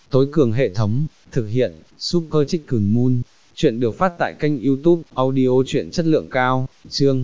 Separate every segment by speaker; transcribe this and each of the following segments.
Speaker 1: tối cường hệ thống, thực hiện, Super Chicken Moon. Chuyện được phát tại kênh YouTube, audio truyện chất lượng cao, chương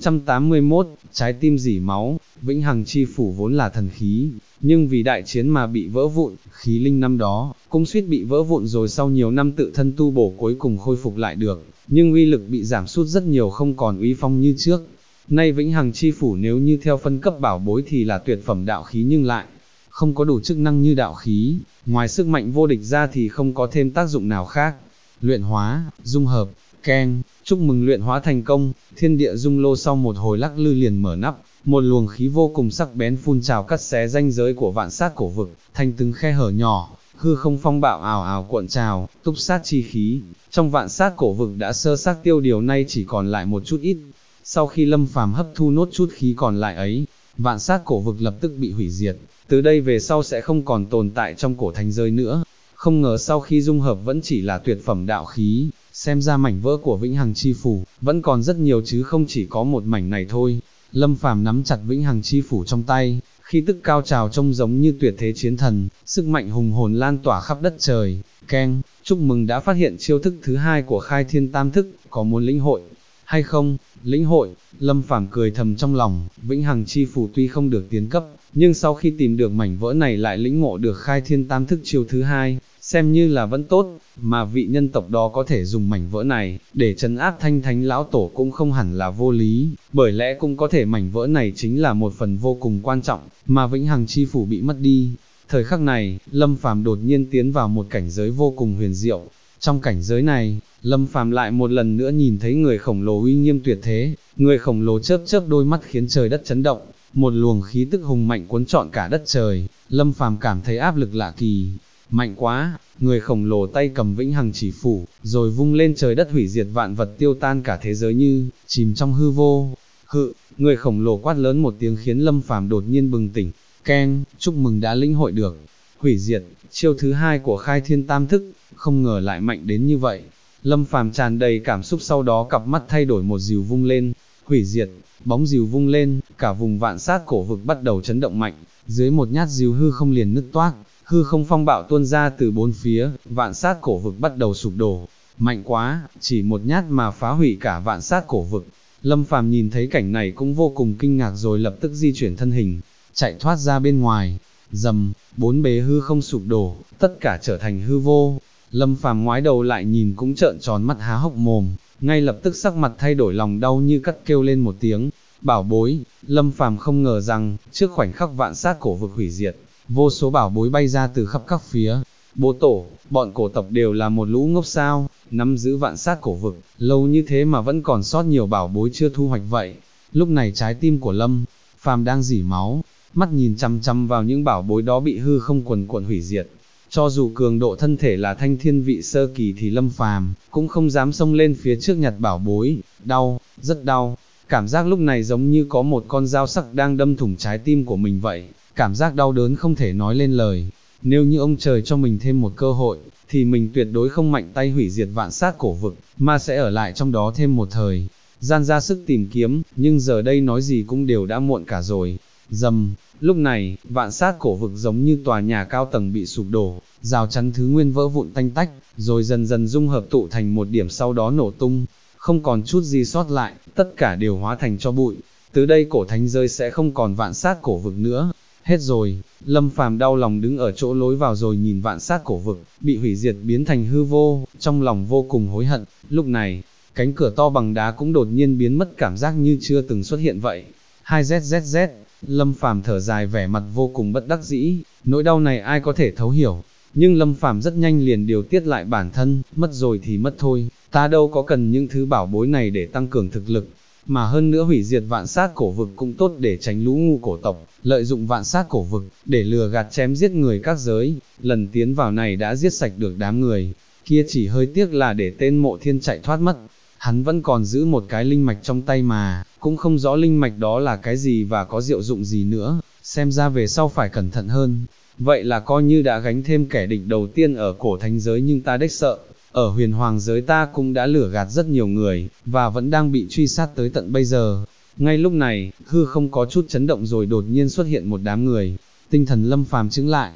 Speaker 1: 481, trái tim rỉ máu. Vĩnh Hằng chi phủ vốn là thần khí, nhưng vì đại chiến mà bị vỡ vụn, khí linh năm đó, cũng suýt bị vỡ vụn rồi sau nhiều năm tự thân tu bổ cuối cùng khôi phục lại được, nhưng uy lực bị giảm sút rất nhiều, không còn uy phong như trước. Nay Vĩnh Hằng chi phủ nếu như theo phân cấp bảo bối thì là tuyệt phẩm đạo khí nhưng lại không có đủ chức năng như đạo khí, ngoài sức mạnh vô địch ra thì không có thêm tác dụng nào khác. Luyện hóa, dung hợp, keng, chúc mừng luyện hóa thành công. Thiên địa dung lô sau một hồi lắc lư liền mở nắp, một luồng khí vô cùng sắc bén phun trào cắt xé ranh giới của vạn sát cổ vực, thành từng khe hở nhỏ, hư không phong bạo ào ào cuộn trào, túc sát chi khí, trong vạn sát cổ vực đã sơ xác tiêu điều nay chỉ còn lại một chút ít. Sau khi Lâm Phàm hấp thu nốt chút khí còn lại ấy, vạn sát cổ vực lập tức bị hủy diệt, từ đây về sau sẽ không còn tồn tại trong cổ thánh giới nữa. Không ngờ sau khi dung hợp vẫn chỉ là tuyệt phẩm đạo khí, xem ra mảnh vỡ của Vĩnh Hằng chi phủ vẫn còn rất nhiều chứ không chỉ có một mảnh này thôi. Lâm Phàm nắm chặt Vĩnh Hằng chi phủ trong tay, khi tức cao trào trông giống như tuyệt thế chiến thần, sức mạnh hùng hồn lan tỏa khắp đất trời. Keng, chúc mừng đã phát hiện chiêu thức thứ hai của Khai Thiên Tam Thức, có muốn lĩnh hội hay không? Lĩnh hội. Lâm Phàm cười thầm trong lòng, Vĩnh Hằng chi phủ tuy không được tiến cấp, nhưng sau khi tìm được mảnh vỡ này lại lĩnh ngộ được Khai Thiên Tam Thức chiêu thứ hai, xem như là vẫn tốt, mà vị nhân tộc đó có thể dùng mảnh vỡ này để trấn áp Thanh Thánh lão tổ cũng không hẳn là vô lý, bởi lẽ cũng có thể mảnh vỡ này chính là một phần vô cùng quan trọng mà Vĩnh Hằng chi phủ bị mất đi. Thời khắc này, Lâm Phàm đột nhiên tiến vào một cảnh giới vô cùng huyền diệu. Trong cảnh giới này, Lâm Phàm lại một lần nữa nhìn thấy người khổng lồ uy nghiêm tuyệt thế, người khổng lồ chớp chớp đôi mắt khiến trời đất chấn động, một luồng khí tức hùng mạnh cuốn trọn cả đất trời. Lâm Phàm cảm thấy áp lực lạ kỳ. Mạnh quá, người khổng lồ tay cầm Vĩnh Hằng chỉ phủ, rồi vung lên trời đất hủy diệt vạn vật tiêu tan cả thế giới như chìm trong hư vô. Người khổng lồ quát lớn một tiếng khiến Lâm Phàm đột nhiên bừng tỉnh. Keng, chúc mừng đã lĩnh hội được hủy diệt, chiêu thứ hai của Khai Thiên Tam Thức, không ngờ lại mạnh đến như vậy. Lâm Phàm tràn đầy cảm xúc, sau đó cặp mắt thay đổi, một dìu vung lên, hủy diệt, bóng dìu vung lên, cả vùng vạn sát cổ vực bắt đầu chấn động mạnh, dưới một nhát dìu hư không liền nứt toác, hư không phong bạo tuôn ra từ bốn phía, vạn sát cổ vực bắt đầu sụp đổ. Mạnh quá, chỉ một nhát mà phá hủy cả vạn sát cổ vực. Lâm Phàm nhìn thấy cảnh này cũng vô cùng kinh ngạc rồi lập tức di chuyển thân hình, chạy thoát ra bên ngoài. Dầm, bốn bề hư không sụp đổ, tất cả trở thành hư vô. Lâm Phàm ngoái đầu lại nhìn cũng trợn tròn mắt há hốc mồm, ngay lập tức sắc mặt thay đổi, lòng đau như cắt, kêu lên một tiếng, bảo bối. Lâm Phàm không ngờ rằng, trước khoảnh khắc vạn sát cổ vực hủy diệt, vô số bảo bối bay ra từ khắp các phía. Bố tổ, bọn cổ tộc đều là một lũ ngốc sao, nắm giữ vạn sát cổ vực, lâu như thế mà vẫn còn sót nhiều bảo bối chưa thu hoạch vậy. Lúc này trái tim của Lâm Phàm đang rỉ máu, mắt nhìn chăm chăm vào những bảo bối đó bị hư không quần cuộn hủy diệt. Cho dù cường độ thân thể là thanh thiên vị sơ kỳ thì Lâm Phàm cũng không dám xông lên phía trước nhặt bảo bối. Đau, rất đau. Cảm giác lúc này giống như có một con dao sắc đang đâm thủng trái tim của mình vậy. Cảm giác đau đớn không thể nói lên lời. Nếu như ông trời cho mình thêm một cơ hội, thì mình tuyệt đối không mạnh tay hủy diệt vạn sát cổ vực, mà sẽ ở lại trong đó thêm một thời gian ra sức tìm kiếm, nhưng giờ đây nói gì cũng đều đã muộn cả rồi. Dầm, lúc này, vạn sát cổ vực giống như tòa nhà cao tầng bị sụp đổ, rào chắn thứ nguyên vỡ vụn tanh tách, rồi dần dần dung hợp tụ thành một điểm, sau đó nổ tung, không còn chút gì sót lại, tất cả đều hóa thành tro bụi. Từ đây cổ thánh giới sẽ không còn vạn sát cổ vực nữa. Hết rồi. Lâm Phàm đau lòng đứng ở chỗ lối vào rồi nhìn vạn sát cổ vực bị hủy diệt biến thành hư vô, trong lòng vô cùng hối hận. Lúc này, cánh cửa to bằng đá cũng đột nhiên biến mất, cảm giác như chưa từng xuất hiện vậy. 2ZZZ, Lâm Phàm thở dài, vẻ mặt vô cùng bất đắc dĩ. Nỗi đau này ai có thể thấu hiểu, nhưng Lâm Phàm rất nhanh liền điều tiết lại bản thân, mất rồi thì mất thôi, ta đâu có cần những thứ bảo bối này để tăng cường thực lực, mà hơn nữa hủy diệt vạn sát cổ vực cũng tốt để tránh lũ ngu cổ tộc lợi dụng vạn sát cổ vực để lừa gạt chém giết người các giới. Lần tiến vào này đã giết sạch được đám người kia, chỉ hơi tiếc là để tên Mộ Thiên chạy thoát mất. Hắn vẫn còn giữ một cái linh mạch trong tay mà, cũng không rõ linh mạch đó là cái gì và có diệu dụng gì nữa, xem ra về sau phải cẩn thận hơn. Vậy là coi như đã gánh thêm kẻ địch đầu tiên ở cổ thánh giới, nhưng ta đếch sợ, ở huyền hoàng giới ta cũng đã lừa gạt rất nhiều người, và vẫn đang bị truy sát tới tận bây giờ. Ngay lúc này, hư không có chút chấn động rồi đột nhiên xuất hiện một đám người. Tinh thần Lâm Phàm chững lại,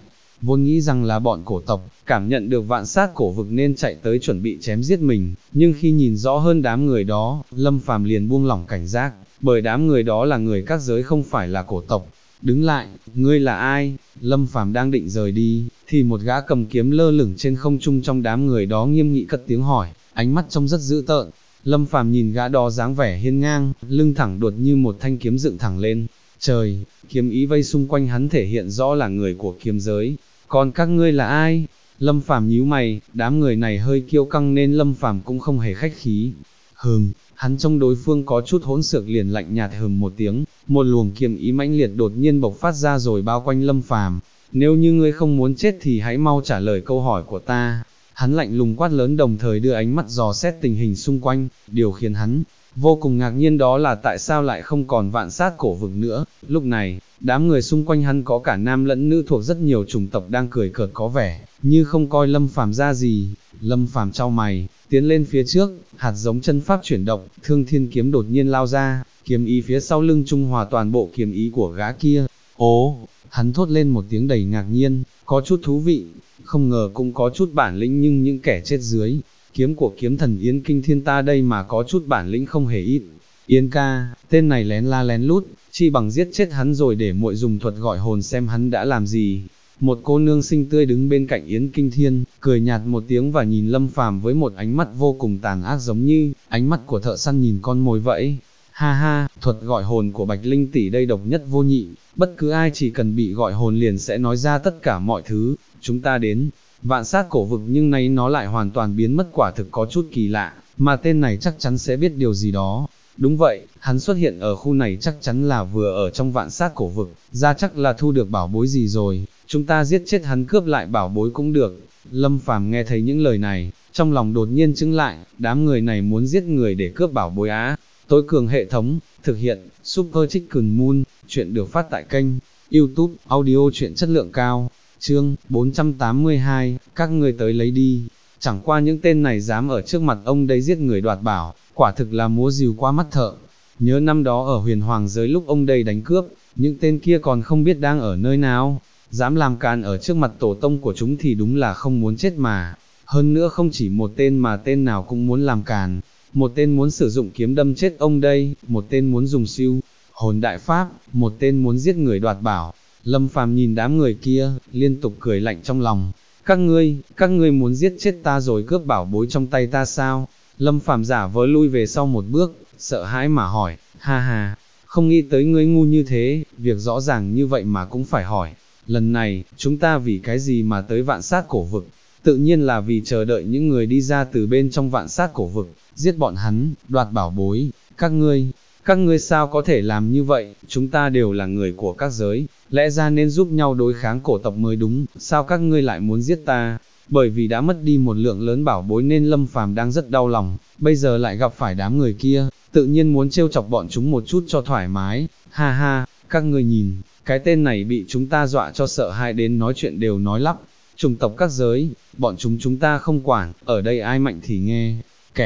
Speaker 1: vốn nghĩ rằng là bọn cổ tộc, cảm nhận được vạn sát cổ vực nên chạy tới chuẩn bị chém giết mình, nhưng khi nhìn rõ hơn đám người đó, Lâm Phàm liền buông lỏng cảnh giác, bởi đám người đó là người các giới không phải là cổ tộc. Đứng lại, ngươi là ai? Lâm Phàm đang định rời đi, thì một gã cầm kiếm lơ lửng trên không trung trong đám người đó nghiêm nghị cất tiếng hỏi, ánh mắt trông rất dữ tợn. Lâm Phàm nhìn gã đó dáng vẻ hiên ngang, lưng thẳng đột như một thanh kiếm dựng thẳng lên trời, kiếm ý vây xung quanh hắn thể hiện rõ là người của kiếm giới. Còn các ngươi là ai? Lâm Phàm nhíu mày, đám người này hơi kiêu căng nên Lâm Phàm cũng không hề khách khí. Hắn trông đối phương có chút hỗn xược liền lạnh nhạt một tiếng, một luồng kiếm ý mãnh liệt đột nhiên bộc phát ra rồi bao quanh Lâm Phàm. Nếu như ngươi không muốn chết thì hãy mau trả lời câu hỏi của ta. Hắn lạnh lùng quát lớn đồng thời đưa ánh mắt dò xét tình hình xung quanh, điều khiến hắn vô cùng ngạc nhiên đó là tại sao lại không còn vạn sát cổ vực nữa. Lúc này, đám người xung quanh hắn có cả nam lẫn nữ thuộc rất nhiều chủng tộc đang cười cợt có vẻ như không coi Lâm Phàm ra gì. Lâm Phàm chau mày, tiến lên phía trước, hạt giống chân pháp chuyển động, Thương Thiên kiếm đột nhiên lao ra, kiếm ý phía sau lưng trung hòa toàn bộ kiếm ý của gã kia. Ố, hắn thốt lên một tiếng đầy ngạc nhiên, có chút thú vị, không ngờ cũng có chút bản lĩnh nhưng những kẻ chết dưới kiếm của kiếm thần Yến Kinh Thiên ta đây mà có chút bản lĩnh không hề ít. Yến ca, tên này lén la lén lút, chi bằng giết chết hắn rồi để muội dùng thuật gọi hồn xem hắn đã làm gì. Một cô nương xinh tươi đứng bên cạnh Yến Kinh Thiên, cười nhạt một tiếng và nhìn Lâm Phàm với một ánh mắt vô cùng tàn ác giống như ánh mắt của thợ săn nhìn con mồi vậy. Ha ha, thuật gọi hồn của Bạch Linh tỷ đây độc nhất vô nhị, bất cứ ai chỉ cần bị gọi hồn liền sẽ nói ra tất cả mọi thứ. Chúng ta đến vạn sát cổ vực nhưng nay nó lại hoàn toàn biến mất, quả thực có chút kỳ lạ, mà tên này chắc chắn sẽ biết điều gì đó. Đúng vậy, hắn xuất hiện ở khu này chắc chắn là vừa ở trong vạn sát cổ vực, ra chắc là thu được bảo bối gì rồi, chúng ta giết chết hắn cướp lại bảo bối cũng được. Lâm Phàm nghe thấy những lời này, trong lòng đột nhiên chững lại, đám người này muốn giết người để cướp bảo bối á. Tối cường hệ thống, thực hiện, Super Chicken Moon, chuyện được phát tại kênh YouTube, audio chuyện chất lượng cao. Chương 482, các ngươi tới lấy đi. Chẳng qua những tên này dám ở trước mặt ông đây giết người đoạt bảo, quả thực là múa rìu qua mắt thợ. Nhớ năm đó ở huyền hoàng giới lúc ông đây đánh cướp, những tên kia còn không biết đang ở nơi nào, dám làm càn ở trước mặt tổ tông của chúng thì đúng là không muốn chết mà. Hơn nữa không chỉ một tên mà tên nào cũng muốn làm càn, một tên muốn sử dụng kiếm đâm chết ông đây, một tên muốn dùng siêu hồn đại pháp, một tên muốn giết người đoạt bảo. Lâm Phàm nhìn đám người kia, liên tục cười lạnh trong lòng. Các ngươi muốn giết chết ta rồi cướp bảo bối trong tay ta sao? Lâm Phàm giả vờ lui về sau một bước, sợ hãi mà hỏi, ha ha, không nghĩ tới ngươi ngu như thế, việc rõ ràng như vậy mà cũng phải hỏi. Lần này, chúng ta vì cái gì mà tới vạn sát cổ vực? Tự nhiên là vì chờ đợi những người đi ra từ bên trong vạn sát cổ vực, giết bọn hắn, đoạt bảo bối. Các ngươi sao có thể làm như vậy, chúng ta đều là người của các giới, lẽ ra nên giúp nhau đối kháng cổ tộc mới đúng, sao các ngươi lại muốn giết ta? Bởi vì đã mất đi một lượng lớn bảo bối nên Lâm Phàm đang rất đau lòng, bây giờ lại gặp phải đám người kia, tự nhiên muốn trêu chọc bọn chúng một chút cho thoải mái. Ha ha, các ngươi nhìn, cái tên này bị chúng ta dọa cho sợ hãi đến nói chuyện đều nói lắp. Chủng tộc các giới, bọn chúng ta không quản, ở đây ai mạnh thì nghe.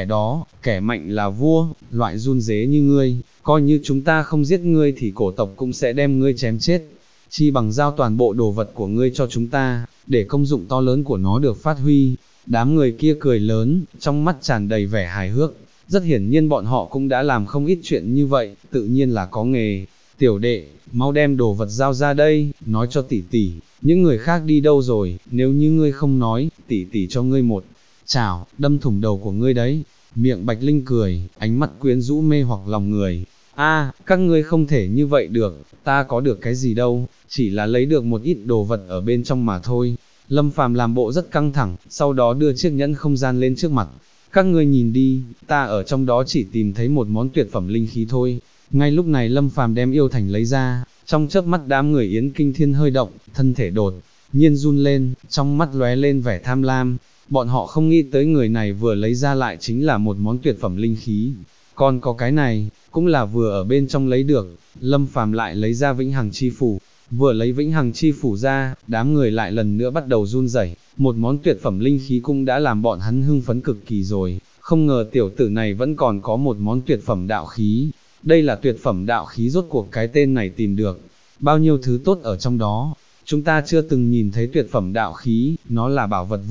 Speaker 1: Kẻ mạnh là vua, loại run rế như ngươi, coi như chúng ta không giết ngươi thì cổ tộc cũng sẽ đem ngươi chém chết. Chi bằng giao toàn bộ đồ vật của ngươi cho chúng ta, để công dụng to lớn của nó được phát huy. Đám người kia cười lớn, trong mắt tràn đầy vẻ hài hước. Rất hiển nhiên bọn họ cũng đã làm không ít chuyện như vậy, tự nhiên là có nghề. Tiểu đệ, mau đem đồ vật giao ra đây, nói cho tỷ tỷ, những người khác đi đâu rồi, nếu như ngươi không nói, tỷ tỷ cho ngươi một chảo, đâm thủng đầu của ngươi đấy. Miệng Bạch Linh cười, ánh mắt quyến rũ mê hoặc lòng người. Các ngươi không thể như vậy được, ta có được cái gì đâu, chỉ là lấy được một ít đồ vật ở bên trong mà thôi. Lâm Phàm làm bộ rất căng thẳng, sau đó đưa chiếc nhẫn không gian lên trước mặt. Các ngươi nhìn đi, ta ở trong đó chỉ tìm thấy một món tuyệt phẩm linh khí thôi. Ngay lúc này Lâm Phàm đem yêu thành lấy ra, trong chớp mắt đám người Yến Kinh Thiên hơi động, thân thể đột nhiên run lên, trong mắt lóe lên vẻ tham lam. Bọn họ không nghĩ tới người này vừa lấy ra lại chính là một món tuyệt phẩm linh khí. Còn có cái này, cũng là vừa ở bên trong lấy được. Lâm Phàm lại lấy ra Vĩnh Hằng Chi Phủ. Vừa lấy Vĩnh Hằng Chi Phủ ra, đám người lại lần nữa bắt đầu run rẩy. Một món tuyệt phẩm linh khí cũng đã làm bọn hắn hưng phấn cực kỳ rồi. Không ngờ tiểu tử này vẫn còn có một món tuyệt phẩm đạo khí. Đây là tuyệt phẩm đạo khí rốt cuộc cái tên này tìm được. Bao nhiêu thứ tốt ở trong đó. chúng ta chưa từng nhìn thấy tuyệt phẩm đạo khí, nó là bảo vật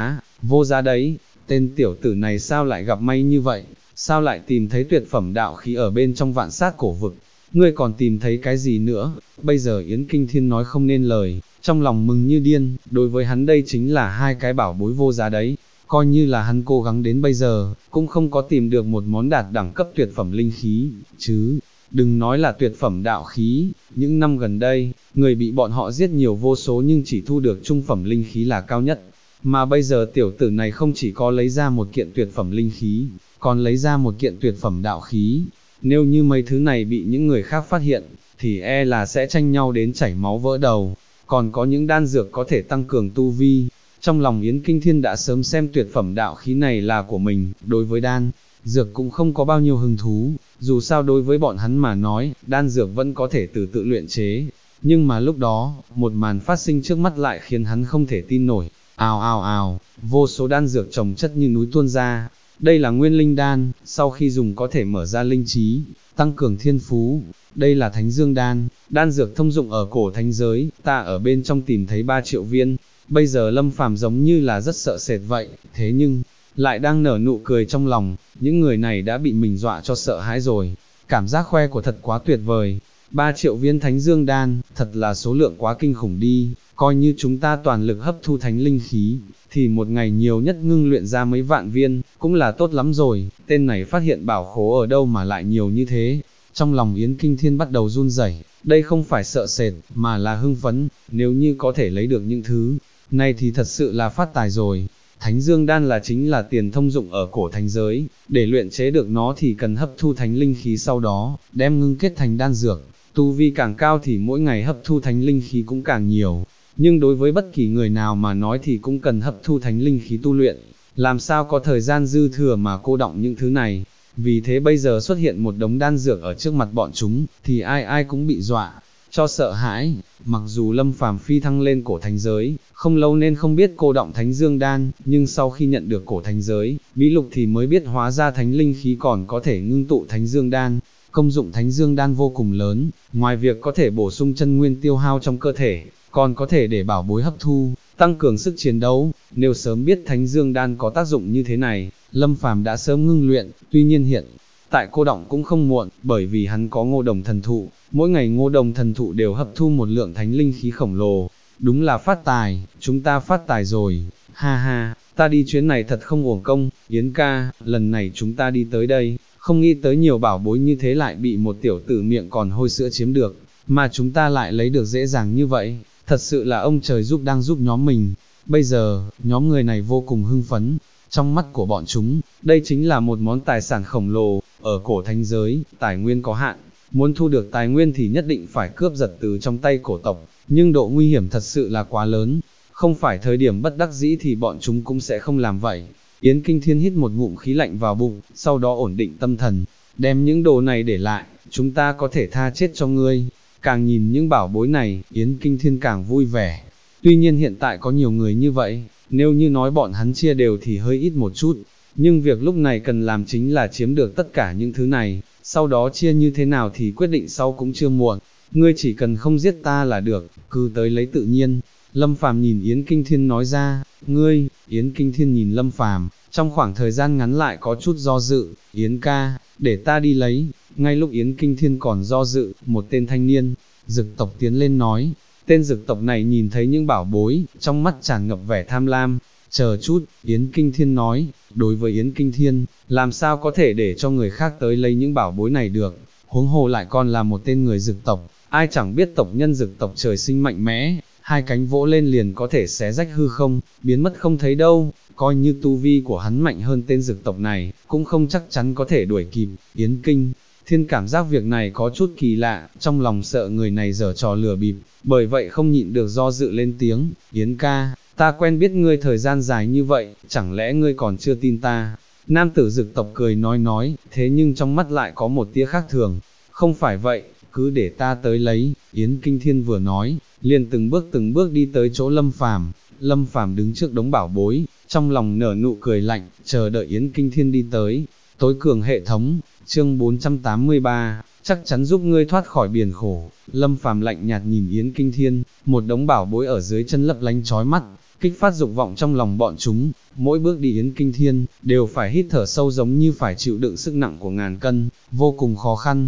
Speaker 1: vô giá đấy, tên tiểu tử này sao lại gặp may như vậy, sao lại tìm thấy tuyệt phẩm đạo khí ở bên trong vạn sát cổ vực, ngươi còn tìm thấy cái gì nữa, bây giờ Yến Kinh Thiên nói không nên lời, trong lòng mừng như điên, đối với hắn đây chính là hai cái bảo bối vô giá đấy, coi như là hắn cố gắng đến bây giờ, cũng không có tìm được một món đạt đẳng cấp tuyệt phẩm linh khí, chứ đừng nói là tuyệt phẩm đạo khí, những năm gần đây, người bị bọn họ giết nhiều vô số nhưng chỉ thu được trung phẩm linh khí là cao nhất, mà bây giờ tiểu tử này không chỉ có lấy ra một kiện tuyệt phẩm linh khí, còn lấy ra một kiện tuyệt phẩm đạo khí, nếu như mấy thứ này bị những người khác phát hiện, thì e là sẽ tranh nhau đến chảy máu vỡ đầu, còn có những đan dược có thể tăng cường tu vi. Trong lòng Yến Kinh Thiên đã sớm xem tuyệt phẩm đạo khí này là của mình, đối với đan dược cũng không có bao nhiêu hứng thú, dù sao đối với bọn hắn mà nói, đan dược vẫn có thể từ tự luyện chế, nhưng mà lúc đó, một màn phát sinh trước mắt lại khiến hắn không thể tin nổi, ào ào ào, vô số đan dược chồng chất như núi tuôn ra, đây là nguyên linh đan, sau khi dùng có thể mở ra linh trí, tăng cường thiên phú, đây là thánh dương đan, đan dược thông dụng ở cổ thánh giới, ta ở bên trong tìm thấy 3 triệu viên, bây giờ Lâm Phàm giống như là rất sợ sệt vậy, thế nhưng, lại đang nở nụ cười trong lòng, những người này đã bị mình dọa cho sợ hãi rồi, cảm giác khoe của thật quá tuyệt vời, 3 triệu viên thánh dương đan, thật là số lượng quá kinh khủng đi, coi như chúng ta toàn lực hấp thu thánh linh khí, thì một ngày nhiều nhất ngưng luyện ra mấy vạn viên, cũng là tốt lắm rồi, tên này phát hiện bảo khố ở đâu mà lại nhiều như thế, trong lòng Yến Kinh Thiên bắt đầu run rẩy, đây không phải sợ sệt, mà là hưng phấn, nếu như có thể lấy được những thứ này thì thật sự là phát tài rồi. Thánh Dương Đan là chính là tiền thông dụng ở cổ thánh giới, để luyện chế được nó thì cần hấp thu thánh linh khí sau đó, đem ngưng kết thành đan dược, tu vi càng cao thì mỗi ngày hấp thu thánh linh khí cũng càng nhiều, nhưng đối với bất kỳ người nào mà nói thì cũng cần hấp thu thánh linh khí tu luyện, làm sao có thời gian dư thừa mà cô đọng những thứ này, vì thế bây giờ xuất hiện một đống đan dược ở trước mặt bọn chúng, thì ai ai cũng bị dọa cho sợ hãi, mặc dù Lâm Phàm phi thăng lên cổ thánh giới, không lâu nên không biết cô động thánh dương đan, nhưng sau khi nhận được cổ thánh giới, bí lục thì mới biết hóa ra thánh linh khí còn có thể ngưng tụ thánh dương đan, công dụng thánh dương đan vô cùng lớn, ngoài việc có thể bổ sung chân nguyên tiêu hao trong cơ thể, còn có thể để bảo bối hấp thu, tăng cường sức chiến đấu, nếu sớm biết thánh dương đan có tác dụng như thế này, Lâm Phàm đã sớm ngưng luyện, tuy nhiên hiện tại cô động cũng không muộn, bởi vì hắn có Ngô Đồng thần thụ, mỗi ngày Ngô Đồng thần thụ đều hấp thu một lượng thánh linh khí khổng lồ, đúng là phát tài, chúng ta phát tài rồi, ha ha, ta đi chuyến này thật không uổng công, Yến ca, lần này chúng ta đi tới đây, không nghĩ tới nhiều bảo bối như thế lại bị một tiểu tử miệng còn hôi sữa chiếm được, mà chúng ta lại lấy được dễ dàng như vậy, thật sự là ông trời đang giúp nhóm mình, bây giờ, nhóm người này vô cùng hưng phấn. Trong mắt của bọn chúng, đây chính là một món tài sản khổng lồ, ở cổ thánh giới, tài nguyên có hạn, muốn thu được tài nguyên thì nhất định phải cướp giật từ trong tay cổ tộc, nhưng độ nguy hiểm thật sự là quá lớn, không phải thời điểm bất đắc dĩ thì bọn chúng cũng sẽ không làm vậy. Yến Kinh Thiên hít một ngụm khí lạnh vào bụng, sau đó ổn định tâm thần, đem những đồ này để lại, chúng ta có thể tha chết cho ngươi. Càng nhìn những bảo bối này, Yến Kinh Thiên càng vui vẻ. Tuy nhiên hiện tại có nhiều người như vậy, nếu như nói bọn hắn chia đều thì hơi ít một chút, nhưng việc lúc này cần làm chính là chiếm được tất cả những thứ này, sau đó chia như thế nào thì quyết định sau cũng chưa muộn, ngươi chỉ cần không giết ta là được, cứ tới lấy tự nhiên. Lâm Phàm nhìn Yến Kinh Thiên nói ra, ngươi, Yến Kinh Thiên nhìn Lâm Phàm, trong khoảng thời gian ngắn lại có chút do dự, Yến ca, để ta đi lấy, ngay lúc Yến Kinh Thiên còn do dự, một tên thanh niên, dực tộc tiến lên nói, tên dực tộc này nhìn thấy những bảo bối, trong mắt tràn ngập vẻ tham lam, chờ chút, Yến Kinh Thiên nói, đối với Yến Kinh Thiên, làm sao có thể để cho người khác tới lấy những bảo bối này được, huống hồ lại còn là một tên người dực tộc, ai chẳng biết tộc nhân dực tộc trời sinh mạnh mẽ, hai cánh vỗ lên liền có thể xé rách hư không, biến mất không thấy đâu, coi như tu vi của hắn mạnh hơn tên dực tộc này, cũng không chắc chắn có thể đuổi kịp. Yến Kinh Thiên cảm giác việc này có chút kỳ lạ, trong lòng sợ người này giở trò lừa bịp, bởi vậy không nhịn được do dự lên tiếng, Yến ca, ta quen biết ngươi thời gian dài như vậy, chẳng lẽ ngươi còn chưa tin ta? Nam tử dực tộc cười nói, thế nhưng trong mắt lại có một tia khác thường, không phải vậy, cứ để ta tới lấy. Yến Kinh Thiên vừa nói, liền từng bước đi tới chỗ Lâm Phàm. Lâm Phàm đứng trước đống bảo bối, trong lòng nở nụ cười lạnh, chờ đợi Yến Kinh Thiên đi tới. Tối cường hệ thống, chương 483, chắc chắn giúp ngươi thoát khỏi biển khổ. Lâm Phàm lạnh nhạt nhìn Yến Kinh Thiên, một đống bảo bối ở dưới chân lấp lánh chói mắt, kích phát dục vọng trong lòng bọn chúng, mỗi bước đi Yến Kinh Thiên, đều phải hít thở sâu giống như phải chịu đựng sức nặng của ngàn cân, vô cùng khó khăn,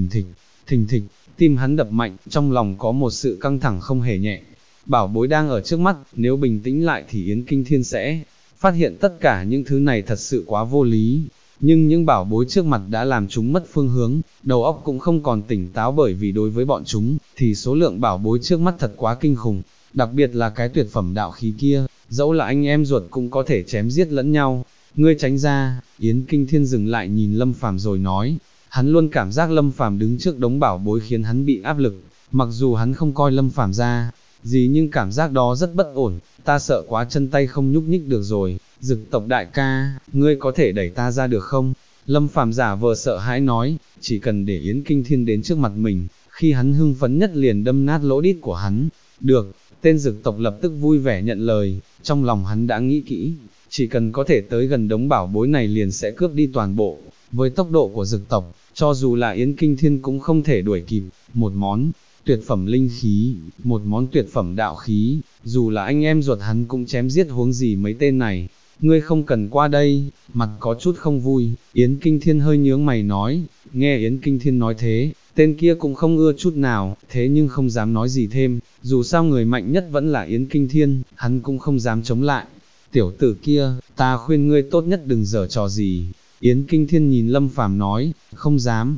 Speaker 1: thình thịch, tim hắn đập mạnh, trong lòng có một sự căng thẳng không hề nhẹ. Bảo bối đang ở trước mắt, nếu bình tĩnh lại thì Yến Kinh Thiên sẽ phát hiện tất cả những thứ này thật sự quá vô lý. Nhưng những bảo bối trước mặt đã làm chúng mất phương hướng, đầu óc cũng không còn tỉnh táo bởi vì đối với bọn chúng, thì số lượng bảo bối trước mắt thật quá kinh khủng, đặc biệt là cái tuyệt phẩm đạo khí kia, dẫu là anh em ruột cũng có thể chém giết lẫn nhau. Ngươi tránh ra, Yến Kinh Thiên dừng lại nhìn Lâm Phàm rồi nói, hắn luôn cảm giác Lâm Phàm đứng trước đống bảo bối khiến hắn bị áp lực, mặc dù hắn không coi Lâm Phàm ra gì nhưng cảm giác đó rất bất ổn, ta sợ quá chân tay không nhúc nhích được rồi. Dực tộc đại ca, ngươi có thể đẩy ta ra được không? Lâm Phàm giả vờ sợ hãi nói, chỉ cần để Yến Kinh Thiên đến trước mặt mình, khi hắn hưng phấn nhất liền đâm nát lỗ đít của hắn. Được, tên dực tộc lập tức vui vẻ nhận lời, trong lòng hắn đã nghĩ kỹ, chỉ cần có thể tới gần đống bảo bối này liền sẽ cướp đi toàn bộ. Với tốc độ của dực tộc, cho dù là Yến Kinh Thiên cũng không thể đuổi kịp. Một món tuyệt phẩm linh khí, một món tuyệt phẩm đạo khí, dù là anh em ruột hắn cũng chém giết, huống gì mấy tên này. Ngươi không cần qua đây, mặt có chút không vui, Yến Kinh Thiên hơi nhướng mày nói. Nghe Yến Kinh Thiên nói thế, tên kia cũng không ưa chút nào, thế nhưng không dám nói gì thêm, dù sao người mạnh nhất vẫn là Yến Kinh Thiên, hắn cũng không dám chống lại. Tiểu tử kia, ta khuyên ngươi tốt nhất đừng giở trò gì. Yến Kinh Thiên nhìn Lâm Phàm nói, không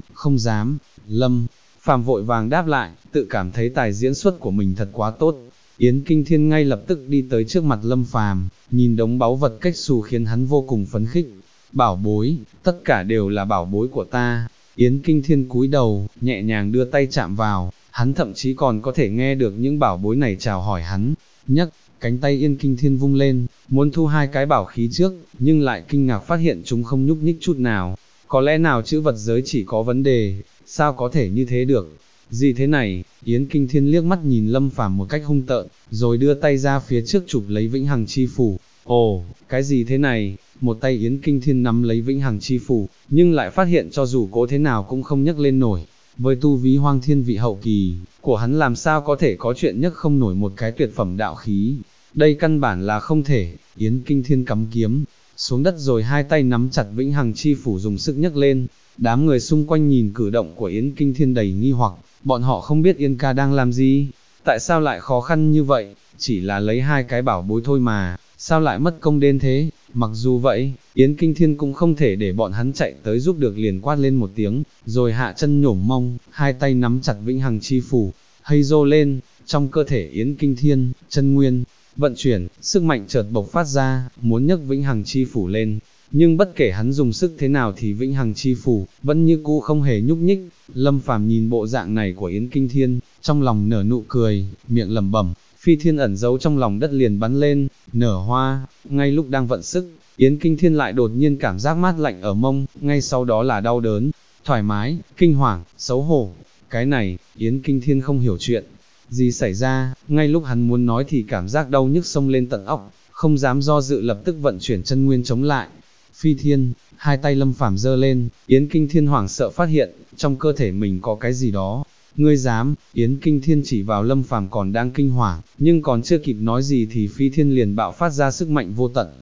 Speaker 1: dám, Lâm Phàm vội vàng đáp lại, tự cảm thấy tài diễn xuất của mình thật quá tốt. Yến Kinh Thiên ngay lập tức đi tới trước mặt Lâm Phàm, nhìn đống báu vật cách xù khiến hắn vô cùng phấn khích. Bảo bối, tất cả đều là bảo bối của ta. Yến Kinh Thiên cúi đầu, nhẹ nhàng đưa tay chạm vào, hắn thậm chí còn có thể nghe được những bảo bối này chào hỏi hắn. Nhấc cánh tay Yến Kinh Thiên vung lên, muốn thu hai cái bảo khí trước, nhưng lại kinh ngạc phát hiện chúng không nhúc nhích chút nào. Có lẽ nào chữ vật giới chỉ có vấn đề, sao có thể như thế được? Gì thế này? Yến Kinh Thiên liếc mắt nhìn Lâm Phàm một cách hung tợn, rồi đưa tay ra phía trước chụp lấy Vĩnh Hằng Chi Phủ. Ồ, cái gì thế này? Một tay Yến Kinh Thiên nắm lấy Vĩnh Hằng Chi Phủ, nhưng lại phát hiện cho dù cố thế nào cũng không nhấc lên nổi. Với tu vi Hoang Thiên vị hậu kỳ của hắn làm sao có thể có chuyện nhấc không nổi một cái tuyệt phẩm đạo khí? Đây căn bản là không thể. Yến Kinh Thiên cắm kiếm xuống đất rồi hai tay nắm chặt Vĩnh Hằng Chi Phủ dùng sức nhấc lên. Đám người xung quanh nhìn cử động của Yến Kinh Thiên đầy nghi hoặc, bọn họ không biết Yến ca đang làm gì, tại sao lại khó khăn như vậy, chỉ là lấy hai cái bảo bối thôi mà, sao lại mất công đến thế. Mặc dù vậy, Yến Kinh Thiên cũng không thể để bọn hắn chạy tới giúp được, liền quát lên một tiếng, rồi hạ chân nhổm mông, hai tay nắm chặt Vĩnh Hằng Chi Phủ, hay rô lên. Trong cơ thể Yến Kinh Thiên, chân nguyên vận chuyển, sức mạnh chợt bộc phát ra, muốn nhấc Vĩnh Hằng Chi Phủ lên. Nhưng bất kể hắn dùng sức thế nào thì Vĩnh Hằng Chi Phủ vẫn như cũ không hề nhúc nhích. Lâm Phàm nhìn bộ dạng này của Yến Kinh Thiên, trong lòng nở nụ cười, miệng lẩm bẩm, phi thiên ẩn giấu trong lòng đất liền bắn lên, nở hoa. Ngay lúc đang vận sức, Yến Kinh Thiên lại đột nhiên cảm giác mát lạnh ở mông, ngay sau đó là đau đớn, thoải mái, kinh hoàng, xấu hổ. Cái này, Yến Kinh Thiên không hiểu chuyện gì xảy ra, ngay lúc hắn muốn nói thì cảm giác đau nhức xông lên tận óc, không dám do dự lập tức vận chuyển chân nguyên chống lại. Phi thiên, hai tay Lâm Phàm giơ lên, Yến Kinh Thiên hoảng sợ phát hiện, trong cơ thể mình có cái gì đó. Ngươi dám? Yến Kinh Thiên chỉ vào Lâm Phàm còn đang kinh hoàng, nhưng còn chưa kịp nói gì thì Phi Thiên liền bạo phát ra sức mạnh vô tận.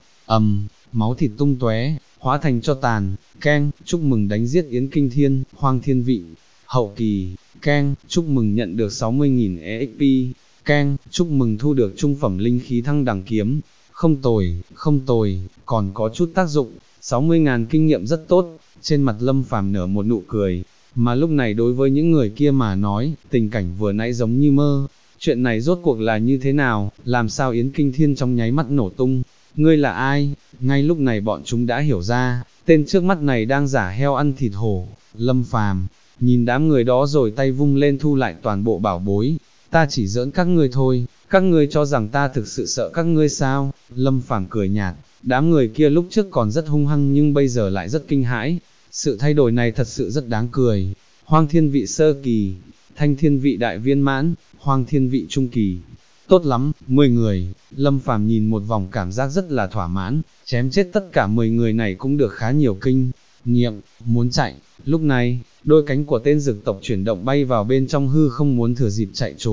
Speaker 1: Máu thịt tung tóe, hóa thành cho tàn. Keng, chúc mừng đánh giết Yến Kinh Thiên, Hoang Thiên vị hậu kỳ. Keng, chúc mừng nhận được 60.000 EXP. Keng, chúc mừng thu được trung phẩm linh khí Thăng Đẳng kiếm. Không tồi, còn có chút tác dụng, 60.000 kinh nghiệm rất tốt. Trên mặt Lâm Phàm nở một nụ cười, mà lúc này đối với những người kia mà nói, tình cảnh vừa nãy giống như mơ. Chuyện này rốt cuộc là như thế nào, làm sao Yến Kinh Thiên trong nháy mắt nổ tung? Ngươi là ai? Ngay lúc này bọn chúng đã hiểu ra, tên trước mắt này đang giả heo ăn thịt hổ. Lâm Phàm nhìn đám người đó rồi tay vung lên thu lại toàn bộ bảo bối. Ta chỉ giỡn các ngươi thôi, các ngươi cho rằng ta thực sự sợ các ngươi sao? Lâm Phàm cười nhạt, đám người kia lúc trước còn rất hung hăng nhưng bây giờ lại rất kinh hãi. Sự thay đổi này thật sự rất đáng cười. Hoang Thiên vị sơ kỳ, Thanh Thiên vị đại viên mãn, Hoang Thiên vị trung kỳ. Tốt lắm, 10 người, Lâm Phàm nhìn một vòng cảm giác rất là thỏa mãn, chém chết tất cả 10 người này cũng được khá nhiều kinh nghiệm, muốn chạy. Lúc này, đôi cánh của tên dực tộc chuyển động bay vào bên trong hư không muốn thừa dịp chạy trốn.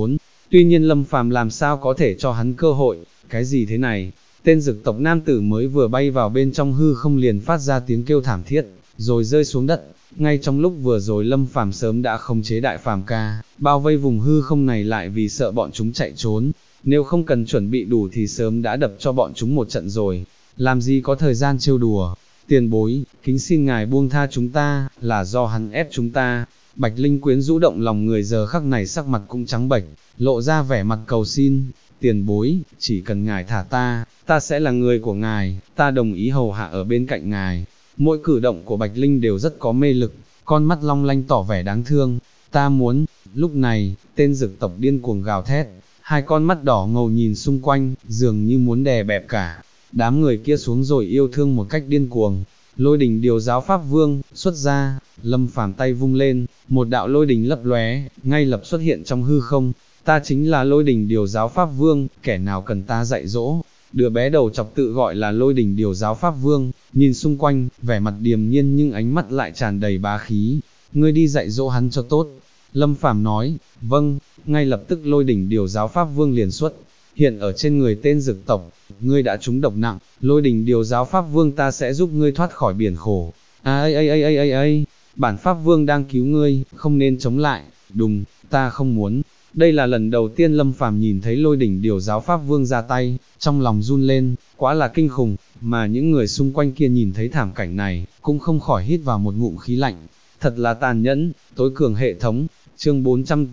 Speaker 1: Tuy nhiên Lâm Phàm làm sao có thể cho hắn cơ hội, cái gì thế này, tên dực tộc nam tử mới vừa bay vào bên trong hư không liền phát ra tiếng kêu thảm thiết, rồi rơi xuống đất. Ngay trong lúc vừa rồi Lâm Phàm sớm đã khống chế đại phàm ca, bao vây vùng hư không này lại vì sợ bọn chúng chạy trốn, nếu không cần chuẩn bị đủ thì sớm đã đập cho bọn chúng một trận rồi, làm gì có thời gian trêu đùa. Tiền bối, kính xin ngài buông tha chúng ta, là do hắn ép chúng ta. Bạch Linh quyến rũ động lòng người giờ khắc này sắc mặt cũng trắng bệch, lộ ra vẻ mặt cầu xin. Tiền bối, chỉ cần ngài thả ta sẽ là người của ngài, ta đồng ý hầu hạ ở bên cạnh ngài. Mỗi cử động của Bạch Linh đều rất có mê lực, con mắt long lanh tỏ vẻ đáng thương. Ta muốn. Lúc này, tên dực tộc điên cuồng gào thét, hai con mắt đỏ ngầu nhìn xung quanh, dường như muốn đè bẹp cả đám người kia xuống rồi yêu thương một cách điên cuồng. Lôi đỉnh điều giáo pháp vương, xuất ra. Lâm Phàm tay vung lên, một đạo lôi đỉnh lấp lóe, ngay lập xuất hiện trong hư không. Ta chính là lôi đỉnh điều giáo pháp vương, kẻ nào cần ta dạy dỗ. Đứa bé đầu chọc tự gọi là lôi đỉnh điều giáo pháp vương, nhìn xung quanh, vẻ mặt điềm nhiên nhưng ánh mắt lại tràn đầy bá khí. Ngươi đi dạy dỗ hắn cho tốt. Lâm Phàm nói. Vâng. Ngay lập tức lôi đỉnh điều giáo pháp vương liền xuất hiện ở trên người tên dực tộc. Ngươi đã trúng độc nặng, lôi đỉnh điều giáo pháp vương ta sẽ giúp ngươi thoát khỏi biển khổ. Bản pháp vương đang cứu ngươi, không nên chống lại. Đùng, ta không muốn. Đây là lần đầu tiên Lâm Phàm nhìn thấy lôi đỉnh điều giáo pháp vương ra tay, trong lòng run lên, quá là kinh khủng, mà những người xung quanh kia nhìn thấy thảm cảnh này, cũng không khỏi hít vào một ngụm khí lạnh. Thật là tàn nhẫn. Tối cường hệ thống, chương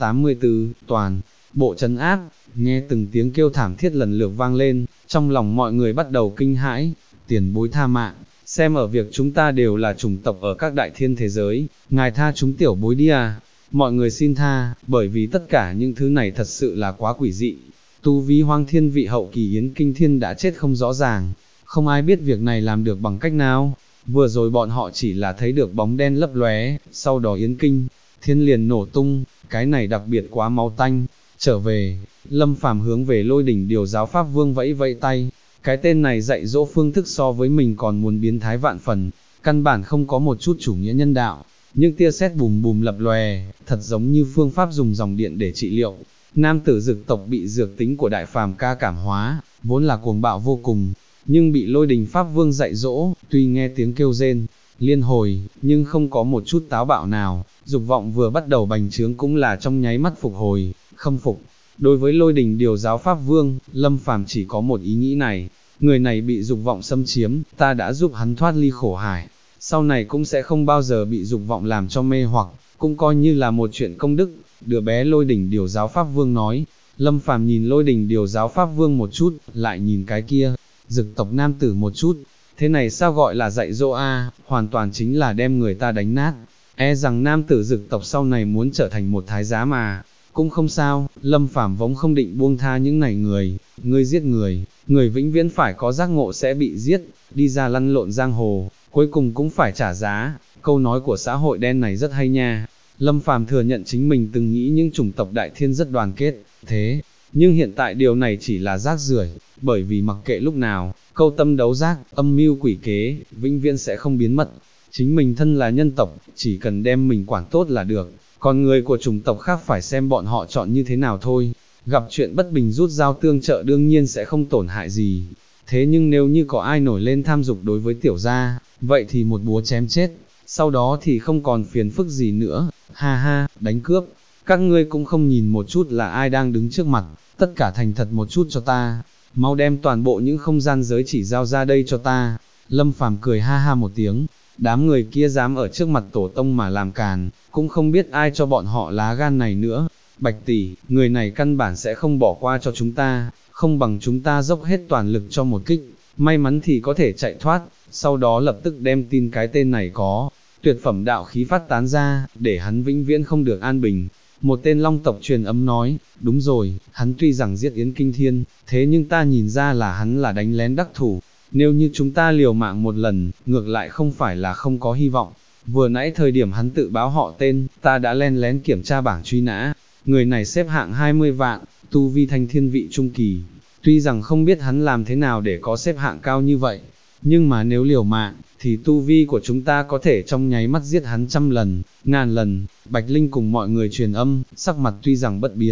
Speaker 1: 484, toàn bộ trấn áp. Nghe từng tiếng kêu thảm thiết lần lượt vang lên, trong lòng mọi người bắt đầu kinh hãi. Tiền bối tha mạng, xem ở việc chúng ta đều là chủng tộc ở các đại thiên thế giới, ngài tha chúng tiểu bối đi à. Mọi người xin tha, bởi vì tất cả những thứ này thật sự là quá quỷ dị. Tu vi hoang thiên vị hậu kỳ Yến Kinh Thiên đã chết không rõ ràng, không ai biết việc này làm được bằng cách nào. Vừa rồi bọn họ chỉ là thấy được bóng đen lấp lóe, sau đó Yến Kinh Thiên liền nổ tung, cái này đặc biệt quá máu tanh. Trở về, Lâm Phàm hướng về lôi đỉnh điều giáo pháp vương vẫy vẫy tay, cái tên này dạy dỗ phương thức so với mình còn muốn biến thái vạn phần, căn bản không có một chút chủ nghĩa nhân đạo. Những tia sét bùm bùm lập lòe, thật giống như phương pháp dùng dòng điện để trị liệu. Nam tử dực tộc bị dược tính của đại phàm ca cảm hóa, vốn là cuồng bạo vô cùng, nhưng bị lôi đình pháp vương dạy dỗ, tuy nghe tiếng kêu rên liên hồi, nhưng không có một chút táo bạo nào. Dục vọng vừa bắt đầu bành trướng cũng là trong nháy mắt phục hồi, khâm phục. Đối với lôi đình điều giáo pháp vương, Lâm Phàm chỉ có một ý nghĩ này, người này bị dục vọng xâm chiếm, ta đã giúp hắn thoát ly khổ hải, sau này cũng sẽ không bao giờ bị dục vọng làm cho mê hoặc, cũng coi như là một chuyện công đức. Đứa bé lôi đỉnh điều giáo pháp vương nói. Lâm Phàm nhìn lôi đỉnh điều giáo pháp vương một chút, lại nhìn cái kia dực tộc nam tử một chút. Thế này sao gọi là dạy dỗ a? Hoàn toàn chính là đem người ta đánh nát. E rằng nam tử dực tộc sau này muốn trở thành một thái giá mà. Cũng không sao, Lâm Phàm vốn không định buông tha những này người. Ngươi giết người, người vĩnh viễn phải có giác ngộ sẽ bị giết, đi ra lăn lộn giang hồ, cuối cùng cũng phải trả giá. Câu nói của xã hội đen này rất hay nha. Lâm Phàm thừa nhận chính mình từng nghĩ những chủng tộc đại thiên rất đoàn kết, thế nhưng hiện tại điều này chỉ là rác rưởi, bởi vì mặc kệ lúc nào, câu tâm đấu giác, âm mưu quỷ kế, vĩnh viễn sẽ không biến mất. Chính mình thân là nhân tộc, chỉ cần đem mình quản tốt là được, còn người của chủng tộc khác phải xem bọn họ chọn như thế nào thôi. Gặp chuyện bất bình rút dao tương trợ đương nhiên sẽ không tổn hại gì. Thế nhưng nếu như có ai nổi lên tham dục đối với tiểu gia, vậy thì một búa chém chết, sau đó thì không còn phiền phức gì nữa. Ha ha, đánh cướp, các ngươi cũng không nhìn một chút là ai đang đứng trước mặt, tất cả thành thật một chút cho ta, mau đem toàn bộ những không gian giới chỉ giao ra đây cho ta. Lâm Phàm cười ha ha một tiếng, đám người kia dám ở trước mặt tổ tông mà làm càn, cũng không biết ai cho bọn họ lá gan này nữa. Bạch tỷ, người này căn bản sẽ không bỏ qua cho chúng ta, không bằng chúng ta dốc hết toàn lực cho một kích, may mắn thì có thể chạy thoát, sau đó lập tức đem tin cái tên này có tuyệt phẩm đạo khí phát tán ra, để hắn vĩnh viễn không được an bình. Một tên long tộc truyền âm nói, đúng rồi, hắn tuy rằng giết Yến Kinh Thiên, thế nhưng ta nhìn ra là hắn là đánh lén đắc thủ, nếu như chúng ta liều mạng một lần, ngược lại không phải là không có hy vọng. Vừa nãy thời điểm hắn tự báo họ tên, ta đã len lén kiểm tra bảng truy nã, người này xếp hạng 20 vạn, tu vi thanh thiên vị trung kỳ, tuy rằng không biết hắn làm thế nào để có xếp hạng cao như vậy, nhưng mà nếu liều mạng, thì tu vi của chúng ta có thể trong nháy mắt giết hắn 100 lần, 1000 lần. Bạch Linh cùng mọi người truyền âm, sắc mặt tuy rằng bất biến,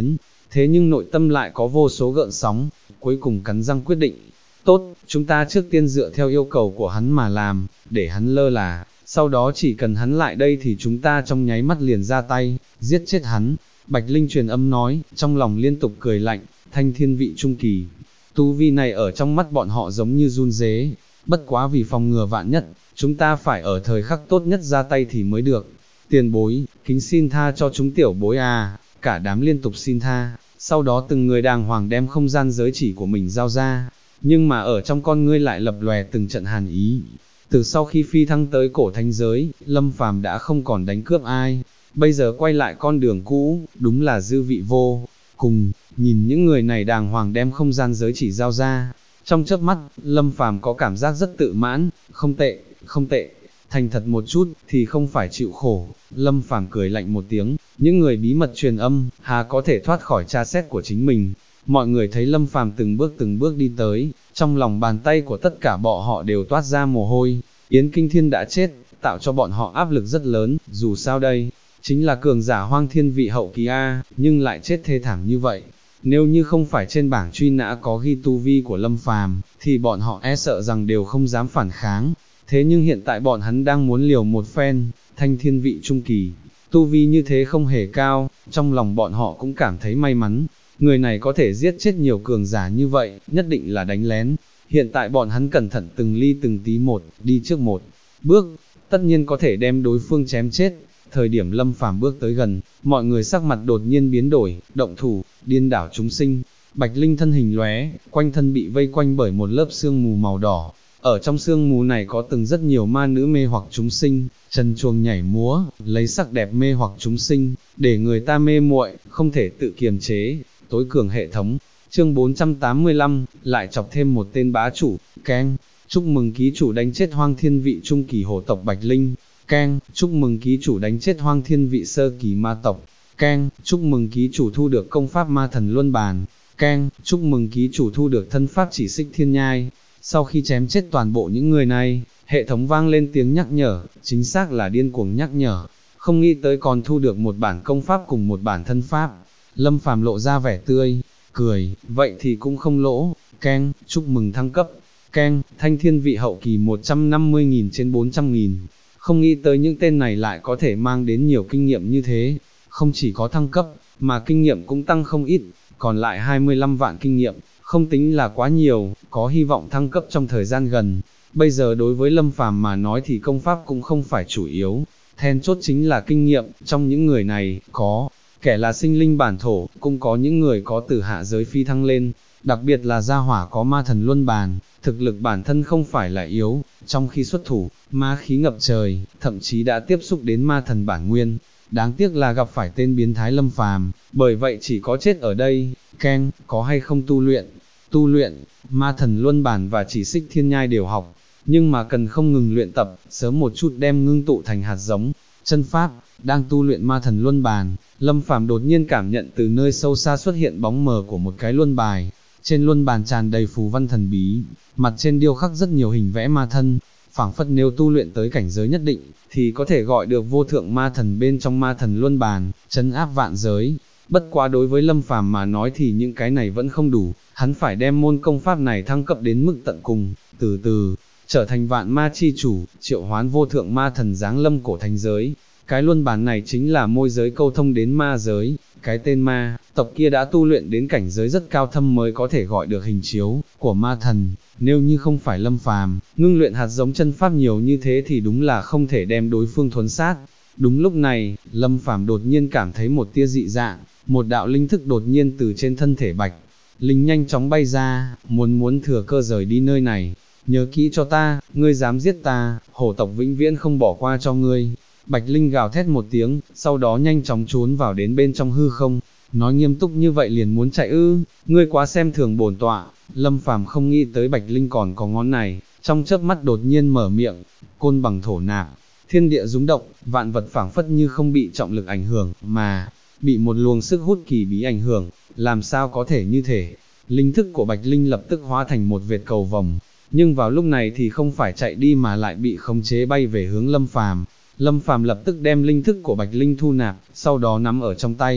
Speaker 1: thế nhưng nội tâm lại có vô số gợn sóng, cuối cùng cắn răng quyết định, tốt, chúng ta trước tiên dựa theo yêu cầu của hắn mà làm, để hắn lơ là, sau đó chỉ cần hắn lại đây thì chúng ta trong nháy mắt liền ra tay, giết chết hắn. Bạch Linh truyền âm nói, trong lòng liên tục cười lạnh, thanh thiên vị trung kỳ, tu vi này ở trong mắt bọn họ giống như run rế, bất quá vì phòng ngừa vạn nhất, chúng ta phải ở thời khắc tốt nhất ra tay thì mới được. Tiền bối, kính xin tha cho chúng tiểu bối à, cả đám liên tục xin tha, sau đó từng người đàng hoàng đem không gian giới chỉ của mình giao ra, nhưng mà ở trong con ngươi lại lập lòe từng trận hàn ý. Từ sau khi phi thăng tới cổ thánh giới, Lâm Phàm đã không còn đánh cướp ai, bây giờ quay lại con đường cũ, đúng là dư vị vô cùng. Nhìn những người này đàng hoàng đem không gian giới chỉ giao ra, trong chớp mắt, Lâm Phàm có cảm giác rất tự mãn, không tệ, không tệ, thành thật một chút thì không phải chịu khổ. Lâm Phàm cười lạnh một tiếng, những người bí mật truyền âm, hà có thể thoát khỏi tra xét của chính mình. Mọi người thấy Lâm Phàm từng bước đi tới, trong lòng bàn tay của tất cả bọn họ đều toát ra mồ hôi. Yến Kinh Thiên đã chết, tạo cho bọn họ áp lực rất lớn, dù sao đây, chính là cường giả hoang thiên vị hậu kỳ A, nhưng lại chết thê thảm như vậy. Nếu như không phải trên bảng truy nã có ghi tu vi của Lâm Phàm, thì bọn họ e sợ rằng đều không dám phản kháng. Thế nhưng hiện tại bọn hắn đang muốn liều một phen, thanh thiên vị trung kỳ, tu vi như thế không hề cao, trong lòng bọn họ cũng cảm thấy may mắn. Người này có thể giết chết nhiều cường giả như vậy, nhất định là đánh lén. Hiện tại bọn hắn cẩn thận từng ly từng tí một, đi trước một bước, tất nhiên có thể đem đối phương chém chết. Thời điểm Lâm Phàm bước tới gần, mọi người sắc mặt đột nhiên biến đổi, động thủ, điên đảo chúng sinh. Bạch Linh thân hình lóe, quanh thân bị vây quanh bởi một lớp sương mù màu đỏ. Ở trong sương mù này có từng rất nhiều ma nữ mê hoặc chúng sinh, trần truồng nhảy múa, lấy sắc đẹp mê hoặc chúng sinh, để người ta mê muội, không thể tự kiềm chế. Tối cường hệ thống, chương 485, lại chọc thêm một tên bá chủ, keng, chúc mừng ký chủ đánh chết hoang thiên vị trung kỳ hổ tộc Bạch Linh, keng, chúc mừng ký chủ đánh chết hoang thiên vị sơ kỳ ma tộc, keng, chúc mừng ký chủ thu được công pháp ma thần luân bàn, keng, chúc mừng ký chủ thu được thân pháp chỉ xích thiên nhai. Sau khi chém chết toàn bộ những người này, hệ thống vang lên tiếng nhắc nhở, chính xác là điên cuồng nhắc nhở, không nghĩ tới còn thu được một bản công pháp cùng một bản thân pháp. Lâm Phàm lộ ra vẻ tươi cười, vậy thì cũng không lỗ, keng, chúc mừng thăng cấp, keng, thanh thiên vị hậu kỳ 150.000 trên 400.000, không nghĩ tới những tên này lại có thể mang đến nhiều kinh nghiệm như thế, không chỉ có thăng cấp, mà kinh nghiệm cũng tăng không ít, còn lại 25 vạn kinh nghiệm, không tính là quá nhiều, có hy vọng thăng cấp trong thời gian gần. Bây giờ đối với Lâm Phàm mà nói thì công pháp cũng không phải chủ yếu, then chốt chính là kinh nghiệm. Trong những người này, có kẻ là sinh linh bản thổ, cũng có những người có từ hạ giới phi thăng lên, đặc biệt là gia hỏa có ma thần luân bàn, thực lực bản thân không phải là yếu, trong khi xuất thủ, ma khí ngập trời, thậm chí đã tiếp xúc đến ma thần bản nguyên. Đáng tiếc là gặp phải tên biến thái Lâm Phàm, bởi vậy chỉ có chết ở đây. Keng, có hay không tu luyện? Tu luyện, ma thần luân bản và chỉ xích thiên nhai đều học, nhưng mà cần không ngừng luyện tập, sớm một chút đem ngưng tụ thành hạt giống, chân pháp. Đang tu luyện ma thần luân bàn, Lâm Phàm đột nhiên cảm nhận từ nơi sâu xa xuất hiện bóng mờ của một cái luân bài. Trên luân bàn tràn đầy phù văn thần bí, mặt trên điêu khắc rất nhiều hình vẽ ma thân, phảng phất nếu tu luyện tới cảnh giới nhất định, thì có thể gọi được vô thượng ma thần bên trong ma thần luân bàn, trấn áp vạn giới. Bất quá đối với Lâm Phàm mà nói thì những cái này vẫn không đủ, hắn phải đem môn công pháp này thăng cấp đến mức tận cùng, từ từ trở thành vạn ma chi chủ, triệu hoán vô thượng ma thần giáng lâm cổ thánh giới. Cái luân bàn này chính là môi giới câu thông đến ma giới, cái tên ma tộc kia đã tu luyện đến cảnh giới rất cao thâm mới có thể gọi được hình chiếu của ma thần. Nếu như không phải Lâm Phàm ngưng luyện hạt giống chân pháp nhiều như thế thì đúng là không thể đem đối phương thuần sát. Đúng lúc này, Lâm Phàm đột nhiên cảm thấy một tia dị dạng, một đạo linh thức đột nhiên từ trên thân thể Bạch Linh nhanh chóng bay ra, muốn thừa cơ rời đi nơi này. Nhớ kỹ cho ta, ngươi dám giết ta, hổ tộc vĩnh viễn không bỏ qua cho ngươi. Bạch Linh gào thét một tiếng, sau đó nhanh chóng trốn vào đến bên trong hư không. Nói nghiêm túc như vậy liền muốn chạy ư? Ngươi quá xem thường bổn tọa. Lâm Phàm không nghĩ tới Bạch Linh còn có ngón này, trong chớp mắt đột nhiên mở miệng, côn bằng thổ nạp, thiên địa rung động, vạn vật phảng phất như không bị trọng lực ảnh hưởng, mà bị một luồng sức hút kỳ bí ảnh hưởng. Làm sao có thể như thể? Linh thức của Bạch Linh lập tức hóa thành một vệt cầu vồng, nhưng vào lúc này thì không phải chạy đi mà lại bị khống chế bay về hướng Lâm Phàm. Lâm Phàm lập tức đem linh thức của Bạch Linh thu nạp, sau đó nắm ở trong tay,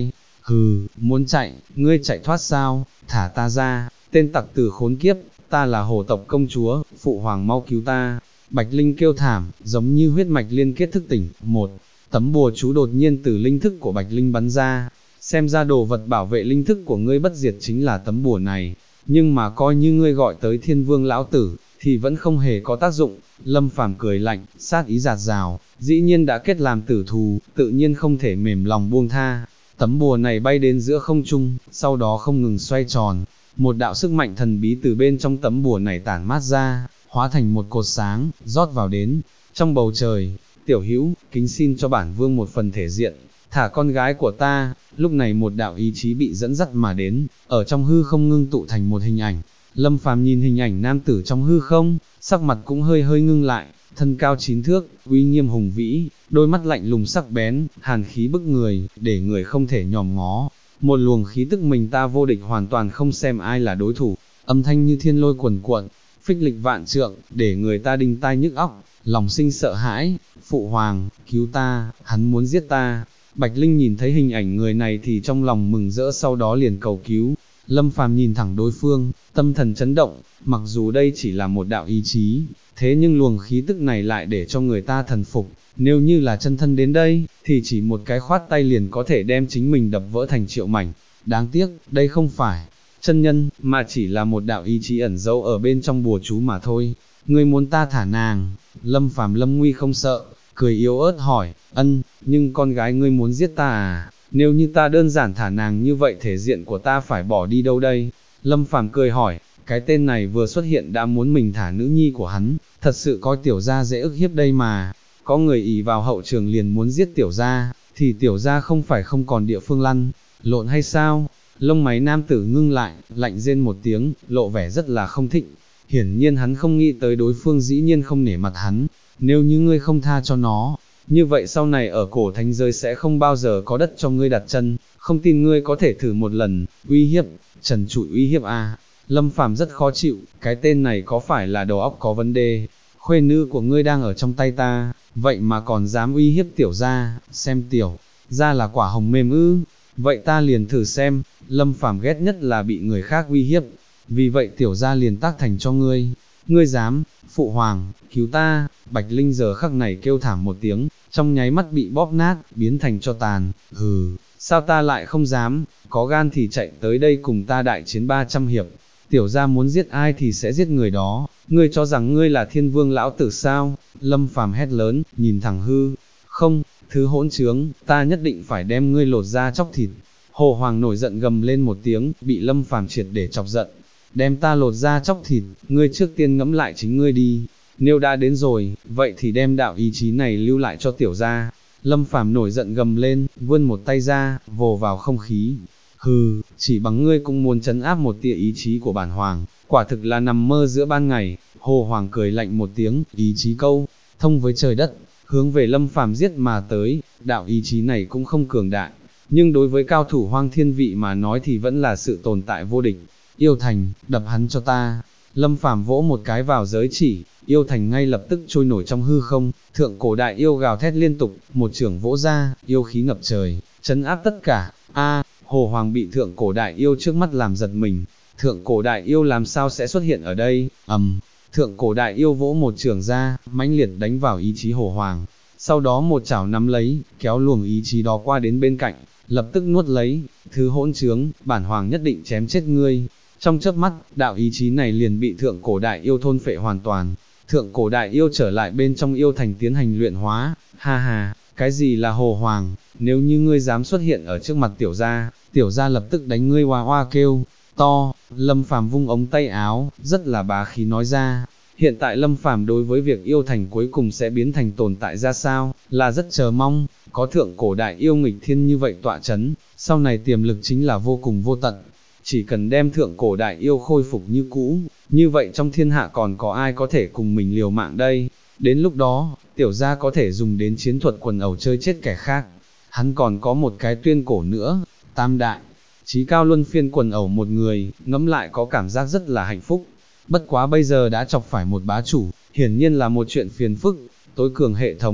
Speaker 1: hừ, muốn chạy, ngươi chạy thoát sao, thả ta ra, tên tặc tử khốn kiếp, ta là hồ tộc công chúa, phụ hoàng mau cứu ta. Bạch Linh kêu thảm, giống như huyết mạch liên kết thức tỉnh. Một tấm bùa chú đột nhiên từ linh thức của Bạch Linh bắn ra, xem ra đồ vật bảo vệ linh thức của ngươi bất diệt chính là tấm bùa này, nhưng mà coi như ngươi gọi tới Thiên Vương lão tử, thì vẫn không hề có tác dụng. Lâm Phàm cười lạnh, sát ý giạt rào, dĩ nhiên đã kết làm tử thù, tự nhiên không thể mềm lòng buông tha. Tấm bùa này bay đến giữa không trung, sau đó không ngừng xoay tròn, một đạo sức mạnh thần bí từ bên trong tấm bùa này tản mát ra, hóa thành một cột sáng, rót vào đến trong bầu trời. Tiểu hữu, kính xin cho bản vương một phần thể diện, thả con gái của ta. Lúc này một đạo ý chí bị dẫn dắt mà đến, ở trong hư không ngưng tụ thành một hình ảnh. Lâm Phàm nhìn hình ảnh nam tử trong hư không, sắc mặt cũng hơi hơi ngưng lại, thân cao 9 thước, uy nghiêm hùng vĩ, đôi mắt lạnh lùng sắc bén, hàn khí bức người, để người không thể nhòm ngó. Một luồng khí tức mình ta vô địch, hoàn toàn không xem ai là đối thủ, âm thanh như thiên lôi cuồn cuộn, phích lịch vạn trượng, để người ta đinh tai nhức óc, lòng sinh sợ hãi. Phụ hoàng, cứu ta, hắn muốn giết ta. Bạch Linh nhìn thấy hình ảnh người này thì trong lòng mừng rỡ, sau đó liền cầu cứu. Lâm Phàm nhìn thẳng đối phương, tâm thần chấn động, mặc dù đây chỉ là một đạo ý chí, thế nhưng luồng khí tức này lại để cho người ta thần phục. Nếu như là chân thân đến đây, thì chỉ một cái khoát tay liền có thể đem chính mình đập vỡ thành triệu mảnh. Đáng tiếc, đây không phải chân nhân, mà chỉ là một đạo ý chí ẩn giấu ở bên trong bùa chú mà thôi. Ngươi muốn ta thả nàng? Lâm Phàm lâm nguy không sợ, cười yếu ớt hỏi. Ân, nhưng con gái ngươi muốn giết ta à? Nếu như ta đơn giản thả nàng như vậy, thể diện của ta phải bỏ đi đâu đây? Lâm Phàm cười hỏi, cái tên này vừa xuất hiện đã muốn mình thả nữ nhi của hắn, thật sự coi tiểu gia dễ ức hiếp đây mà. Có người ỷ vào hậu trường liền muốn giết tiểu gia, thì tiểu gia không phải không còn địa phương lăn lộn hay sao? Lông mày nam tử ngưng lại, lạnh rên một tiếng, lộ vẻ rất là không thích. Hiển nhiên hắn không nghĩ tới đối phương dĩ nhiên không nể mặt hắn. Nếu như ngươi không tha cho nó, như vậy sau này ở cổ thánh giới sẽ không bao giờ có đất cho ngươi đặt chân. Không tin ngươi có thể thử một lần. Uy hiếp, trần trụi uy hiếp à? Lâm Phàm rất khó chịu, cái tên này có phải là đầu óc có vấn đề? Khuê nữ của ngươi đang ở trong tay ta, vậy mà còn dám uy hiếp tiểu gia, xem tiểu gia là quả hồng mềm ư? Vậy ta liền thử xem. Lâm Phàm ghét nhất là bị người khác uy hiếp, vì vậy tiểu gia liền tác thành cho ngươi. Ngươi dám? Phụ hoàng, cứu ta! Bạch Linh giờ khắc này kêu thảm một tiếng, trong nháy mắt bị bóp nát, biến thành tro tàn. Hừ, sao ta lại không dám? Có gan thì chạy tới đây cùng ta đại chiến 300 hiệp. Tiểu gia muốn giết ai thì sẽ giết người đó. Ngươi cho rằng ngươi là Thiên Vương lão tử sao? Lâm Phàm hét lớn, nhìn thẳng hư không, thứ hỗn trướng, ta nhất định phải đem ngươi lột da chóc thịt. Hồ Hoàng nổi giận gầm lên một tiếng, bị Lâm Phàm triệt để chọc giận. Đem ta lột da chóc thịt, ngươi trước tiên ngẫm lại chính ngươi đi. Nếu đã đến rồi, vậy thì đem đạo ý chí này lưu lại cho tiểu gia. Lâm Phàm nổi giận gầm lên, vươn một tay ra, vồ vào không khí. Hừ, chỉ bằng ngươi cũng muốn trấn áp một tia ý chí của bản hoàng, quả thực là nằm mơ giữa ban ngày. Hồ Hoàng cười lạnh một tiếng, ý chí câu thông với trời đất, hướng về Lâm Phàm giết mà tới. Đạo ý chí này cũng không cường đại, nhưng đối với cao thủ hoang thiên vị mà nói thì vẫn là sự tồn tại vô địch. Yêu thành, đập hắn cho ta. Lâm Phàm vỗ một cái vào giới chỉ, yêu thành ngay lập tức trôi nổi trong hư không. Thượng cổ đại yêu gào thét liên tục, một chưởng vỗ ra, yêu khí ngập trời, trấn áp tất cả. Hồ Hoàng bị thượng cổ đại yêu trước mắt làm giật mình. Thượng cổ đại yêu làm sao sẽ xuất hiện ở đây? Thượng cổ đại yêu vỗ một chưởng ra, mãnh liệt đánh vào ý chí Hồ Hoàng, sau đó một chảo nắm lấy, kéo luồng ý chí đó qua đến bên cạnh, lập tức nuốt lấy. Thứ hỗn trướng, bản hoàng nhất định chém chết ngươi. Trong chớp mắt, đạo ý chí này liền bị thượng cổ đại yêu thôn phệ hoàn toàn. Thượng cổ đại yêu trở lại bên trong yêu thành tiến hành luyện hóa. Ha ha, cái gì là Hồ Hoàng? Nếu như ngươi dám xuất hiện ở trước mặt tiểu gia lập tức đánh ngươi hoa hoa kêu to. Lâm Phàm vung ống tay áo, rất là bá khí nói ra. Hiện tại Lâm Phàm đối với việc yêu thành cuối cùng sẽ biến thành tồn tại ra sao, là rất chờ mong. Có thượng cổ đại yêu nghịch thiên như vậy tọa chấn, sau này tiềm lực chính là vô cùng vô tận. Chỉ cần đem thượng cổ đại yêu khôi phục như cũ, như vậy trong thiên hạ còn có ai có thể cùng mình liều mạng đây? Đến lúc đó, tiểu gia có thể dùng đến chiến thuật quần ẩu chơi chết kẻ khác. Hắn còn có một cái tuyên cổ nữa, tam đại chí cao luân phiên quần ẩu một người, ngẫm lại có cảm giác rất là hạnh phúc. Bất quá bây giờ đã chọc phải một bá chủ, hiển nhiên là một chuyện phiền phức. Tối cường hệ thống,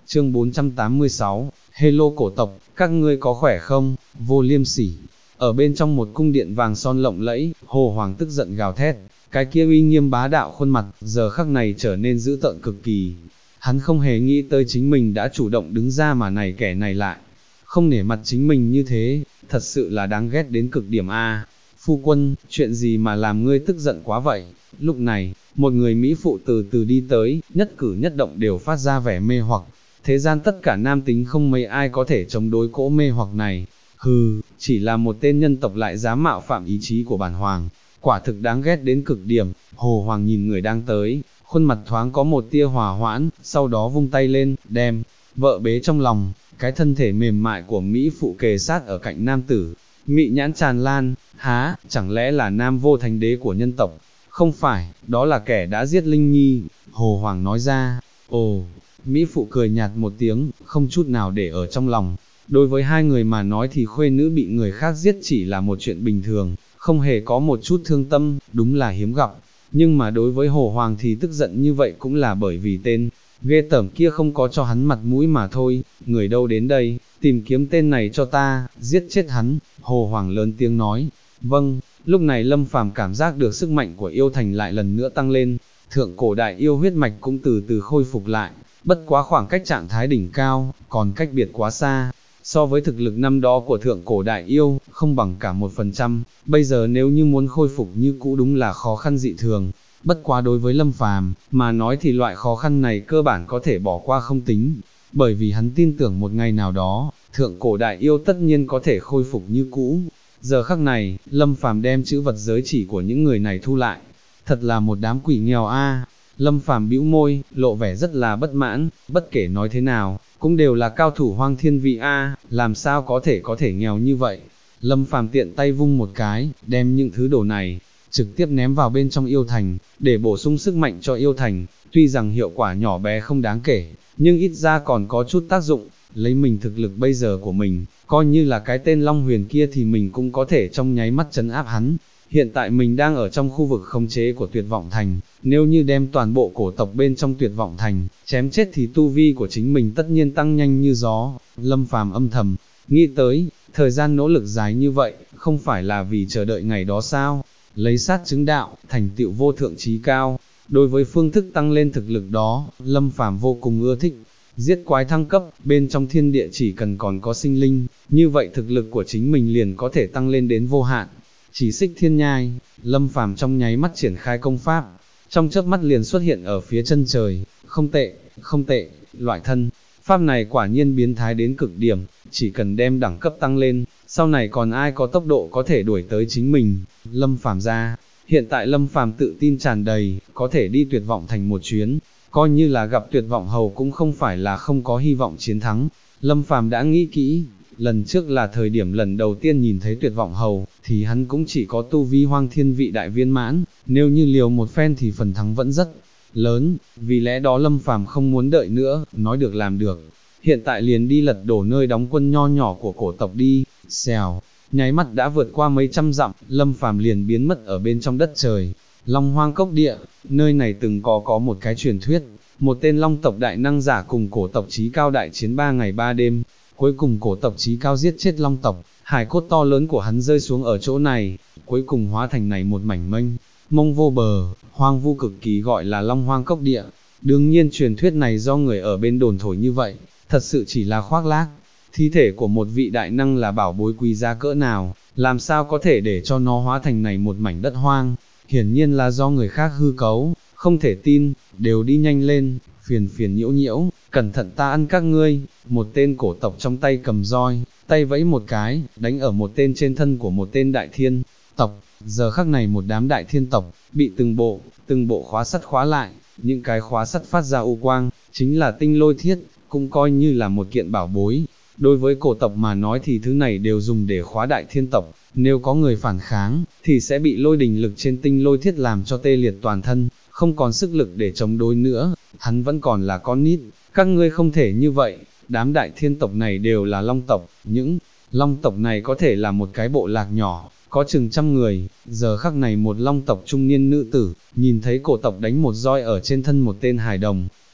Speaker 1: chương 486, Hello cổ tộc, các ngươi có khỏe không, vô liêm sỉ. Ở bên trong một cung điện vàng son lộng lẫy, Hồ Hoàng tức giận gào thét, cái kia uy nghiêm bá đạo khuôn mặt, giờ khắc này trở nên dữ tợn cực kỳ. Hắn không hề nghĩ tới chính mình đã chủ động đứng ra mà này kẻ này lại, không nể mặt chính mình như thế, thật sự là đáng ghét đến cực điểm a. Phu quân, chuyện gì mà làm ngươi tức giận quá vậy? Lúc này, một người Mỹ phụ từ từ đi tới, nhất cử nhất động đều phát ra vẻ mê hoặc. Thế gian tất cả nam tính không mấy ai có thể chống đối cỗ mê hoặc này. Hừ, chỉ là một tên nhân tộc lại dám mạo phạm ý chí của bản hoàng, quả thực đáng ghét đến cực điểm. Hồ Hoàng nhìn người đang tới, khuôn mặt thoáng có một tia hòa hoãn, sau đó vung tay lên, đem vợ bế trong lòng, cái thân thể mềm mại của Mỹ phụ kề sát ở cạnh nam tử, mị nhãn tràn lan, há, chẳng lẽ là nam vô thánh đế của nhân tộc? Không phải, đó là kẻ đã giết Linh Nhi, Hồ Hoàng nói ra. Ồ, Mỹ phụ cười nhạt một tiếng, không chút nào để ở trong lòng. Đối với hai người mà nói thì khuê nữ bị người khác giết chỉ là một chuyện bình thường, không hề có một chút thương tâm, đúng là hiếm gặp. Nhưng mà đối với Hồ Hoàng thì tức giận như vậy cũng là bởi vì tên ghê tởm kia không có cho hắn mặt mũi mà thôi. Người đâu đến đây, tìm kiếm tên này cho ta, giết chết hắn. Hồ Hoàng lớn tiếng nói. Vâng. Lúc này Lâm Phàm cảm giác được sức mạnh của yêu thành lại lần nữa tăng lên, thượng cổ đại yêu huyết mạch cũng từ từ khôi phục lại, bất quá khoảng cách trạng thái đỉnh cao, còn cách biệt quá xa. So với thực lực năm đó của thượng cổ đại yêu, không bằng cả 1%, bây giờ nếu như muốn khôi phục như cũ đúng là khó khăn dị thường. Bất quá đối với Lâm Phàm mà nói thì loại khó khăn này cơ bản có thể bỏ qua không tính, bởi vì hắn tin tưởng một ngày nào đó, thượng cổ đại yêu tất nhiên có thể khôi phục như cũ. Giờ khắc này, Lâm Phàm đem chữ vật giới chỉ của những người này thu lại, thật là một đám quỷ nghèo a. Lâm Phàm bĩu môi, lộ vẻ rất là bất mãn, bất kể nói thế nào, cũng đều là cao thủ hoang thiên vị a, làm sao có thể nghèo như vậy. Lâm Phàm tiện tay vung một cái, đem những thứ đồ này trực tiếp ném vào bên trong yêu thành, để bổ sung sức mạnh cho yêu thành, tuy rằng hiệu quả nhỏ bé không đáng kể, nhưng ít ra còn có chút tác dụng. Lấy mình thực lực bây giờ của mình, coi như là cái tên Long Huyền kia thì mình cũng có thể trong nháy mắt trấn áp hắn. Hiện tại mình đang ở trong khu vực khống chế của Tuyệt Vọng Thành, nếu như đem toàn bộ cổ tộc bên trong Tuyệt Vọng Thành chém chết thì tu vi của chính mình tất nhiên tăng nhanh như gió. Lâm Phàm âm thầm nghĩ tới, thời gian nỗ lực dài như vậy, không phải là vì chờ đợi ngày đó sao? Lấy sát chứng đạo, thành tựu vô thượng trí cao. Đối với phương thức tăng lên thực lực đó, Lâm Phàm vô cùng ưa thích. Giết quái thăng cấp, bên trong thiên địa chỉ cần còn có sinh linh, như vậy thực lực của chính mình liền có thể tăng lên đến vô hạn. Chỉ xích thiên nhai, Lâm Phàm trong nháy mắt triển khai công pháp, trong chớp mắt liền xuất hiện ở phía chân trời. Không tệ, loại thân pháp này quả nhiên biến thái đến cực điểm, chỉ cần đem đẳng cấp tăng lên, sau này còn ai có tốc độ có thể đuổi tới chính mình. Lâm Phàm ra, hiện tại Lâm Phàm tự tin tràn đầy, có thể đi Tuyệt Vọng Thành một chuyến, coi như là gặp Tuyệt Vọng Hầu cũng không phải là không có hy vọng chiến thắng. Lâm Phàm đã nghĩ kỹ, lần trước là thời điểm lần đầu tiên nhìn thấy Tuyệt Vọng Hầu, thì hắn cũng chỉ có tu vi hoang thiên vị đại viên mãn, nếu như liều một phen thì phần thắng vẫn rất lớn, vì lẽ đó Lâm Phàm không muốn đợi nữa, nói được làm được. Hiện tại liền đi lật đổ nơi đóng quân nho nhỏ của cổ tộc đi. Xèo, nháy mắt đã vượt qua mấy trăm dặm, Lâm Phàm liền biến mất ở bên trong đất trời. Long Hoang Cốc Địa, nơi này từng có một cái truyền thuyết, một tên long tộc đại năng giả cùng cổ tộc Chí Cao đại chiến 3 ngày 3 đêm, cuối cùng cổ tộc Chí Cao giết chết long tộc, hải cốt to lớn của hắn rơi xuống ở chỗ này, cuối cùng hóa thành này một mảnh mênh mông vô bờ, hoang vu cực kỳ gọi là Long Hoang Cốc Địa. Đương nhiên truyền thuyết này do người ở bên đồn thổi như vậy, thật sự chỉ là khoác lác. Thi thể của một vị đại năng là bảo bối quý giá cỡ nào, làm sao có thể để cho nó hóa thành này một mảnh đất hoang, hiển nhiên là do người khác hư cấu, không thể tin, đều đi nhanh lên, phiền nhiễu nhiễu, cẩn thận ta ăn các ngươi. Một tên cổ tộc trong tay cầm roi, tay vẫy một cái, đánh ở một tên trên thân của một tên đại thiên tộc. Giờ khắc này một đám đại thiên tộc, bị từng bộ khóa sắt khóa lại, những cái khóa sắt phát ra u quang, chính là tinh lôi thiết, cũng coi như là một kiện bảo bối. Đối với cổ tộc mà nói thì thứ này đều dùng để khóa đại thiên tộc, nếu có người phản kháng, thì sẽ bị lôi đình lực trên tinh lôi thiết làm cho tê liệt toàn thân, không còn sức lực để chống đối nữa. Hắn vẫn còn là con nít, các ngươi không thể như vậy. Đám đại thiên tộc này đều là long tộc, những long tộc này có thể là một cái bộ lạc nhỏ, có chừng trăm người. Giờ khắc này một long tộc trung niên nữ tử, nhìn thấy cổ tộc đánh một roi ở trên thân một tên hài đồng,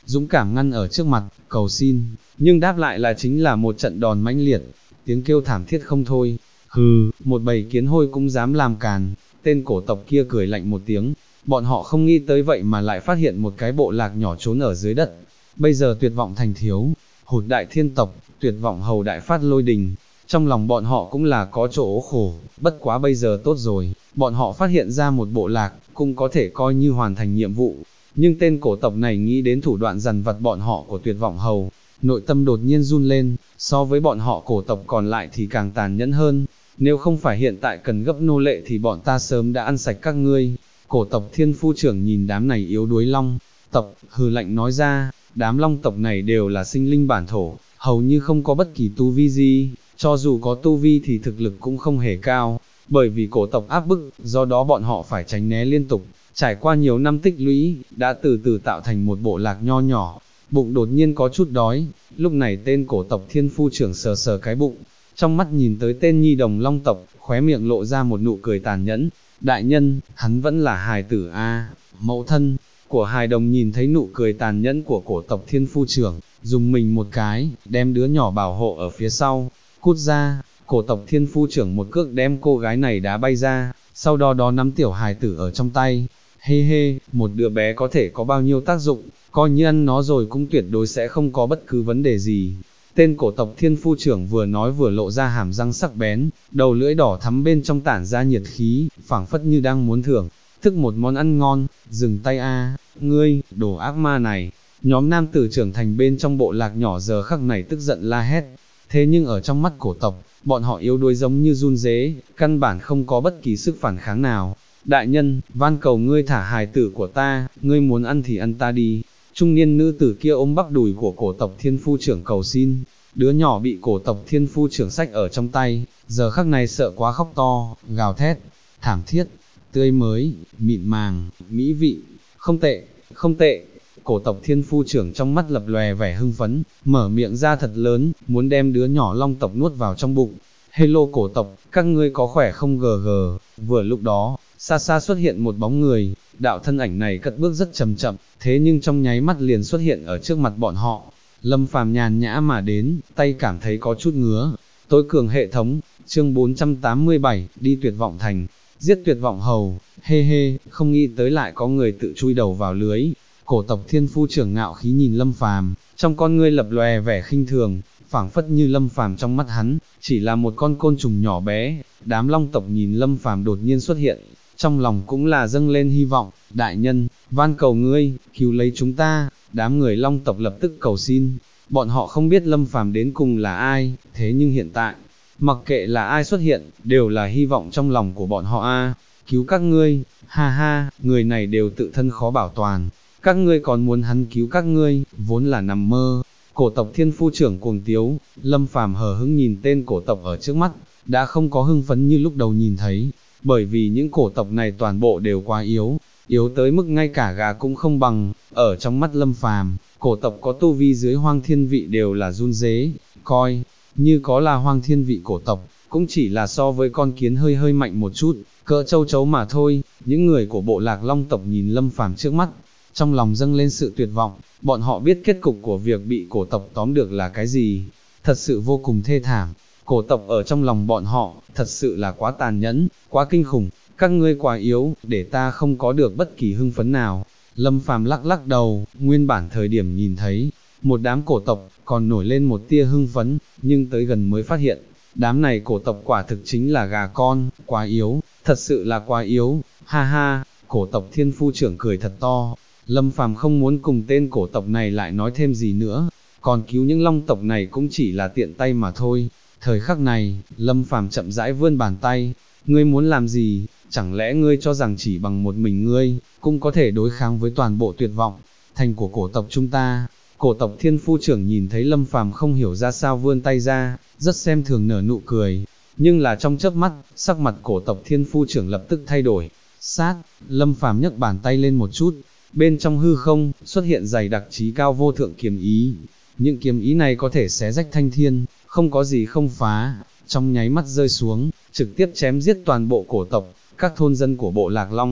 Speaker 1: dũng cảm ngăn ở trước mặt, cầu xin, nhưng đáp lại là chính là một trận đòn mãnh liệt, tiếng kêu thảm thiết không thôi. Hừ, một bầy kiến hôi cũng dám làm càn. Tên cổ tộc kia cười lạnh một tiếng, bọn họ không nghĩ tới vậy mà lại phát hiện một cái bộ lạc nhỏ trốn ở dưới đất. Bây giờ tuyệt vọng thành thiếu, hụt đại thiên tộc, tuyệt vọng hầu đại phát lôi đình. Trong lòng bọn họ cũng là có chỗ khổ, bất quá bây giờ tốt rồi, bọn họ phát hiện ra một bộ lạc, cũng có thể coi như hoàn thành nhiệm vụ. Nhưng tên cổ tộc này nghĩ đến thủ đoạn dằn vặt bọn họ của tuyệt vọng hầu, nội tâm đột nhiên run lên, so với bọn họ cổ tộc còn lại thì càng tàn nhẫn hơn. Nếu không phải hiện tại cần gấp nô lệ thì bọn ta sớm đã ăn sạch các ngươi. Cổ tộc thiên phu trưởng nhìn đám này yếu đuối long tộc, hừ lạnh nói ra, đám long tộc này đều là sinh linh bản thổ, hầu như không có bất kỳ tu vi gì, cho dù có tu vi thì thực lực cũng không hề cao, bởi vì cổ tộc áp bức, do đó bọn họ phải tránh né liên tục, trải qua nhiều năm tích lũy, đã từ từ tạo thành một bộ lạc nho nhỏ. Bụng đột nhiên có chút đói, lúc này tên cổ tộc thiên phu trưởng sờ sờ cái bụng, trong mắt nhìn tới tên nhi đồng long tộc, khóe miệng lộ ra một nụ cười tàn nhẫn. Đại nhân, hắn vẫn là hài tử a. Mẫu thân của hài đồng nhìn thấy nụ cười tàn nhẫn của cổ tộc thiên phu trưởng, dùng mình một cái, đem đứa nhỏ bảo hộ ở phía sau, cút ra. Cổ tộc thiên phu trưởng một cước đem cô gái này đá bay ra, sau đó nắm tiểu hài tử ở trong tay. Hê hê, một đứa bé có thể có bao nhiêu tác dụng, coi như ăn nó rồi cũng tuyệt đối sẽ không có bất cứ vấn đề gì. Tên cổ tộc thiên phu trưởng vừa nói vừa lộ ra hàm răng sắc bén, đầu lưỡi đỏ thắm bên trong tản ra nhiệt khí, phảng phất như đang muốn thưởng thức một món ăn ngon. Dừng tay a, ngươi, đồ ác ma này. Nhóm nam tử trưởng thành bên trong bộ lạc nhỏ giờ khắc này tức giận la hét. Thế nhưng ở trong mắt cổ tộc, bọn họ yếu đuối giống như run rế, căn bản không có bất kỳ sức phản kháng nào. Đại nhân, van cầu ngươi thả hài tử của ta, ngươi muốn ăn thì ăn ta đi. Trung niên nữ tử kia ôm bắp đùi của cổ tộc thiên phu trưởng cầu xin. Đứa nhỏ bị cổ tộc thiên phu trưởng sách ở trong tay, giờ khắc này sợ quá khóc to, gào thét, thảm thiết, tươi mới, mịn màng, mỹ vị, không tệ, không tệ. Cổ tộc thiên phu trưởng trong mắt lập lòe vẻ hưng phấn, mở miệng ra thật lớn, muốn đem đứa nhỏ long tộc nuốt vào trong bụng. Hello cổ tộc, các ngươi có khỏe không GG? Vừa lúc đó, xa xa xuất hiện một bóng người, đạo thân ảnh này cất bước rất chậm chậm, thế nhưng trong nháy mắt liền xuất hiện ở trước mặt bọn họ. Lâm Phàm nhàn nhã mà đến, tay cảm thấy có chút ngứa. Tối cường hệ thống, chương 487, đi tuyệt vọng thành, giết tuyệt vọng hầu. Hê hê, không nghĩ tới lại có người tự chui đầu vào lưới. Cổ tộc thiên phu trưởng ngạo khí nhìn Lâm Phàm, trong con ngươi lập lòe vẻ khinh thường, phảng phất như Lâm Phàm trong mắt hắn chỉ là một con côn trùng nhỏ bé. Đám long tộc nhìn Lâm Phàm đột nhiên xuất hiện, trong lòng cũng là dâng lên hy vọng. Đại nhân, van cầu ngươi, cứu lấy chúng ta. Đám người long tộc lập tức cầu xin. Bọn họ không biết Lâm Phàm đến cùng là ai, thế nhưng hiện tại, mặc kệ là ai xuất hiện, đều là hy vọng trong lòng của bọn họ a. Cứu các ngươi, ha ha, người này đều tự thân khó bảo toàn, các ngươi còn muốn hắn cứu các ngươi, vốn là nằm mơ. Cổ tộc thiên phu trưởng cuồng tiếu, Lâm Phàm hờ hững nhìn tên cổ tộc ở trước mắt, đã không có hưng phấn như lúc đầu nhìn thấy, bởi vì những cổ tộc này toàn bộ đều quá yếu, yếu tới mức ngay cả gà cũng không bằng. Ở trong mắt Lâm Phàm, cổ tộc có tu vi dưới hoang thiên vị đều là run rế, coi như có là hoang thiên vị cổ tộc, cũng chỉ là so với con kiến hơi hơi mạnh một chút, cỡ châu chấu mà thôi. Những người của bộ lạc long tộc nhìn Lâm Phàm trước mắt, trong lòng dâng lên sự tuyệt vọng, bọn họ biết kết cục của việc bị cổ tộc tóm được là cái gì, thật sự vô cùng thê thảm. Cổ tộc ở trong lòng bọn họ, thật sự là quá tàn nhẫn, quá kinh khủng, các ngươi quá yếu, để ta không có được bất kỳ hưng phấn nào. Lâm Phàm lắc lắc đầu, nguyên bản thời điểm nhìn thấy một đám cổ tộc, còn nổi lên một tia hưng phấn, nhưng tới gần mới phát hiện, đám này cổ tộc quả thực chính là gà con, quá yếu, thật sự là quá yếu, ha ha. Cổ tộc thiên phu trưởng cười thật to. Lâm Phàm không muốn cùng tên cổ tộc này lại nói thêm gì nữa, còn cứu những long tộc này cũng chỉ là tiện tay mà thôi. Thời khắc này, Lâm Phàm chậm rãi vươn bàn tay, ngươi muốn làm gì, chẳng lẽ ngươi cho rằng chỉ bằng một mình ngươi, cũng có thể đối kháng với toàn bộ tuyệt vọng thành của cổ tộc chúng ta. Cổ tộc thiên phu trưởng nhìn thấy Lâm Phàm không hiểu ra sao vươn tay ra, rất xem thường nở nụ cười, nhưng là trong chớp mắt, sắc mặt cổ tộc thiên phu trưởng lập tức thay đổi. Sát, Lâm Phàm nhấc bàn tay lên một chút, bên trong hư không, xuất hiện dày đặc chí cao vô thượng kiếm ý. Những kiếm ý này có thể xé rách thanh thiên, không có gì không phá, trong nháy mắt rơi xuống, trực tiếp chém giết toàn bộ cổ tộc, các thôn dân của bộ lạc long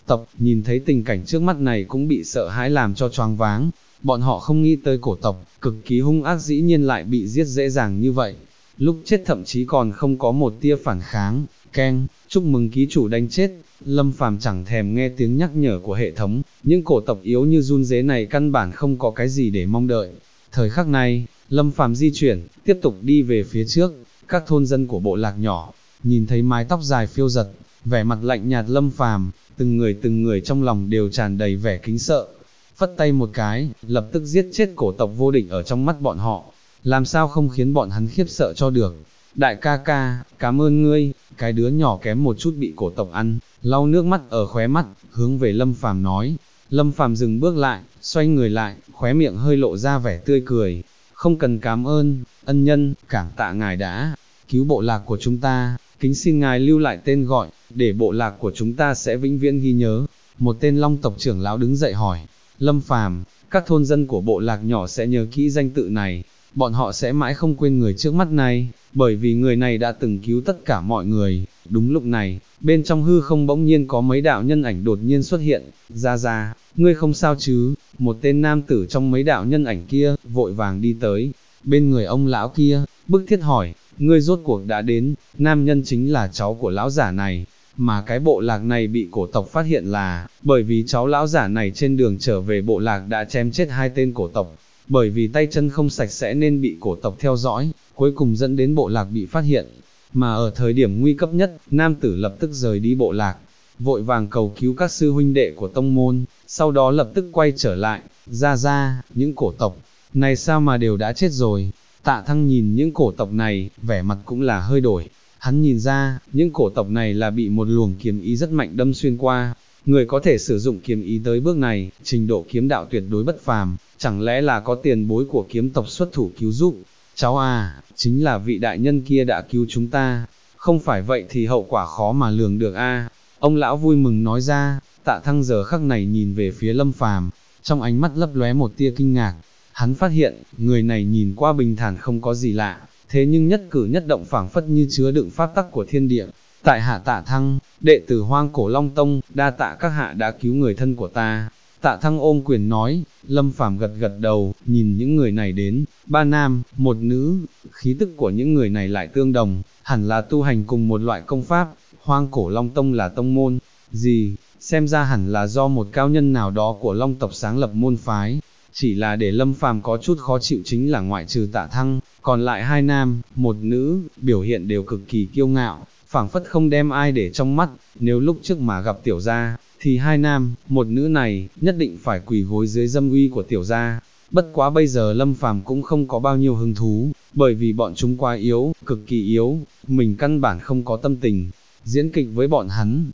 Speaker 1: tộc, nhìn thấy tình cảnh trước mắt này cũng bị sợ hãi làm cho choáng váng, bọn họ không nghĩ tới cổ tộc, cực kỳ hung ác dĩ nhiên lại bị giết dễ dàng như vậy, lúc chết thậm chí còn không có một tia phản kháng, keng, chúc mừng ký chủ đánh chết, Lâm Phàm chẳng thèm nghe tiếng nhắc nhở của hệ thống, những cổ tộc yếu như run rế này căn bản không có cái gì để mong đợi. Thời khắc này, Lâm Phàm di chuyển, tiếp tục đi về phía trước, các thôn dân của bộ lạc nhỏ, nhìn thấy mái tóc dài phiêu giật, vẻ mặt lạnh nhạt Lâm Phàm, từng người trong lòng đều tràn đầy vẻ kính sợ. Phất tay một cái, lập tức giết chết cổ tộc vô địch ở trong mắt bọn họ, làm sao không khiến bọn hắn khiếp sợ cho được. Đại ca ca, cảm ơn ngươi, cái đứa nhỏ kém một chút bị cổ tộc ăn, lau nước mắt ở khóe mắt, hướng về Lâm Phàm nói. Lâm Phàm dừng bước lại, xoay người lại, khóe miệng hơi lộ ra vẻ tươi cười. Không cần cảm ơn, ân nhân, cảm tạ ngài đã cứu bộ lạc của chúng ta, kính xin ngài lưu lại tên gọi, để bộ lạc của chúng ta sẽ vĩnh viễn ghi nhớ. Một tên Long tộc trưởng lão đứng dậy hỏi, Lâm Phàm, các thôn dân của bộ lạc nhỏ sẽ nhớ kỹ danh tự này, bọn họ sẽ mãi không quên người trước mắt này, bởi vì người này đã từng cứu tất cả mọi người. Đúng lúc này, bên trong hư không bỗng nhiên có mấy đạo nhân ảnh đột nhiên xuất hiện, ra, ngươi không sao chứ, một tên nam tử trong mấy đạo nhân ảnh kia, vội vàng đi tới, bên người ông lão kia, bức thiết hỏi, ngươi rốt cuộc đã đến, nam nhân chính là cháu của lão giả này, mà cái bộ lạc này bị cổ tộc phát hiện là, bởi vì cháu lão giả này trên đường trở về bộ lạc đã chém chết 2 tên cổ tộc, bởi vì tay chân không sạch sẽ nên bị cổ tộc theo dõi, cuối cùng dẫn đến bộ lạc bị phát hiện, mà ở thời điểm nguy cấp nhất, nam tử lập tức rời đi bộ lạc, vội vàng cầu cứu các sư huynh đệ của tông môn, sau đó lập tức quay trở lại, ra, những cổ tộc này sao mà đều đã chết rồi. Tạ Thăng nhìn những cổ tộc này, vẻ mặt cũng là hơi đổi, hắn nhìn ra, những cổ tộc này là bị một luồng kiếm ý rất mạnh đâm xuyên qua, người có thể sử dụng kiếm ý tới bước này, trình độ kiếm đạo tuyệt đối bất phàm, chẳng lẽ là có tiền bối của kiếm tộc xuất thủ cứu giúp. Cháu à, chính là vị đại nhân kia đã cứu chúng ta, không phải vậy thì hậu quả khó mà lường được a. Ông lão vui mừng nói ra. Tạ Thăng giờ khắc này nhìn về phía Lâm Phàm, trong ánh mắt lấp lóe một tia kinh ngạc, hắn phát hiện, người này nhìn qua bình thản không có gì lạ, thế nhưng nhất cử nhất động phảng phất như chứa đựng pháp tắc của thiên địa. Tại hạ Tạ Thăng, đệ tử Hoang Cổ Long Tông, đa tạ các hạ đã cứu người thân của ta. Tạ Thăng ôm quyền nói. Lâm Phàm gật gật đầu, nhìn những người này đến, 3 nam, 1 nữ, khí tức của những người này lại tương đồng, hẳn là tu hành cùng một loại công pháp. Hoang Cổ Long Tông là tông môn gì, xem ra hẳn là do một cao nhân nào đó của Long tộc sáng lập môn phái. Chỉ là để Lâm Phàm có chút khó chịu chính là ngoại trừ Tạ Thăng, còn lại 2 nam, 1 nữ, biểu hiện đều cực kỳ kiêu ngạo, phảng phất không đem ai để trong mắt. Nếu lúc trước mà gặp tiểu gia, thì 2 nam, 1 nữ này, nhất định phải quỳ gối dưới dâm uy của tiểu gia. Bất quá bây giờ Lâm Phàm cũng không có bao nhiêu hứng thú, bởi vì bọn chúng quá yếu, cực kỳ yếu, mình căn bản không có tâm tình diễn kịch với bọn hắn.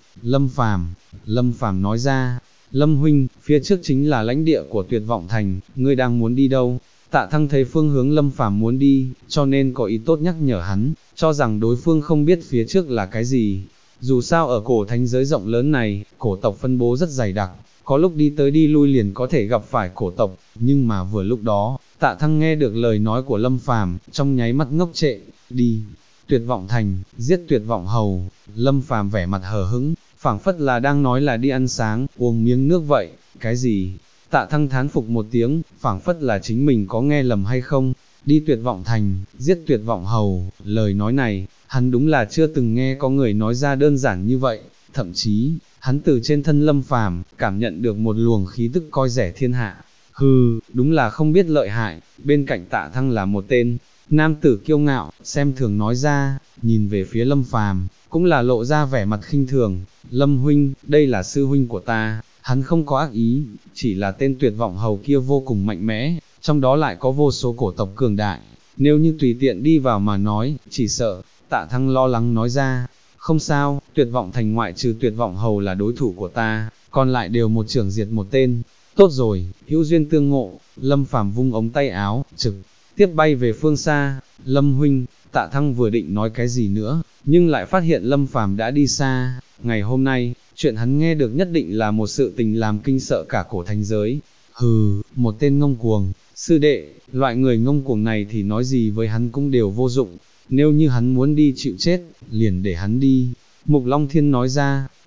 Speaker 1: Lâm Phàm nói ra, Lâm huynh, phía trước chính là lãnh địa của Tuyệt Vọng Thành, ngươi đang muốn đi đâu? Tạ Thăng thấy phương hướng Lâm Phàm muốn đi, cho nên có ý tốt nhắc nhở hắn, cho rằng đối phương không biết phía trước là cái gì. Dù sao ở cổ thánh giới rộng lớn này, cổ tộc phân bố rất dày đặc, có lúc đi tới đi lui liền có thể gặp phải cổ tộc, nhưng mà vừa lúc đó, Tạ Thăng nghe được lời nói của Lâm Phàm, trong nháy mắt ngốc trệ, đi. Tuyệt Vọng Thành, giết Tuyệt Vọng Hầu. Lâm Phàm vẻ mặt hờ hững, phảng phất là đang nói là đi ăn sáng, uống miếng nước vậy. Cái gì? Tạ Thăng thán phục một tiếng, phảng phất là chính mình có nghe lầm hay không. Đi Tuyệt Vọng Thành, giết Tuyệt Vọng Hầu. Lời nói này, hắn đúng là chưa từng nghe có người nói ra đơn giản như vậy. Thậm chí, hắn từ trên thân Lâm Phàm cảm nhận được một luồng khí tức coi rẻ thiên hạ. Hừ, đúng là không biết lợi hại. Bên cạnh Tạ Thăng là một tên nam tử kiêu ngạo, xem thường nói ra, nhìn về phía Lâm Phàm, cũng là lộ ra vẻ mặt khinh thường. Lâm huynh, đây là sư huynh của ta, hắn không có ác ý, chỉ là tên Tuyệt Vọng Hầu kia vô cùng mạnh mẽ, trong đó lại có vô số cổ tộc cường đại, nếu như tùy tiện đi vào mà nói, chỉ sợ. Tạ Thăng lo lắng nói ra, không sao, Tuyệt Vọng Thành ngoại trừ Tuyệt Vọng Hầu là đối thủ của ta, còn lại đều một trưởng diệt một tên. Tốt rồi, hữu duyên tương ngộ. Lâm Phàm vung ống tay áo, trực tiếp bay về phương xa. Lâm huynh, Tạ Thăng vừa định nói cái gì nữa, nhưng lại phát hiện Lâm Phàm đã đi xa. Ngày hôm nay, chuyện hắn nghe được nhất định là một sự tình làm kinh sợ cả cổ thành giới. Hừ, một tên ngông cuồng, sư đệ, loại người ngông cuồng này thì nói gì với hắn cũng đều vô dụng, nếu như hắn muốn đi chịu chết, liền để hắn đi. Mục Long Thiên nói ra,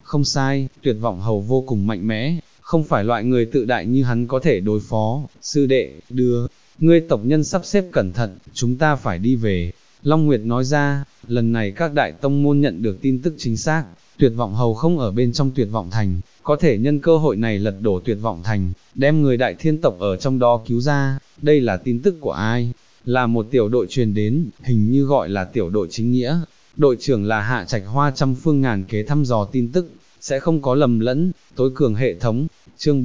Speaker 1: không sai, tuyệt vọng hầu vô cùng mạnh mẽ, không phải loại người tự đại như hắn có thể đối phó, sư đệ, ngươi tộc nhân sắp xếp cẩn thận, chúng ta phải đi về. Long Nguyệt nói ra, lần này các đại tông môn nhận được tin tức chính xác, tuyệt vọng hầu không ở bên trong tuyệt vọng thành, có thể nhân cơ hội này lật đổ tuyệt vọng thành, đem người đại thiên tộc ở trong đó cứu ra. Đây là tin tức của ai? Là một tiểu đội truyền đến, hình như gọi là tiểu đội chính nghĩa. Đội trưởng là Hạ Trạch Hoa trăm phương ngàn kế thăm dò tin tức, sẽ không có lầm lẫn. Tối cường hệ thống, chương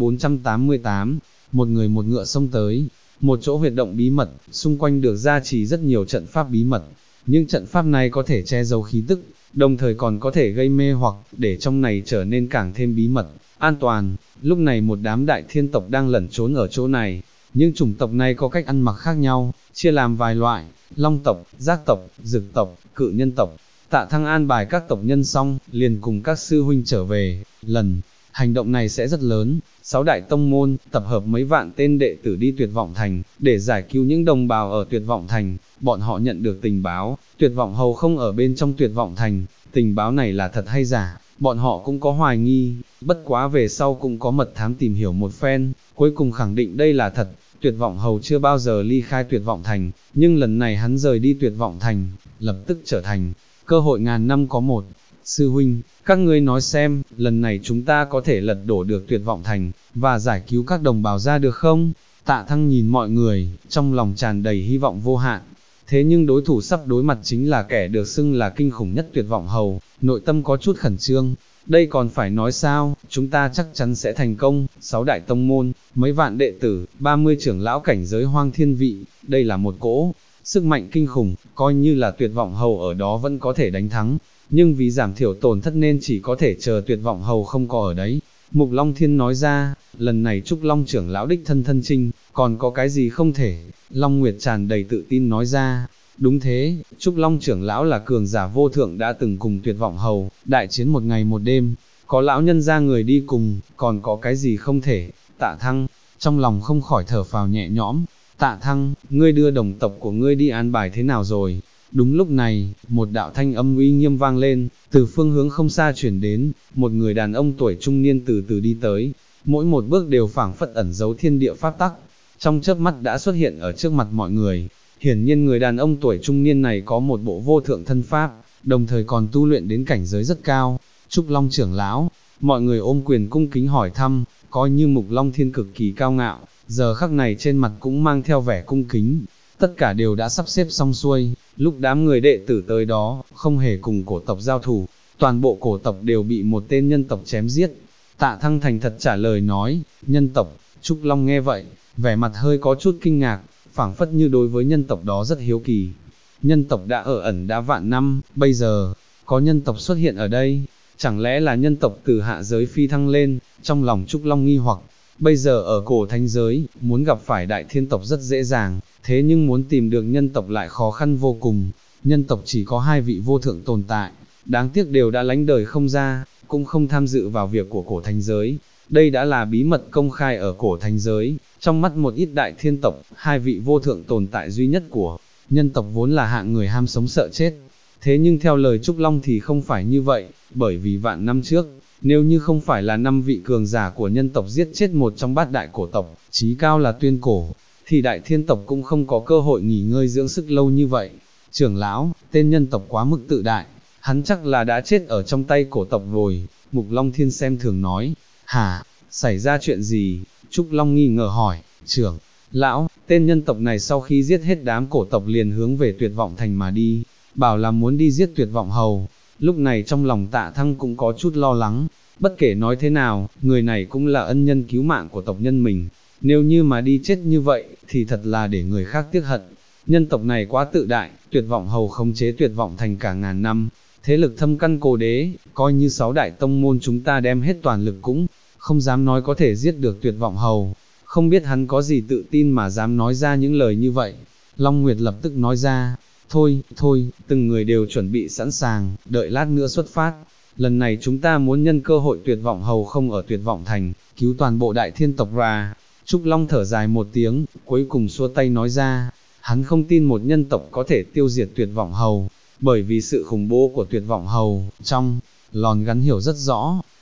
Speaker 1: 488, một người một ngựa xông tới, một chỗ huyệt động bí mật, xung quanh được gia trì rất nhiều trận pháp bí mật. Nhưng trận pháp này có thể che giấu khí tức, đồng thời còn có thể gây mê hoặc, để trong này trở nên càng thêm bí mật, an toàn. Lúc này một đám đại thiên tộc đang lẩn trốn ở chỗ này, nhưng chủng tộc này có cách ăn mặc khác nhau, chia làm vài loại, long tộc, giác tộc, dực tộc, cự nhân tộc. Tạ Thăng an bài các tộc nhân xong, liền cùng các sư huynh trở về. Lần hành động này sẽ rất lớn, 6 đại tông môn, tập hợp mấy vạn tên đệ tử đi tuyệt vọng thành, để giải cứu những đồng bào ở tuyệt vọng thành. Bọn họ nhận được tình báo, tuyệt vọng hầu không ở bên trong tuyệt vọng thành. Tình báo này là thật hay giả, bọn họ cũng có hoài nghi, bất quá về sau cũng có mật thám tìm hiểu một phen, cuối cùng khẳng định đây là thật. Tuyệt vọng hầu chưa bao giờ ly khai tuyệt vọng thành, nhưng lần này hắn rời đi tuyệt vọng thành, lập tức trở thành cơ hội ngàn năm có một. Sư huynh, các ngươi nói xem, lần này chúng ta có thể lật đổ được tuyệt vọng thành, và giải cứu các đồng bào ra được không? Tạ Thăng nhìn mọi người, trong lòng tràn đầy hy vọng vô hạn. Thế nhưng đối thủ sắp đối mặt chính là kẻ được xưng là kinh khủng nhất tuyệt vọng hầu, nội tâm có chút khẩn trương. Đây còn phải nói sao, chúng ta chắc chắn sẽ thành công. 6 đại tông môn, mấy vạn đệ tử, 30 trưởng lão cảnh giới hoang thiên vị, đây là một cỗ sức mạnh kinh khủng, coi như là tuyệt vọng hầu ở đó vẫn có thể đánh thắng, nhưng vì giảm thiểu tổn thất nên chỉ có thể chờ tuyệt vọng hầu không có ở đấy. Mục Long Thiên nói ra, lần này Trúc Long trưởng lão đích thân thân chinh, còn có cái gì không thể? Long Nguyệt tràn đầy tự tin nói ra, đúng thế, Trúc Long trưởng lão là cường giả vô thượng đã từng cùng tuyệt vọng hầu, đại chiến một ngày một đêm, có lão nhân ra người đi cùng, còn có cái gì không thể? Tạ Thăng, trong lòng không khỏi thở phào nhẹ nhõm. Tạ Thăng, ngươi đưa đồng tộc của ngươi đi an bài thế nào rồi? Đúng lúc này, một đạo thanh âm uy nghiêm vang lên, từ phương hướng không xa chuyển đến, một người đàn ông tuổi trung niên từ từ đi tới, mỗi một bước đều phảng phất ẩn giấu thiên địa pháp tắc, trong chớp mắt đã xuất hiện ở trước mặt mọi người. Hiển nhiên người đàn ông tuổi trung niên này có một bộ vô thượng thân pháp, đồng thời còn tu luyện đến cảnh giới rất cao. Trúc Long trưởng lão, mọi người ôm quyền cung kính hỏi thăm, coi như Mục Long Thiên cực kỳ cao ngạo, giờ khắc này trên mặt cũng mang theo vẻ cung kính. Tất cả đều đã sắp xếp xong xuôi, lúc đám người đệ tử tới đó, không hề cùng cổ tộc giao thủ, toàn bộ cổ tộc đều bị một tên nhân tộc chém giết. Tạ Thăng thành thật trả lời nói, nhân tộc. Trúc Long nghe vậy, vẻ mặt hơi có chút kinh ngạc, phảng phất như đối với nhân tộc đó rất hiếu kỳ. Nhân tộc đã ở ẩn đã vạn năm, bây giờ, có nhân tộc xuất hiện ở đây, chẳng lẽ là nhân tộc từ hạ giới phi thăng lên? Trong lòng Trúc Long nghi hoặc, bây giờ ở cổ thánh giới, muốn gặp phải đại thiên tộc rất dễ dàng, thế nhưng muốn tìm được nhân tộc lại khó khăn vô cùng. Nhân tộc chỉ có 2 vị vô thượng tồn tại, đáng tiếc đều đã lánh đời không ra, cũng không tham dự vào việc của cổ thánh giới. Đây đã là bí mật công khai ở cổ thánh giới, trong mắt một ít đại thiên tộc, 2 vị vô thượng tồn tại duy nhất của nhân tộc vốn là hạng người ham sống sợ chết. Thế nhưng theo lời Trúc Long thì không phải như vậy, bởi vì vạn năm trước, nếu như không phải là 5 vị cường giả của nhân tộc giết chết một trong 8 đại cổ tộc, chí cao là Tuyên Cổ, thì đại thiên tộc cũng không có cơ hội nghỉ ngơi dưỡng sức lâu như vậy. Trưởng lão, tên nhân tộc quá mức tự đại, hắn chắc là đã chết ở trong tay cổ tộc rồi. Mục Long Thiên xem thường nói. Hả, xảy ra chuyện gì? Trúc Long nghi ngờ hỏi. Trưởng lão, tên nhân tộc này sau khi giết hết đám cổ tộc liền hướng về tuyệt vọng thành mà đi, bảo là muốn đi giết tuyệt vọng hầu. Lúc này trong lòng Tạ Thăng cũng có chút lo lắng, bất kể nói thế nào, người này cũng là ân nhân cứu mạng của tộc nhân mình, nếu như mà đi chết như vậy, thì thật là để người khác tiếc hận. Nhân tộc này quá tự đại, tuyệt vọng hầu khống chế tuyệt vọng thành cả ngàn năm, thế lực thâm căn cố đế, coi như 6 đại tông môn chúng ta đem hết toàn lực cũng không dám nói có thể giết được tuyệt vọng hầu. Không biết hắn có gì tự tin mà dám nói ra những lời như vậy. Long Nguyệt lập tức nói ra, thôi, từng người đều chuẩn bị sẵn sàng, đợi lát nữa xuất phát. Lần này chúng ta muốn nhân cơ hội tuyệt vọng hầu không ở tuyệt vọng thành, cứu toàn bộ đại thiên tộc ra. Trúc Long thở dài một tiếng, cuối cùng xua tay nói ra, hắn không tin một nhân tộc có thể tiêu diệt tuyệt vọng hầu, bởi vì sự khủng bố của tuyệt vọng hầu, trong lòng hắn hiểu rất rõ,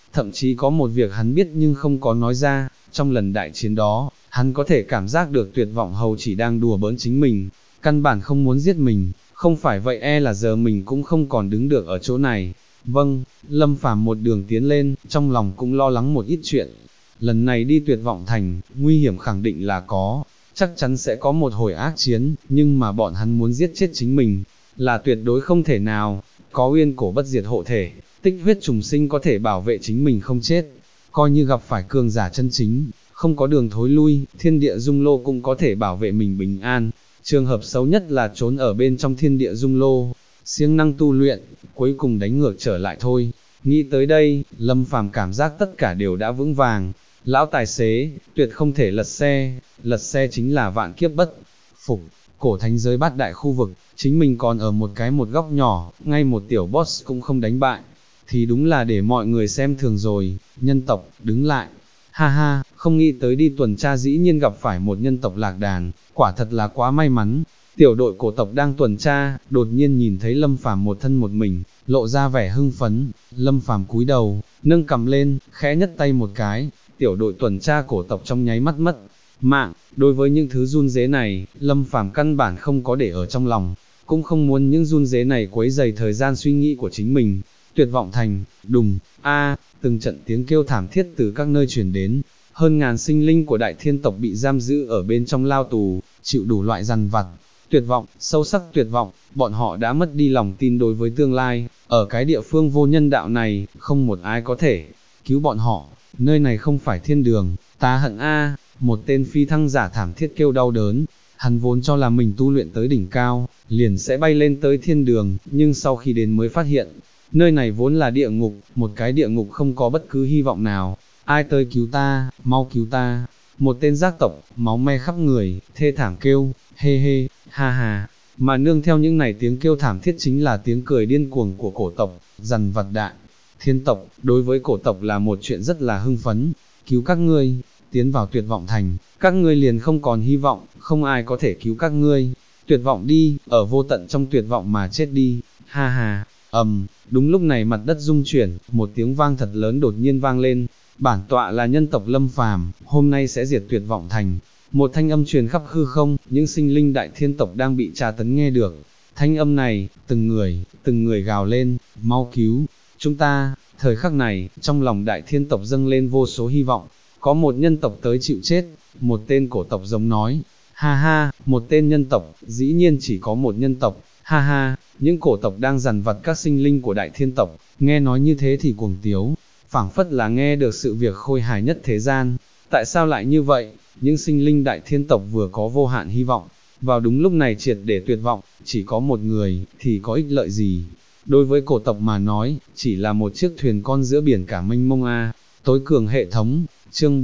Speaker 1: thậm chí có một việc hắn biết nhưng không có nói ra, trong lần đại chiến đó, hắn có thể cảm giác được Tuyệt vọng hầu chỉ đang đùa bỡn chính mình, căn bản không muốn giết mình, không phải vậy e là giờ mình cũng không còn đứng được ở chỗ này. Vâng, Lâm Phàm một đường tiến lên, trong lòng cũng lo lắng một ít chuyện. Lần này đi Tuyệt vọng thành, nguy hiểm khẳng định là có, chắc chắn sẽ có một hồi ác chiến, nhưng mà bọn hắn muốn giết chết chính mình, là tuyệt đối không thể nào. Có uyên cổ bất diệt hộ thể, tích huyết trùng sinh có thể bảo vệ chính mình không chết, coi như gặp phải cường giả chân chính, không có đường thối lui, thiên địa dung lô cũng có thể bảo vệ mình bình an. Trường hợp xấu nhất là trốn ở bên trong thiên địa dung lô, siêng năng tu luyện, cuối cùng đánh ngược trở lại thôi. Nghĩ tới đây, Lâm Phàm cảm giác tất cả đều đã vững vàng. Lão tài xế, tuyệt không thể lật xe chính là vạn kiếp bất phục. Cổ thánh giới bát đại khu vực, chính mình còn ở một góc nhỏ, ngay một tiểu boss cũng không đánh bại, thì đúng là để mọi người xem thường rồi. Nhân tộc, đứng lại. Ha ha, không nghĩ tới đi tuần tra dĩ nhiên gặp phải một nhân tộc lạc đàn, quả thật là quá may mắn. Tiểu đội cổ tộc đang tuần tra, đột nhiên nhìn thấy Lâm Phàm một thân một mình, lộ ra vẻ hưng phấn. Lâm Phàm cúi đầu, nâng cầm lên, khẽ nhấc tay một cái, tiểu đội tuần tra cổ tộc trong nháy mắt mất mạng. Đối với những thứ run rế này, Lâm Phàm căn bản không có để ở trong lòng, cũng không muốn những run rế này quấy rầy thời gian suy nghĩ của chính mình. Tuyệt vọng thành, đùng, từng trận tiếng kêu thảm thiết từ các nơi truyền đến, hơn ngàn sinh linh của đại thiên tộc bị giam giữ ở bên trong lao tù, chịu đủ loại dằn vặt. Tuyệt vọng, sâu sắc tuyệt vọng, bọn họ đã mất đi lòng tin đối với tương lai, ở cái địa phương vô nhân đạo này, không một ai có thể cứu bọn họ, nơi này không phải thiên đường, ta hận một tên phi thăng giả thảm thiết kêu đau đớn, hắn vốn cho là mình tu luyện tới đỉnh cao, liền sẽ bay lên tới thiên đường, nhưng sau khi đến mới phát hiện, nơi này vốn là địa ngục, một cái địa ngục không có bất cứ hy vọng nào. Ai tới cứu ta, mau cứu ta. Một tên giác tộc, máu me khắp người, thê thảm kêu, hê hê, ha ha. Mà nương theo những này tiếng kêu thảm thiết chính là tiếng cười điên cuồng của cổ tộc, dằn vặt đại thiên tộc. Đối với cổ tộc là một chuyện rất là hưng phấn. Cứu các ngươi, tiến vào tuyệt vọng thành, các ngươi liền không còn hy vọng, không ai có thể cứu các ngươi. Tuyệt vọng đi, ở vô tận trong tuyệt vọng mà chết đi, ha ha. Đúng lúc này mặt đất rung chuyển, một tiếng vang thật lớn đột nhiên vang lên. Bản tọa là nhân tộc Lâm Phàm, hôm nay sẽ diệt tuyệt vọng thành. Một thanh âm truyền khắp hư không, những sinh linh đại thiên tộc đang bị tra tấn nghe được. Thanh âm này, từng người gào lên, mau cứu chúng ta. Thời khắc này, trong lòng đại thiên tộc dâng lên vô số hy vọng. Có một nhân tộc tới chịu chết, một tên cổ tộc giống nói. Ha ha, một tên nhân tộc, dĩ nhiên chỉ có một nhân tộc. Ha ha, những cổ tộc đang dằn vặt các sinh linh của đại thiên tộc, nghe nói như thế thì cuồng tiếu, phảng phất là nghe được sự việc khôi hài nhất thế gian. Tại sao lại như vậy? Những sinh linh đại thiên tộc vừa có vô hạn hy vọng, vào đúng lúc này triệt để tuyệt vọng, chỉ có một người, thì có ích lợi gì? Đối với cổ tộc mà nói, chỉ là một chiếc thuyền con giữa biển cả mênh mông Tối cường hệ thống, chương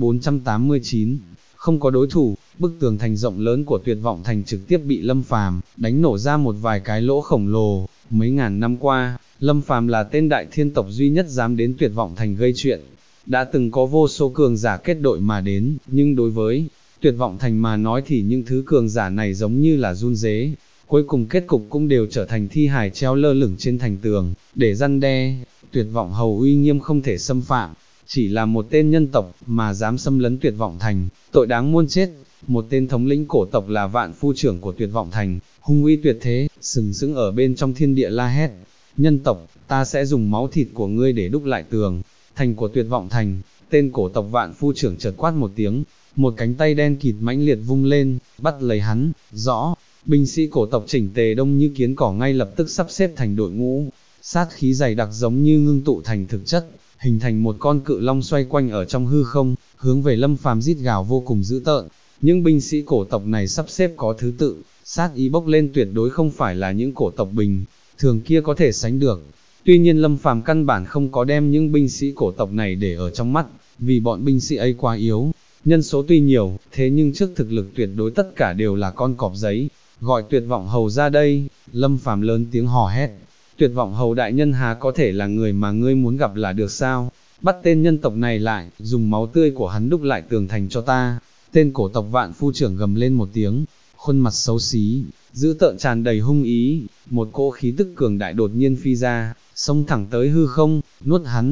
Speaker 1: 489, không có đối thủ. Bức tường thành rộng lớn của tuyệt vọng thành trực tiếp bị Lâm Phàm đánh nổ ra một vài cái lỗ khổng lồ. Mấy ngàn năm qua, Lâm Phàm là tên đại thiên tộc duy nhất dám đến tuyệt vọng thành gây chuyện. Đã từng có vô số cường giả kết đội mà đến, nhưng đối với tuyệt vọng thành mà nói thì những thứ cường giả này giống như là run rế. Cuối cùng kết cục cũng đều trở thành thi hài treo lơ lửng trên thành tường, để răn đe. Tuyệt vọng hầu uy nghiêm không thể xâm phạm, chỉ là một tên nhân tộc mà dám xâm lấn tuyệt vọng thành, tội đáng muôn chết. Một tên thống lĩnh cổ tộc là vạn phu trưởng của tuyệt vọng thành, hung uy tuyệt thế, sừng sững ở bên trong thiên địa la hét. Nhân tộc, ta sẽ dùng máu thịt của ngươi để đúc lại tường thành của tuyệt vọng thành. Tên cổ tộc vạn phu trưởng chợt quát một tiếng, một cánh tay đen kịt mãnh liệt vung lên, bắt lấy hắn. Rõ, binh sĩ cổ tộc chỉnh tề đông như kiến cỏ ngay lập tức sắp xếp thành đội ngũ, sát khí dày đặc giống như ngưng tụ thành thực chất, hình thành một con cự long xoay quanh ở trong hư không, hướng về Lâm Phàm rít gào vô cùng dữ tợn. Những binh sĩ cổ tộc này sắp xếp có thứ tự, sát ý bốc lên tuyệt đối không phải là những cổ tộc bình thường kia có thể sánh được. Tuy nhiên Lâm Phàm căn bản không có đem những binh sĩ cổ tộc này để ở trong mắt, vì bọn binh sĩ ấy quá yếu, nhân số tuy nhiều, thế nhưng trước thực lực tuyệt đối tất cả đều là con cọp giấy. Gọi tuyệt vọng hầu ra đây. Lâm Phàm lớn tiếng hò hét. Tuyệt vọng hầu đại nhân há có thể là người mà ngươi muốn gặp là được sao? Bắt tên nhân tộc này lại, dùng máu tươi của hắn đúc lại tường thành cho ta. Tên cổ tộc vạn phu trưởng gầm lên một tiếng, khuôn mặt xấu xí, dữ tợn tràn đầy hung ý, một cỗ khí tức cường đại đột nhiên phi ra, xông thẳng tới hư không, nuốt hắn.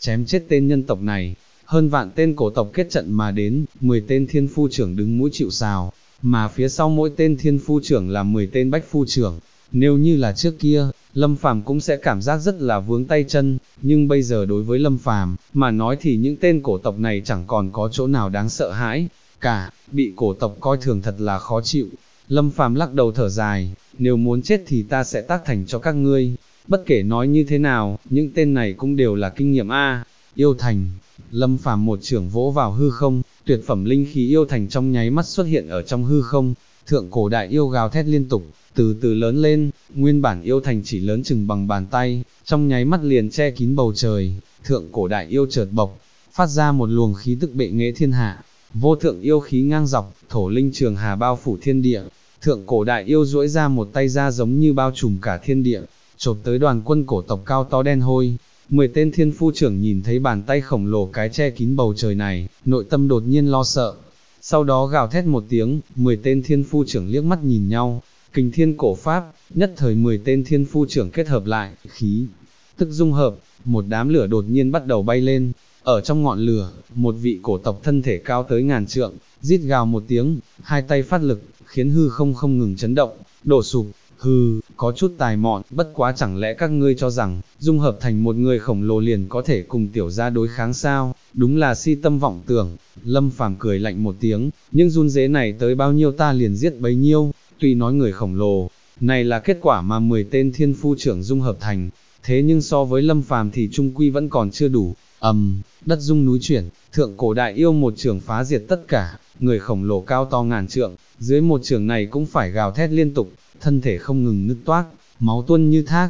Speaker 1: chém chết tên nhân tộc này. Hơn vạn tên cổ tộc kết trận mà đến, 10 tên thiên phu trưởng đứng mũi chịu sào, mà phía sau mỗi tên thiên phu trưởng là 10 tên bách phu trưởng. Nếu như là trước kia, Lâm Phàm cũng sẽ cảm giác rất là vướng tay chân, nhưng bây giờ đối với Lâm Phàm mà nói thì những tên cổ tộc này chẳng còn có chỗ nào đáng sợ hãi cả, bị cổ tộc coi thường thật là khó chịu. Lâm Phàm lắc đầu thở dài, nếu muốn chết thì ta sẽ tác thành cho các ngươi. Bất kể nói như thế nào, những tên này cũng đều là kinh nghiệm a. Yêu thành. Lâm Phàm một chưởng vỗ vào hư không, tuyệt phẩm linh khí yêu thành trong nháy mắt xuất hiện ở trong hư không. Thượng cổ đại yêu gào thét liên tục, từ từ lớn lên, nguyên bản yêu thành chỉ lớn chừng bằng bàn tay, trong nháy mắt liền che kín bầu trời. Thượng cổ đại yêu chợt bộc phát ra một luồng khí tức bệ nghệ thiên hạ, vô thượng yêu khí ngang dọc, thổ linh trường hà bao phủ thiên địa. Thượng cổ đại yêu duỗi ra một tay ra giống như bao trùm cả thiên địa, chộp tới đoàn quân cổ tộc cao to đen hôi. 10 tên thiên phu trưởng nhìn thấy bàn tay khổng lồ cái che kín bầu trời này, nội tâm đột nhiên lo sợ. Sau đó gào thét một tiếng, 10 tên thiên phu trưởng liếc mắt nhìn nhau, kình thiên cổ pháp, nhất thời 10 tên thiên phu trưởng kết hợp lại, khí tức dung hợp, một đám lửa đột nhiên bắt đầu bay lên. Ở trong ngọn lửa, một vị cổ tộc thân thể cao tới ngàn trượng, rít gào một tiếng, hai tay phát lực, khiến hư không không ngừng chấn động, đổ sụp. Hừ, có chút tài mọn, bất quá chẳng lẽ các ngươi cho rằng, dung hợp thành một người khổng lồ liền có thể cùng tiểu gia đối kháng sao, đúng là si tâm vọng tưởng. Lâm Phàm cười lạnh một tiếng, nhưng run rế này tới bao nhiêu ta liền giết bấy nhiêu. Tuy nói người khổng lồ, này là kết quả mà 10 tên thiên phu trưởng dung hợp thành, thế nhưng so với Lâm Phàm thì trung quy vẫn còn chưa đủ. Đất rung núi chuyển, thượng cổ đại yêu một chưởng phá diệt tất cả, người khổng lồ cao to ngàn trượng, dưới một chưởng này cũng phải gào thét liên tục, thân thể không ngừng nứt toác, máu tuôn như thác.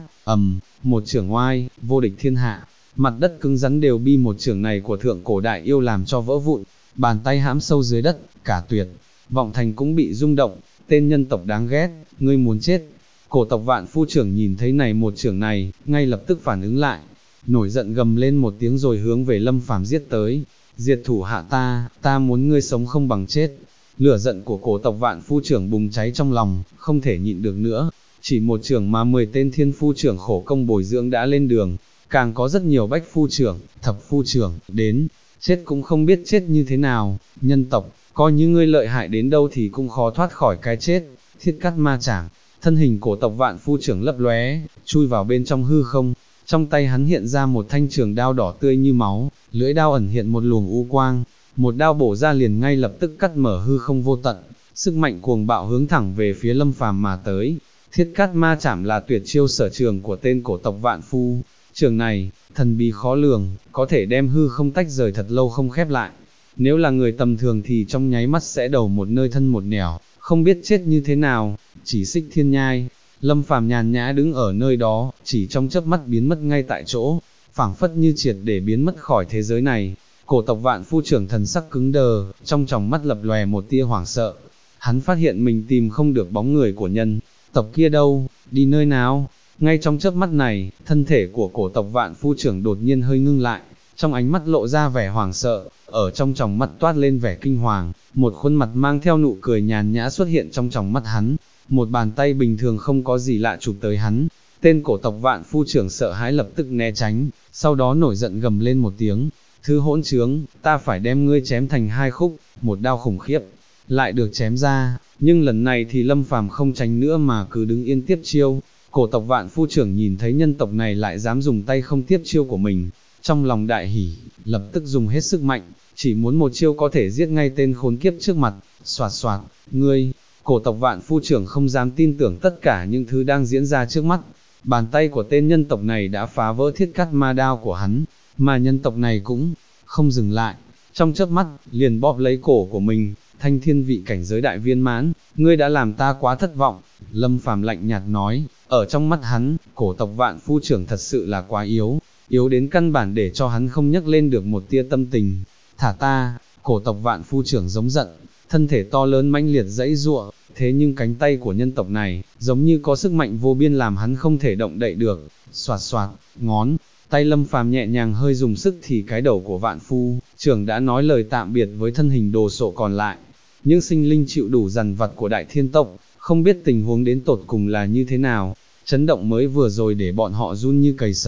Speaker 1: Một chưởng oai, vô địch thiên hạ, mặt đất cứng rắn đều bi một chưởng này của thượng cổ đại yêu làm cho vỡ vụn, bàn tay hãm sâu dưới đất, cả tuyệt vọng thành cũng bị rung động. Tên nhân tộc đáng ghét, ngươi muốn chết. Cổ tộc vạn phu trưởng nhìn thấy này một chưởng này, ngay lập tức phản ứng lại, nổi giận gầm lên một tiếng rồi hướng về Lâm Phàm giết tới. Diệt thủ hạ ta muốn ngươi sống không bằng chết. Lửa giận của cổ tộc vạn phu trưởng bùng cháy trong lòng, không thể nhịn được nữa. Chỉ một chưởng mà 10 tên thiên phu trưởng khổ công bồi dưỡng đã lên đường, càng có rất nhiều bách phu trưởng, thập phu trưởng, đến, chết cũng không biết chết như thế nào. Nhân tộc, coi như ngươi lợi hại đến đâu thì cũng khó thoát khỏi cái chết. Thiết cắt ma chảng, thân hình cổ tộc vạn phu trưởng lấp lóe, chui vào bên trong hư không. Trong tay hắn hiện ra một thanh trường đao đỏ tươi như máu, lưỡi đao ẩn hiện một luồng u quang, một đao bổ ra liền ngay lập tức cắt mở hư không vô tận, sức mạnh cuồng bạo hướng thẳng về phía Lâm Phàm mà tới. Thiết cắt ma chảm là tuyệt chiêu sở trường của tên cổ tộc vạn phu, trường này, thần bí khó lường, có thể đem hư không tách rời thật lâu không khép lại. Nếu là người tầm thường thì trong nháy mắt sẽ đầu một nơi thân một nẻo, không biết chết như thế nào. Chỉ xích thiên nhai, Lâm Phàm nhàn nhã đứng ở nơi đó, chỉ trong chớp mắt biến mất ngay tại chỗ, phảng phất như triệt để biến mất khỏi thế giới này. Cổ tộc vạn phu trưởng thần sắc cứng đờ, trong tròng mắt lập lòe một tia hoảng sợ. Hắn phát hiện mình tìm không được bóng người của nhân tộc kia đâu, đi nơi nào. Ngay trong chớp mắt này, thân thể của cổ tộc vạn phu trưởng đột nhiên hơi ngưng lại, trong ánh mắt lộ ra vẻ hoảng sợ, ở trong tròng mắt toát lên vẻ kinh hoàng, một khuôn mặt mang theo nụ cười nhàn nhã xuất hiện trong tròng mắt hắn. Một bàn tay bình thường không có gì lạ chụp tới hắn, tên cổ tộc vạn phu trưởng sợ hãi lập tức né tránh, sau đó nổi giận gầm lên một tiếng, thứ hỗn trướng, ta phải đem ngươi chém thành hai khúc. Một đao khủng khiếp lại được chém ra, nhưng lần này thì Lâm Phàm không tránh nữa mà cứ đứng yên tiếp chiêu. Cổ tộc vạn phu trưởng nhìn thấy nhân tộc này lại dám dùng tay không tiếp chiêu của mình, trong lòng đại hỉ, lập tức dùng hết sức mạnh, chỉ muốn một chiêu có thể giết ngay tên khốn kiếp trước mặt. Soạt soạt, ngươi. Cổ tộc vạn phu trưởng không dám tin tưởng tất cả những thứ đang diễn ra trước mắt. Bàn tay của tên nhân tộc này đã phá vỡ thiết cắt ma đao của hắn, mà nhân tộc này cũng không dừng lại, trong chớp mắt liền bóp lấy cổ của mình. Thanh thiên vị cảnh giới đại viên mãn, ngươi đã làm ta quá thất vọng. Lâm Phàm lạnh nhạt nói, ở trong mắt hắn, cổ tộc vạn phu trưởng thật sự là quá yếu, yếu đến căn bản để cho hắn không nhấc lên được một tia tâm tình. Thả ta. Cổ tộc vạn phu trưởng giống giận, thân thể to lớn mãnh liệt dãy giụa, thế nhưng cánh tay của nhân tộc này, giống như có sức mạnh vô biên làm hắn không thể động đậy được. Soạt soạt, ngón tay Lâm Phàm nhẹ nhàng hơi dùng sức thì cái đầu của vạn phu trưởng đã nói lời tạm biệt với thân hình đồ sộ còn lại. Những sinh linh chịu đủ dằn vặt của đại thiên tộc, không biết tình huống đến tột cùng là như thế nào, chấn động mới vừa rồi để bọn họ run như cầy sấy,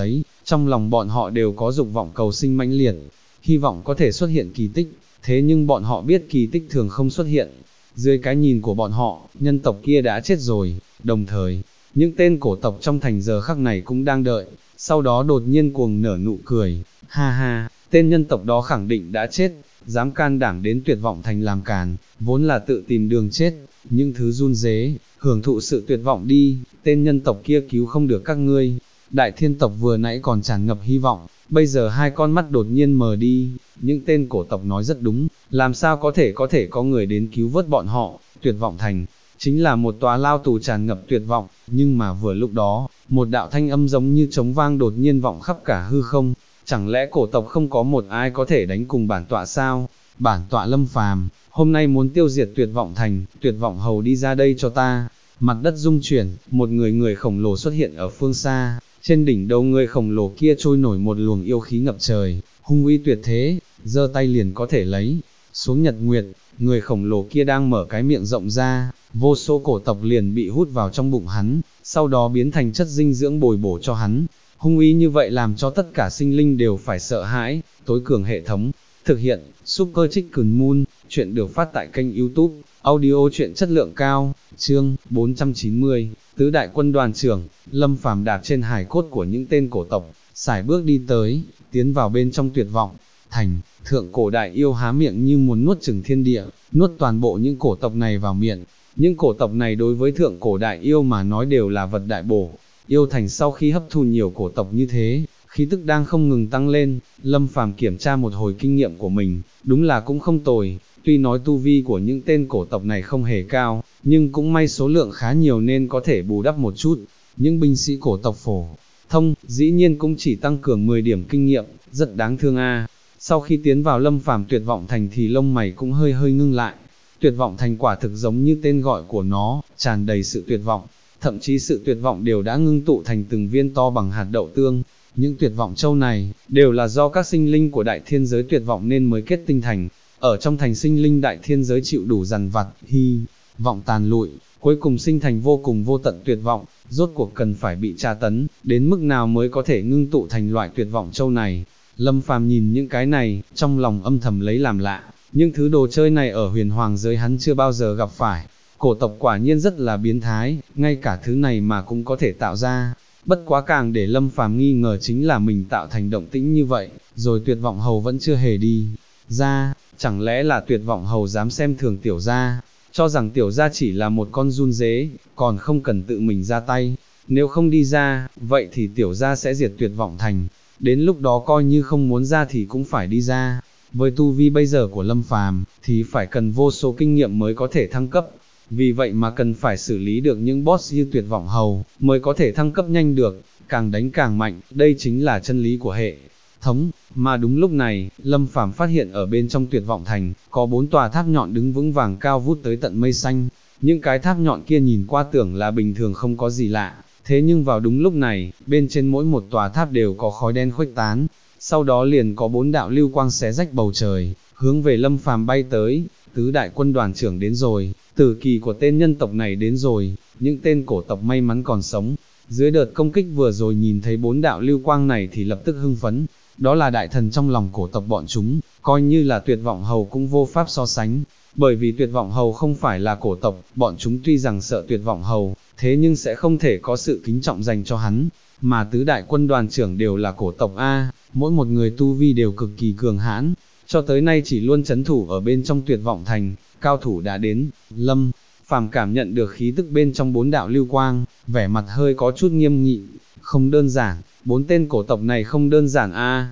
Speaker 1: trong lòng bọn họ đều có dục vọng cầu sinh mãnh liệt, hy vọng có thể xuất hiện kỳ tích, thế nhưng bọn họ biết kỳ tích thường không xuất hiện. Dưới cái nhìn của bọn họ, nhân tộc kia đã chết rồi, đồng thời, những tên cổ tộc trong thành giờ khắc này cũng đang đợi, sau đó đột nhiên cuồng nở nụ cười, ha ha, tên nhân tộc đó khẳng định đã chết, dám can đảm đến Tuyệt vọng thành làm càn, vốn là tự tìm đường chết, những thứ run rế, hưởng thụ sự tuyệt vọng đi, tên nhân tộc kia cứu không được các ngươi. Đại thiên tộc vừa nãy còn tràn ngập hy vọng, bây giờ hai con mắt đột nhiên mờ đi, những tên cổ tộc nói rất đúng, làm sao có thể có người đến cứu vớt bọn họ. Tuyệt vọng thành, chính là một tòa lao tù tràn ngập tuyệt vọng, nhưng mà vừa lúc đó, một đạo thanh âm giống như trống vang đột nhiên vọng khắp cả hư không, chẳng lẽ cổ tộc không có một ai có thể đánh cùng bản tọa sao? Bản tọa Lâm Phàm, hôm nay muốn tiêu diệt Tuyệt vọng thành, Tuyệt vọng hầu đi ra đây cho ta. Mặt đất rung chuyển, một người khổng lồ xuất hiện ở phương xa, trên đỉnh đầu người khổng lồ kia trôi nổi một luồng yêu khí ngập trời, hung uy tuyệt thế, giơ tay liền có thể lấy xuống nhật nguyệt. Người khổng lồ kia đang mở cái miệng rộng ra, vô số cổ tộc liền bị hút vào trong bụng hắn, sau đó biến thành chất dinh dưỡng bồi bổ cho hắn. Hung uy như vậy làm cho tất cả sinh linh đều phải sợ hãi. Tối cường hệ thống, thực hiện, Super Chicken Moon, chuyện được phát tại kênh YouTube, audio chuyện chất lượng cao, chương 490, tứ đại quân đoàn trưởng. Lâm Phàm đạp trên hài cốt của những tên cổ tộc, sải bước đi tới, tiến vào bên trong Tuyệt vọng thành. Thượng cổ đại yêu há miệng như muốn nuốt chửng thiên địa, nuốt toàn bộ những cổ tộc này vào miệng. Những cổ tộc này đối với thượng cổ đại yêu mà nói đều là vật đại bổ. Yêu thành sau khi hấp thu nhiều cổ tộc như thế, khí tức đang không ngừng tăng lên. Lâm Phàm kiểm tra một hồi kinh nghiệm của mình, đúng là cũng không tồi. Tuy nói tu vi của những tên cổ tộc này không hề cao, nhưng cũng may số lượng khá nhiều nên có thể bù đắp một chút. Những binh sĩ cổ tộc phổ thông, dĩ nhiên cũng chỉ tăng cường 10 điểm kinh nghiệm, rất đáng thương a. Sau khi tiến vào Lâm Phàm Tuyệt vọng thành thì lông mày cũng hơi ngưng lại. Tuyệt vọng thành quả thực giống như tên gọi của nó, tràn đầy sự tuyệt vọng, thậm chí sự tuyệt vọng đều đã ngưng tụ thành từng viên to bằng hạt đậu tương. Những tuyệt vọng châu này, đều là do các sinh linh của đại thiên giới tuyệt vọng nên mới kết tinh thành. Ở trong thành sinh linh đại thiên giới chịu đủ dằn vặt, hy vọng tàn lụi, cuối cùng sinh thành vô cùng vô tận tuyệt vọng. Rốt cuộc cần phải bị tra tấn, đến mức nào mới có thể ngưng tụ thành loại tuyệt vọng châu này. Lâm Phàm nhìn những cái này, trong lòng âm thầm lấy làm lạ, những thứ đồ chơi này ở huyền hoàng giới hắn chưa bao giờ gặp phải. Cổ tộc quả nhiên rất là biến thái, ngay cả thứ này mà cũng có thể tạo ra. Bất quá càng để Lâm Phàm nghi ngờ chính là mình tạo thành động tĩnh như vậy, rồi Tuyệt vọng hầu vẫn chưa hề đi ra. Chẳng lẽ là Tuyệt vọng hầu dám xem thường tiểu gia, cho rằng tiểu gia chỉ là một con giun dế, còn không cần tự mình ra tay. Nếu không đi ra, vậy thì tiểu gia sẽ diệt Tuyệt vọng thành. Đến lúc đó coi như không muốn ra thì cũng phải đi ra. Với tu vi bây giờ của Lâm Phàm thì phải cần vô số kinh nghiệm mới có thể thăng cấp. Vì vậy mà cần phải xử lý được những boss như Tuyệt vọng hầu, mới có thể thăng cấp nhanh được, càng đánh càng mạnh, đây chính là chân lý của hệ thống. Mà đúng lúc này, Lâm Phàm phát hiện ở bên trong Tuyệt vọng thành, có 4 tòa tháp nhọn đứng vững vàng cao vút tới tận mây xanh. Những cái tháp nhọn kia nhìn qua tưởng là bình thường không có gì lạ, thế nhưng vào đúng lúc này, bên trên mỗi một tòa tháp đều có khói đen khuếch tán, sau đó liền có 4 đạo lưu quang xé rách bầu trời, hướng về Lâm Phàm bay tới. Tứ đại quân đoàn trưởng đến rồi, tử kỳ của tên nhân tộc này đến rồi. Những tên cổ tộc may mắn còn sống, dưới đợt công kích vừa rồi nhìn thấy 4 đạo lưu quang này thì lập tức hưng phấn. Đó là đại thần trong lòng cổ tộc bọn chúng, coi như là Tuyệt vọng hầu cũng vô pháp so sánh. Bởi vì Tuyệt vọng hầu không phải là cổ tộc, bọn chúng tuy rằng sợ Tuyệt vọng hầu, thế nhưng sẽ không thể có sự kính trọng dành cho hắn. Mà tứ đại quân đoàn trưởng đều là cổ tộc A, mỗi một người tu vi đều cực kỳ cường hãn, cho tới nay chỉ luôn chấn thủ ở bên trong Tuyệt vọng thành. Cao thủ đã đến. Lâm Phàm cảm nhận được khí tức bên trong 4 đạo lưu quang, vẻ mặt hơi có chút nghiêm nghị. Không đơn giản, 4 tên cổ tộc này không đơn giản a.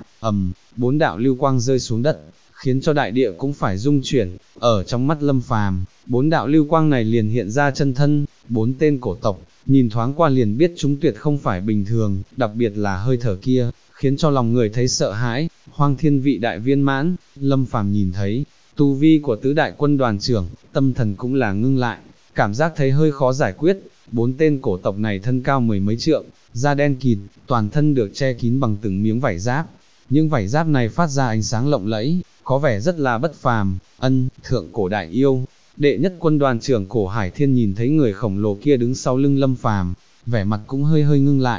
Speaker 1: 4 đạo lưu quang rơi xuống đất, khiến cho đại địa cũng phải rung chuyển. Ở trong mắt Lâm Phàm, 4 đạo lưu quang này liền hiện ra chân thân. 4 tên cổ tộc, nhìn thoáng qua liền biết chúng tuyệt không phải bình thường, đặc biệt là hơi thở kia, khiến cho lòng người thấy sợ hãi. Hoang thiên vị đại viên mãn. Lâm Phàm nhìn thấy tu vi của tứ đại quân đoàn trưởng, tâm thần cũng là ngưng lại, cảm giác thấy hơi khó giải quyết. 4 tên cổ tộc này thân cao mười mấy trượng, da đen kịt, toàn thân được che kín bằng từng miếng vải giáp. Những vải giáp này phát ra ánh sáng lộng lẫy, có vẻ rất là bất phàm. Thượng cổ đại yêu, đệ nhất quân đoàn trưởng Cổ Hải Thiên nhìn thấy người khổng lồ kia đứng sau lưng Lâm Phàm, vẻ mặt cũng hơi ngưng lại,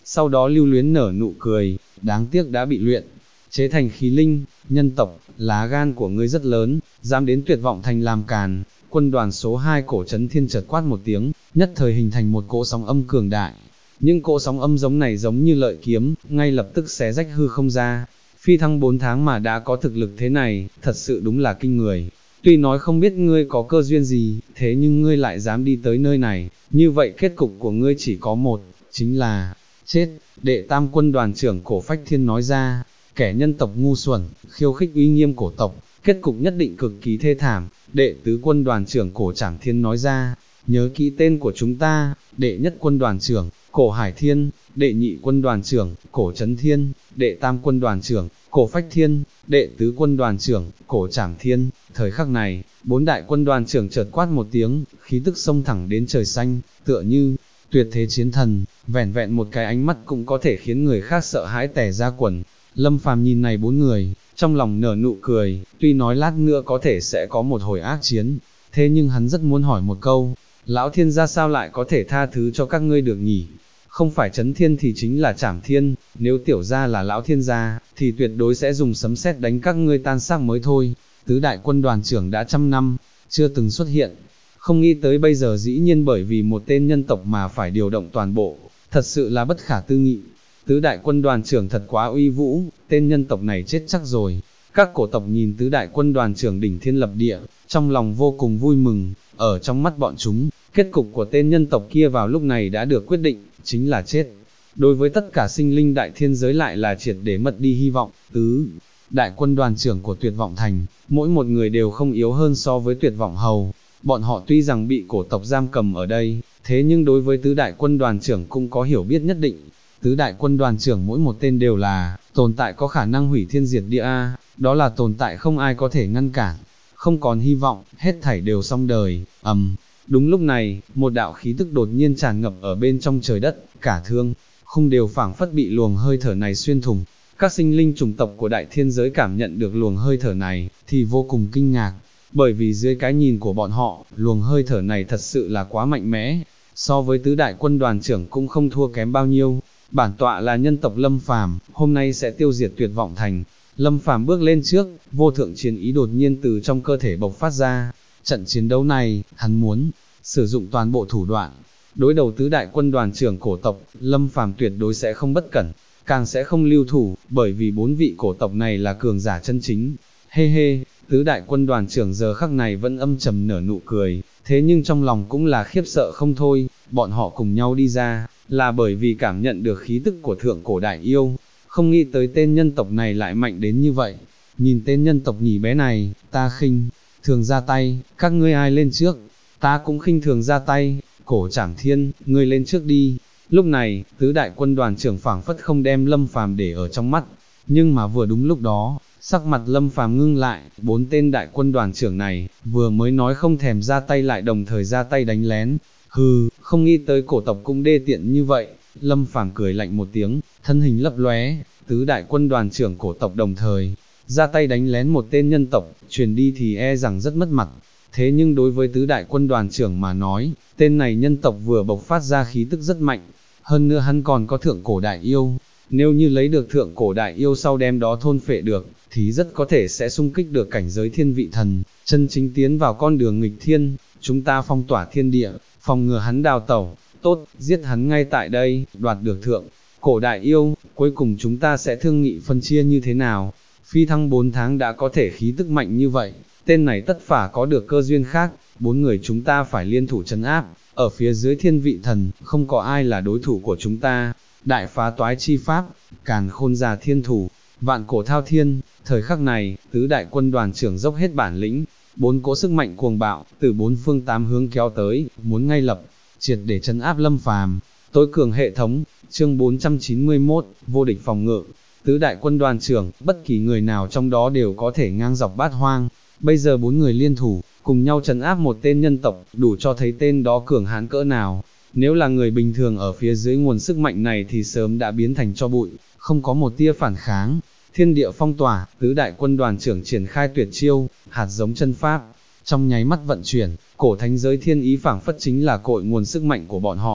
Speaker 1: sau đó lưu luyến nở nụ cười, đáng tiếc đã bị luyện chế thành khí linh. Nhân tộc, lá gan của ngươi rất lớn, dám đến Tuyệt Vọng Thành làm càn. Quân đoàn số 2 Cổ Trấn Thiên chợt quát một tiếng, nhất thời hình thành một cỗ sóng âm cường đại. Những cỗ sóng âm giống này giống như lợi kiếm, ngay lập tức xé rách hư không ra. Phi thăng 4 tháng mà đã có thực lực thế này, thật sự đúng là kinh người. Tuy nói không biết ngươi có cơ duyên gì, thế nhưng ngươi lại dám đi tới nơi này, như vậy kết cục của ngươi chỉ có một, chính là chết. Đệ tam quân đoàn trưởng Cổ Phách Thiên nói ra, kẻ nhân tộc ngu xuẩn, khiêu khích uy nghiêm cổ tộc, kết cục nhất định cực kỳ thê thảm. Đệ tứ quân đoàn trưởng Cổ Trảm Thiên nói ra, nhớ kỹ tên của chúng ta, đệ nhất quân đoàn trưởng, Cổ Hải Thiên, đệ nhị quân đoàn trưởng, Cổ Trấn Thiên, đệ tam quân đoàn trưởng, Cổ Phách Thiên, đệ tứ quân đoàn trưởng, Cổ Trảm Thiên. Thời khắc này, 4 đại quân đoàn trưởng chợt quát một tiếng, khí tức xông thẳng đến trời xanh, tựa như tuyệt thế chiến thần, vẻn vẹn một cái ánh mắt cũng có thể khiến người khác sợ hãi tè ra quần. Lâm Phàm nhìn này 4 người, trong lòng nở nụ cười, tuy nói lát nữa có thể sẽ có một hồi ác chiến, thế nhưng hắn rất muốn hỏi một câu, lão thiên gia sao lại có thể tha thứ cho các ngươi được nhỉ? Không phải Trấn Thiên thì chính là Trảm Thiên, nếu tiểu gia là lão thiên gia, thì tuyệt đối sẽ dùng sấm sét đánh các ngươi tan xác mới thôi. Tứ đại quân đoàn trưởng đã 100 năm, chưa từng xuất hiện, không nghĩ tới bây giờ dĩ nhiên bởi vì một tên nhân tộc mà phải điều động toàn bộ, thật sự là bất khả tư nghị. Tứ đại quân đoàn trưởng thật quá uy vũ, tên nhân tộc này chết chắc rồi. Các cổ tộc nhìn tứ đại quân đoàn trưởng đỉnh thiên lập địa, trong lòng vô cùng vui mừng. Ở trong mắt bọn chúng, kết cục của tên nhân tộc kia vào lúc này đã được quyết định, chính là chết. Đối với tất cả sinh linh đại thiên giới lại là triệt để mất đi hy vọng. Tứ đại quân đoàn trưởng của Tuyệt Vọng Thành, mỗi một người đều không yếu hơn so với Tuyệt Vọng Hầu. Bọn họ tuy rằng bị cổ tộc giam cầm ở đây, thế nhưng đối với tứ đại quân đoàn trưởng cũng có hiểu biết nhất định. Tứ đại quân đoàn trưởng mỗi một tên đều là tồn tại có khả năng hủy thiên diệt địa, đó là tồn tại không ai có thể ngăn cản, không còn hy vọng, hết thảy đều xong đời. Đúng lúc này, một đạo khí tức đột nhiên tràn ngập ở bên trong trời đất, cả thương khung đều phảng phất bị luồng hơi thở này xuyên thủng. Các sinh linh chủng tộc của đại thiên giới cảm nhận được luồng hơi thở này thì vô cùng kinh ngạc, bởi vì dưới cái nhìn của bọn họ, luồng hơi thở này thật sự là quá mạnh mẽ, so với tứ đại quân đoàn trưởng cũng không thua kém bao nhiêu. Bản tọa là nhân tộc Lâm Phàm, hôm nay sẽ tiêu diệt Tuyệt Vọng Thành. Lâm Phàm bước lên trước, vô thượng chiến ý đột nhiên từ trong cơ thể bộc phát ra. Trận chiến đấu này, hắn muốn sử dụng toàn bộ thủ đoạn. Đối đầu tứ đại quân đoàn trưởng cổ tộc, Lâm Phàm tuyệt đối sẽ không bất cẩn, càng sẽ không lưu thủ, bởi vì 4 vị cổ tộc này là cường giả chân chính. Hê hê, tứ đại quân đoàn trưởng giờ khắc này vẫn âm trầm nở nụ cười, thế nhưng trong lòng cũng là khiếp sợ không thôi. Bọn họ cùng nhau đi ra, là bởi vì cảm nhận được khí tức của thượng cổ đại yêu, không nghĩ tới tên nhân tộc này lại mạnh đến như vậy. Nhìn tên nhân tộc nhỉ bé này, ta khinh thường ra tay, các ngươi ai lên trước, ta cũng khinh thường ra tay. Cổ Trảm Thiên, ngươi lên trước đi. Lúc này, tứ đại quân đoàn trưởng phảng phất không đem Lâm Phàm để ở trong mắt, nhưng mà vừa đúng lúc đó, sắc mặt Lâm Phàm ngưng lại. 4 tên đại quân đoàn trưởng này, vừa mới nói không thèm ra tay lại đồng thời ra tay đánh lén. Hừ, không nghĩ tới cổ tộc cũng đê tiện như vậy. Lâm Phàm cười lạnh một tiếng, thân hình lấp lóe, tứ đại quân đoàn trưởng cổ tộc đồng thời ra tay đánh lén một tên nhân tộc, truyền đi thì e rằng rất mất mặt. Thế nhưng đối với tứ đại quân đoàn trưởng mà nói, tên này nhân tộc vừa bộc phát ra khí tức rất mạnh, hơn nữa hắn còn có thượng cổ đại yêu. Nếu như lấy được thượng cổ đại yêu sau đem đó thôn phệ được, thì rất có thể sẽ xung kích được cảnh giới thiên vị thần, chân chính tiến vào con đường nghịch thiên. Chúng ta phong tỏa thiên địa, phòng ngừa hắn đào tẩu, tốt, giết hắn ngay tại đây, đoạt được thượng cổ đại yêu, cuối cùng chúng ta sẽ thương nghị phân chia như thế nào. Phi thăng 4 tháng đã có thể khí tức mạnh như vậy, tên này tất phả có được cơ duyên khác. 4 người chúng ta phải liên thủ trấn áp, ở phía dưới thiên vị thần, không có ai là đối thủ của chúng ta. Đại phá toái chi pháp, càn khôn già thiên thủ, vạn cổ thao thiên. Thời khắc này, tứ đại quân đoàn trưởng dốc hết bản lĩnh, 4 cỗ sức mạnh cuồng bạo, từ 4 phương 8 hướng kéo tới, muốn ngay lập triệt để trấn áp Lâm Phàm. Tối cường hệ thống, chương 491, vô địch phòng ngự. Tứ đại quân đoàn trưởng, bất kỳ người nào trong đó đều có thể ngang dọc bát hoang. Bây giờ 4 người liên thủ, cùng nhau trấn áp một tên nhân tộc, đủ cho thấy tên đó cường hãn cỡ nào. Nếu là người bình thường ở phía dưới nguồn sức mạnh này thì sớm đã biến thành tro bụi, không có một tia phản kháng. Thiên địa phong tỏa, tứ đại quân đoàn trưởng triển khai tuyệt chiêu, hạt giống chân pháp, trong nháy mắt vận chuyển, cổ thánh giới thiên ý phảng phất chính là cội nguồn sức mạnh của bọn họ.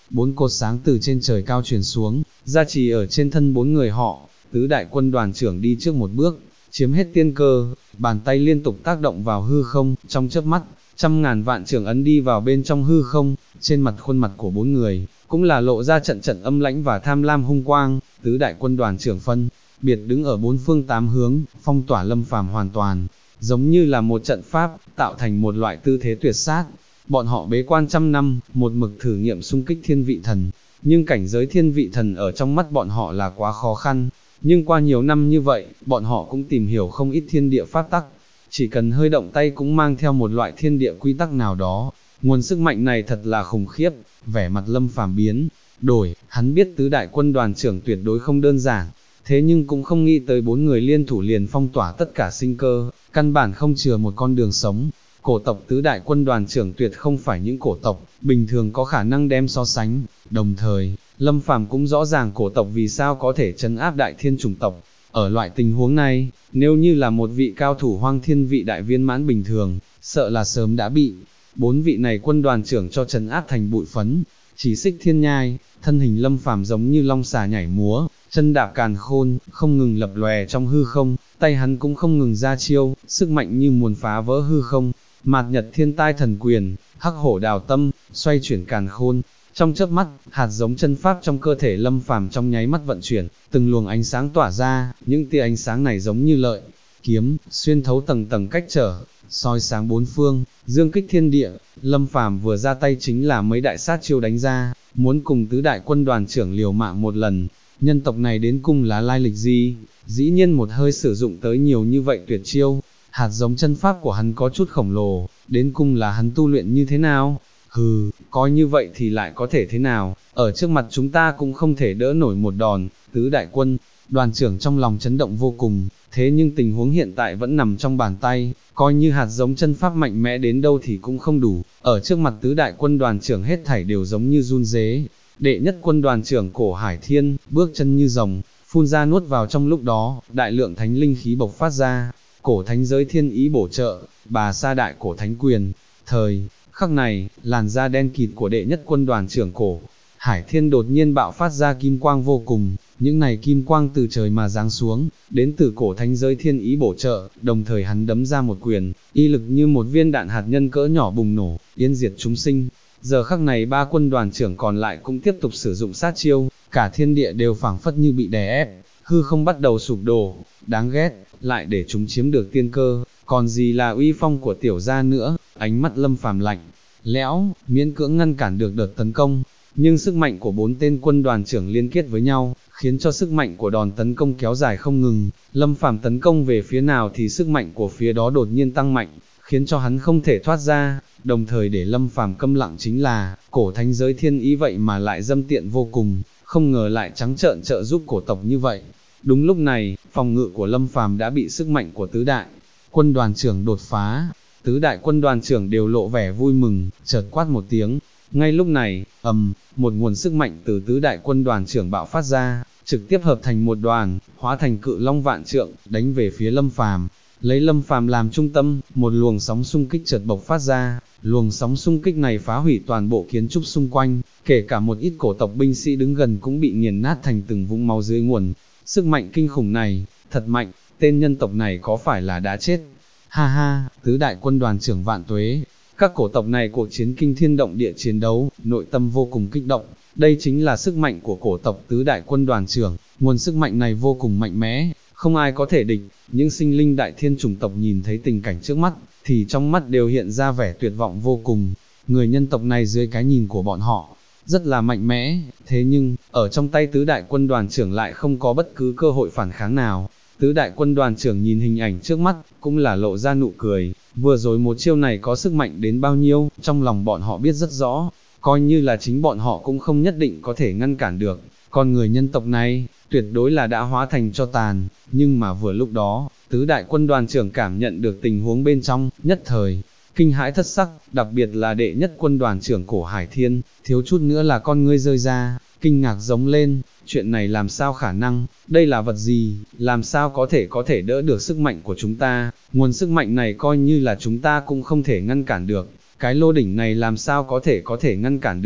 Speaker 1: 4 cột sáng từ trên trời cao truyền xuống, gia trì ở trên thân 4 người họ, tứ đại quân đoàn trưởng đi trước một bước, chiếm hết tiên cơ, bàn tay liên tục tác động vào hư không, trong chớp mắt, trăm ngàn vạn trưởng ấn đi vào bên trong hư không, trên mặt khuôn mặt của 4 người, cũng là lộ ra trận trận âm lãnh và tham lam hung quang, tứ đại quân đoàn trưởng phân biệt đứng ở 4 phương 8 hướng, phong tỏa Lâm Phàm hoàn toàn, giống như là một trận pháp, tạo thành một loại tư thế tuyệt sát. Bọn họ bế quan trăm năm, một mực thử nghiệm xung kích thiên vị thần, nhưng cảnh giới thiên vị thần ở trong mắt bọn họ là quá khó khăn, nhưng qua nhiều năm như vậy, bọn họ cũng tìm hiểu không ít thiên địa pháp tắc, chỉ cần hơi động tay cũng mang theo một loại thiên địa quy tắc nào đó, nguồn sức mạnh này thật là khủng khiếp, vẻ mặt Lâm Phàm biến đổi, hắn biết tứ đại quân đoàn trưởng tuyệt đối không đơn giản, thế nhưng cũng không nghĩ tới 4 người liên thủ liền phong tỏa tất cả sinh cơ, căn bản không chừa một con đường sống. Cổ tộc tứ đại quân đoàn trưởng tuyệt không phải những cổ tộc bình thường có khả năng đem so sánh, đồng thời, Lâm Phàm cũng rõ ràng cổ tộc vì sao có thể trấn áp đại thiên chủng tộc. Ở loại tình huống này, nếu như là một vị cao thủ hoang thiên vị đại viên mãn bình thường, sợ là sớm đã bị 4 vị này quân đoàn trưởng cho trấn áp thành bụi phấn. Chỉ xích thiên nhai, thân hình Lâm Phàm giống như long xà nhảy múa, chân đạp càn khôn, không ngừng lập lòe trong hư không, tay hắn cũng không ngừng ra chiêu, sức mạnh như muốn phá vỡ hư không. Mạt nhật thiên tai thần quyền, hắc hổ đào tâm, xoay chuyển càn khôn. Trong chớp mắt, hạt giống chân pháp trong cơ thể Lâm Phàm trong nháy mắt vận chuyển, từng luồng ánh sáng tỏa ra, những tia ánh sáng này giống như lợi kiếm, xuyên thấu tầng tầng cách trở, soi sáng 4 phương, dương kích thiên địa. Lâm Phàm vừa ra tay chính là mấy đại sát chiêu đánh ra, muốn cùng tứ đại quân đoàn trưởng liều mạng một lần. Nhân tộc này đến cùng là lai lịch gì, dĩ nhiên một hơi sử dụng tới nhiều như vậy tuyệt chiêu. Hạt giống chân pháp của hắn có chút khổng lồ, đến cùng là hắn tu luyện như thế nào? Hừ, coi như vậy thì lại có thể thế nào, ở trước mặt chúng ta cũng không thể đỡ nổi một đòn. Tứ đại quân đoàn trưởng trong lòng chấn động vô cùng, thế nhưng tình huống hiện tại vẫn nằm trong bàn tay, coi như hạt giống chân pháp mạnh mẽ đến đâu thì cũng không đủ, ở trước mặt tứ đại quân đoàn trưởng hết thảy đều giống như run rế. Đệ nhất quân đoàn trưởng Cổ Hải Thiên, bước chân như rồng, phun ra nuốt vào, trong lúc đó, đại lượng thánh linh khí bộc phát ra, cổ thánh giới thiên ý bổ trợ, bà sa đại cổ thánh quyền. Thời khắc này, làn da đen kịt của đệ nhất quân đoàn trưởng Cổ Hải Thiên đột nhiên bạo phát ra kim quang vô cùng, những này kim quang từ trời mà giáng xuống, đến từ cổ thánh giới thiên ý bổ trợ, đồng thời hắn đấm ra một quyền, y lực như một viên đạn hạt nhân cỡ nhỏ bùng nổ, yên diệt chúng sinh. Giờ khắc này 3 quân đoàn trưởng còn lại cũng tiếp tục sử dụng sát chiêu, cả thiên địa đều phảng phất như bị đè ép, hư không bắt đầu sụp đổ, đáng ghét, lại để chúng chiếm được tiên cơ, còn gì là uy phong của tiểu gia nữa. Ánh mắt Lâm Phàm lạnh lẽo, miễn cưỡng ngăn cản được đợt tấn công, nhưng sức mạnh của 4 tên quân đoàn trưởng liên kết với nhau, khiến cho sức mạnh của đòn tấn công kéo dài không ngừng. Lâm Phàm tấn công về phía nào thì sức mạnh của phía đó đột nhiên tăng mạnh, khiến cho hắn không thể thoát ra. Đồng thời để Lâm Phàm câm lặng chính là, cổ thánh giới thiên ý vậy mà lại dâm tiện vô cùng, không ngờ lại trắng trợn trợ giúp cổ tộc như vậy. Đúng lúc này, phòng ngự của Lâm Phàm đã bị sức mạnh của tứ đại quân đoàn trưởng đột phá. Tứ đại quân đoàn trưởng đều lộ vẻ vui mừng, chợt quát một tiếng. Ngay lúc này, một nguồn sức mạnh từ tứ đại quân đoàn trưởng bạo phát ra, trực tiếp hợp thành một đoàn, hóa thành cự long vạn trượng, đánh về phía Lâm Phàm. Lấy Lâm Phàm làm trung tâm, một luồng sóng xung kích chợt bộc phát ra, luồng sóng xung kích này phá hủy toàn bộ kiến trúc xung quanh, kể cả một ít cổ tộc binh sĩ đứng gần cũng bị nghiền nát thành từng vũng máu dưới nguồn. Sức mạnh kinh khủng này, thật mạnh, tên nhân tộc này có phải là đã chết? Ha ha, tứ đại quân đoàn trưởng vạn tuế. Các cổ tộc này cuộc chiến kinh thiên động địa chiến đấu, nội tâm vô cùng kích động, đây chính là sức mạnh của cổ tộc tứ đại quân đoàn trưởng, nguồn sức mạnh này vô cùng mạnh mẽ, không ai có thể địch. Những sinh linh đại thiên chủng tộc nhìn thấy tình cảnh trước mắt, thì trong mắt đều hiện ra vẻ tuyệt vọng vô cùng. Người nhân tộc này dưới cái nhìn của bọn họ, rất là mạnh mẽ, thế nhưng, ở trong tay tứ đại quân đoàn trưởng lại không có bất cứ cơ hội phản kháng nào. Tứ đại quân đoàn trưởng nhìn hình ảnh trước mắt, cũng là lộ ra nụ cười, vừa rồi một chiêu này có sức mạnh đến bao nhiêu, trong lòng bọn họ biết rất rõ, coi như là chính bọn họ cũng không nhất định có thể ngăn cản được, con người nhân tộc này, tuyệt đối là đã hóa thành tro tàn. Nhưng mà vừa lúc đó, tứ đại quân đoàn trưởng cảm nhận được tình huống bên trong, nhất thời kinh hãi thất sắc, đặc biệt là đệ nhất quân đoàn trưởng Cổ Hải Thiên, thiếu chút nữa là con ngươi rơi ra, kinh ngạc giống lên, chuyện này làm sao khả năng, đây là vật gì, làm sao có thể đỡ được sức mạnh của chúng ta, nguồn sức mạnh này coi như là chúng ta cũng không thể ngăn cản được, cái lô đỉnh này làm sao có thể ngăn cản được.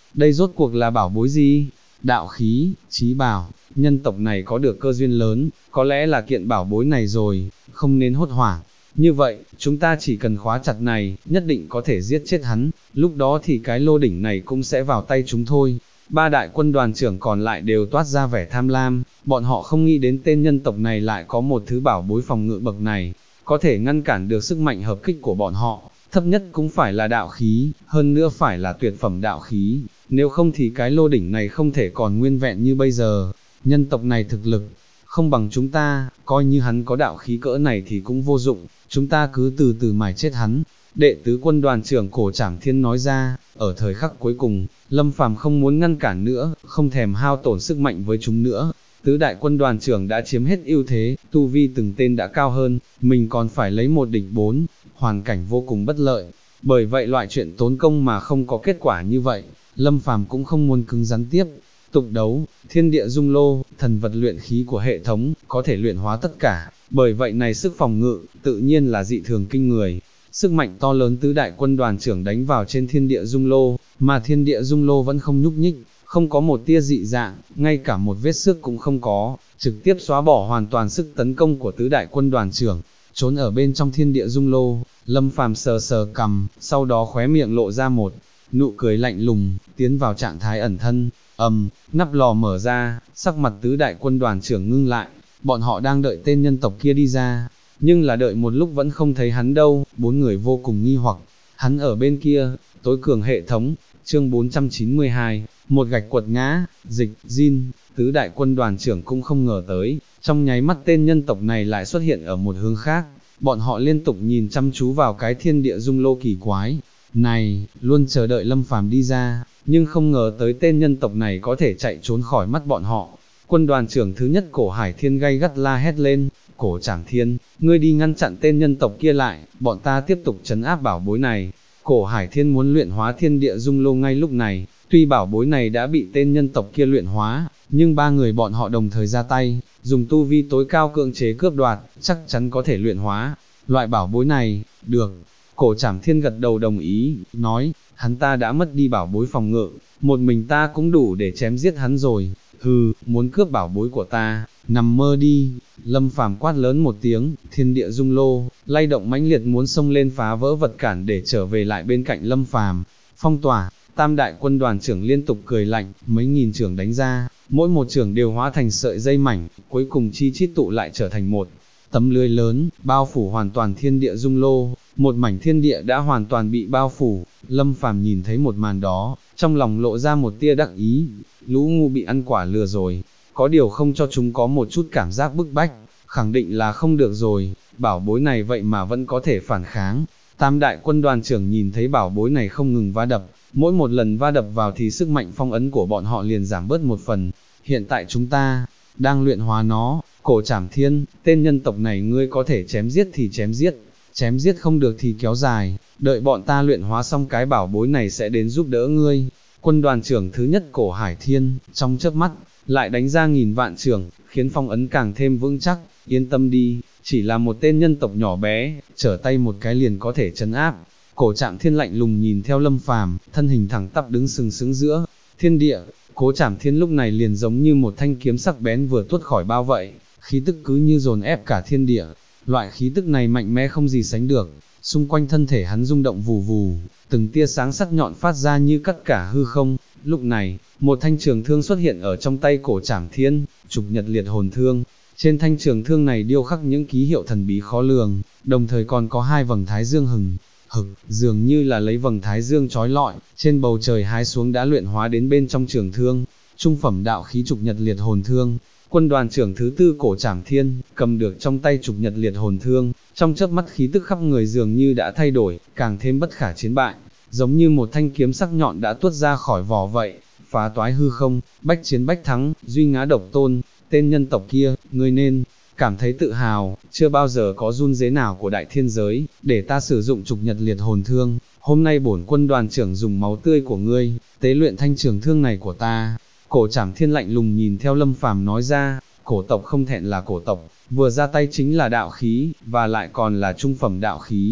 Speaker 1: đây rốt cuộc là bảo bối gì? Đạo khí, chí bảo, nhân tộc này có được cơ duyên lớn, có lẽ là kiện bảo bối này rồi, không nên hốt hoảng. Như vậy, chúng ta chỉ cần khóa chặt này, nhất định có thể giết chết hắn, lúc đó thì cái lô đỉnh này cũng sẽ vào tay chúng thôi. Ba đại quân đoàn trưởng còn lại đều toát ra vẻ tham lam, bọn họ không nghĩ đến tên nhân tộc này lại có một thứ bảo bối phòng ngự bậc này, có thể ngăn cản được sức mạnh hợp kích của bọn họ, thấp nhất cũng phải là đạo khí, hơn nữa phải là tuyệt phẩm đạo khí, nếu không thì cái lô đỉnh này không thể còn nguyên vẹn như bây giờ. Nhân tộc này thực lực không bằng chúng ta, coi như hắn có đạo khí cỡ này thì cũng vô dụng, chúng ta cứ từ từ mài chết hắn. Đệ tứ quân đoàn trưởng Cổ Trảm Thiên nói ra, ở thời khắc cuối cùng, Lâm Phàm không muốn ngăn cản nữa, không thèm hao tổn sức mạnh với chúng nữa. Tứ đại quân đoàn trưởng đã chiếm hết ưu thế, tu vi từng tên đã cao hơn, mình còn phải lấy một địch bốn, hoàn cảnh vô cùng bất lợi. Bởi vậy loại chuyện tốn công mà không có kết quả như vậy, Lâm Phàm cũng không muốn cứng rắn tiếp. Tục đấu, thiên địa dung lô, thần vật luyện khí của hệ thống, có thể luyện hóa tất cả, bởi vậy này sức phòng ngự, tự nhiên là dị thường kinh người. Sức mạnh to lớn tứ đại quân đoàn trưởng đánh vào trên thiên địa dung lô, mà thiên địa dung lô vẫn không nhúc nhích, không có một tia dị dạng, ngay cả một vết xước cũng không có, trực tiếp xóa bỏ hoàn toàn sức tấn công của tứ đại quân đoàn trưởng. Trốn ở bên trong thiên địa dung lô, Lâm Phàm sờ sờ cằm, sau đó khóe miệng lộ ra một nụ cười lạnh lùng, tiến vào trạng thái ẩn thân. Nắp lò mở ra, sắc mặt tứ đại quân đoàn trưởng ngưng lại, bọn họ đang đợi tên nhân tộc kia đi ra, nhưng là đợi một lúc vẫn không thấy hắn đâu, bốn người vô cùng nghi hoặc, hắn ở bên kia, tối cường hệ thống, chương 492, một gạch quật ngã, dịch, Jin, tứ đại quân đoàn trưởng cũng không ngờ tới, trong nháy mắt tên nhân tộc này lại xuất hiện ở một hướng khác, bọn họ liên tục nhìn chăm chú vào cái thiên địa dung lô kỳ quái này, luôn chờ đợi Lâm Phàm đi ra, nhưng không ngờ tới tên nhân tộc này có thể chạy trốn khỏi mắt bọn họ. Quân đoàn trưởng thứ nhất Cổ Hải Thiên gay gắt la hét lên, Cổ Trảm Thiên, ngươi đi ngăn chặn tên nhân tộc kia lại, bọn ta tiếp tục trấn áp bảo bối này. Cổ Hải Thiên muốn luyện hóa thiên địa dung lô ngay lúc này, tuy bảo bối này đã bị tên nhân tộc kia luyện hóa, nhưng ba người bọn họ đồng thời ra tay, dùng tu vi tối cao cưỡng chế cướp đoạt, chắc chắn có thể luyện hóa. Loại bảo bối này, được. Cổ Trảm Thiên gật đầu đồng ý, nói, hắn ta đã mất đi bảo bối phòng ngự, một mình ta cũng đủ để chém giết hắn rồi. Hừ, muốn cướp bảo bối của ta, nằm mơ đi. Lâm Phàm quát lớn một tiếng, thiên địa dung lô, lay động mãnh liệt muốn xông lên phá vỡ vật cản để trở về lại bên cạnh Lâm Phàm. Phong tỏa, tam đại quân đoàn trưởng liên tục cười lạnh, mấy nghìn trưởng đánh ra, mỗi một trưởng đều hóa thành sợi dây mảnh, cuối cùng chi chít tụ lại trở thành một tấm lưới lớn, bao phủ hoàn toàn thiên địa dung lô, một mảnh thiên địa đã hoàn toàn bị bao phủ. Lâm Phàm nhìn thấy một màn đó, trong lòng lộ ra một tia đắc ý, lũ ngu bị ăn quả lừa rồi, có điều không cho chúng có một chút cảm giác bức bách, khẳng định là không được rồi, bảo bối này vậy mà vẫn có thể phản kháng. Tam đại quân đoàn trưởng nhìn thấy bảo bối này không ngừng va đập, mỗi một lần va đập vào thì sức mạnh phong ấn của bọn họ liền giảm bớt một phần, hiện tại chúng ta đang luyện hóa nó. Cổ Trảm Thiên, tên nhân tộc này ngươi có thể chém giết thì chém giết không được thì kéo dài, đợi bọn ta luyện hóa xong cái bảo bối này sẽ đến giúp đỡ ngươi. Quân đoàn trưởng thứ nhất Cổ Hải Thiên, trong chớp mắt, lại đánh ra nghìn vạn trưởng, khiến phong ấn càng thêm vững chắc, yên tâm đi, chỉ là một tên nhân tộc nhỏ bé, trở tay một cái liền có thể trấn áp. Cổ Trảm Thiên lạnh lùng nhìn theo Lâm Phàm, thân hình thẳng tắp đứng sừng sững giữa thiên địa. Cố Trảm Thiên lúc này liền giống như một thanh kiếm sắc bén vừa tuốt khỏi bao vậy, khí tức cứ như dồn ép cả thiên địa, loại khí tức này mạnh mẽ không gì sánh được, xung quanh thân thể hắn rung động vù vù, từng tia sáng sắc nhọn phát ra như cắt cả hư không. Lúc này, một thanh trường thương xuất hiện ở trong tay Cổ Trảm Thiên, Trục Nhật Liệt Hồn Thương. Trên thanh trường thương này điêu khắc những ký hiệu thần bí khó lường, đồng thời còn có hai vầng thái dương hừng hực, dường như là lấy vầng thái dương chói lọi, trên bầu trời hái xuống đã luyện hóa đến bên trong trường thương. Trung phẩm đạo khí Trục Nhật Liệt Hồn Thương. Quân đoàn trưởng thứ tư Cổ Trảm Thiên, cầm được trong tay Trục Nhật Liệt Hồn Thương, trong chớp mắt khí tức khắp người dường như đã thay đổi, càng thêm bất khả chiến bại, giống như một thanh kiếm sắc nhọn đã tuốt ra khỏi vỏ vậy, phá toái hư không, bách chiến bách thắng, duy ngã độc tôn. Tên nhân tộc kia, ngươi nên cảm thấy tự hào, chưa bao giờ có run rế nào của đại thiên giới, để ta sử dụng Trục Nhật Liệt Hồn Thương, hôm nay bổn quân đoàn trưởng dùng máu tươi của ngươi, tế luyện thanh trường thương này của ta. Cổ Trảm Thiên lạnh lùng nhìn theo Lâm Phàm nói ra, cổ tộc không thẹn là cổ tộc, vừa ra tay chính là đạo khí, và lại còn là trung phẩm đạo khí.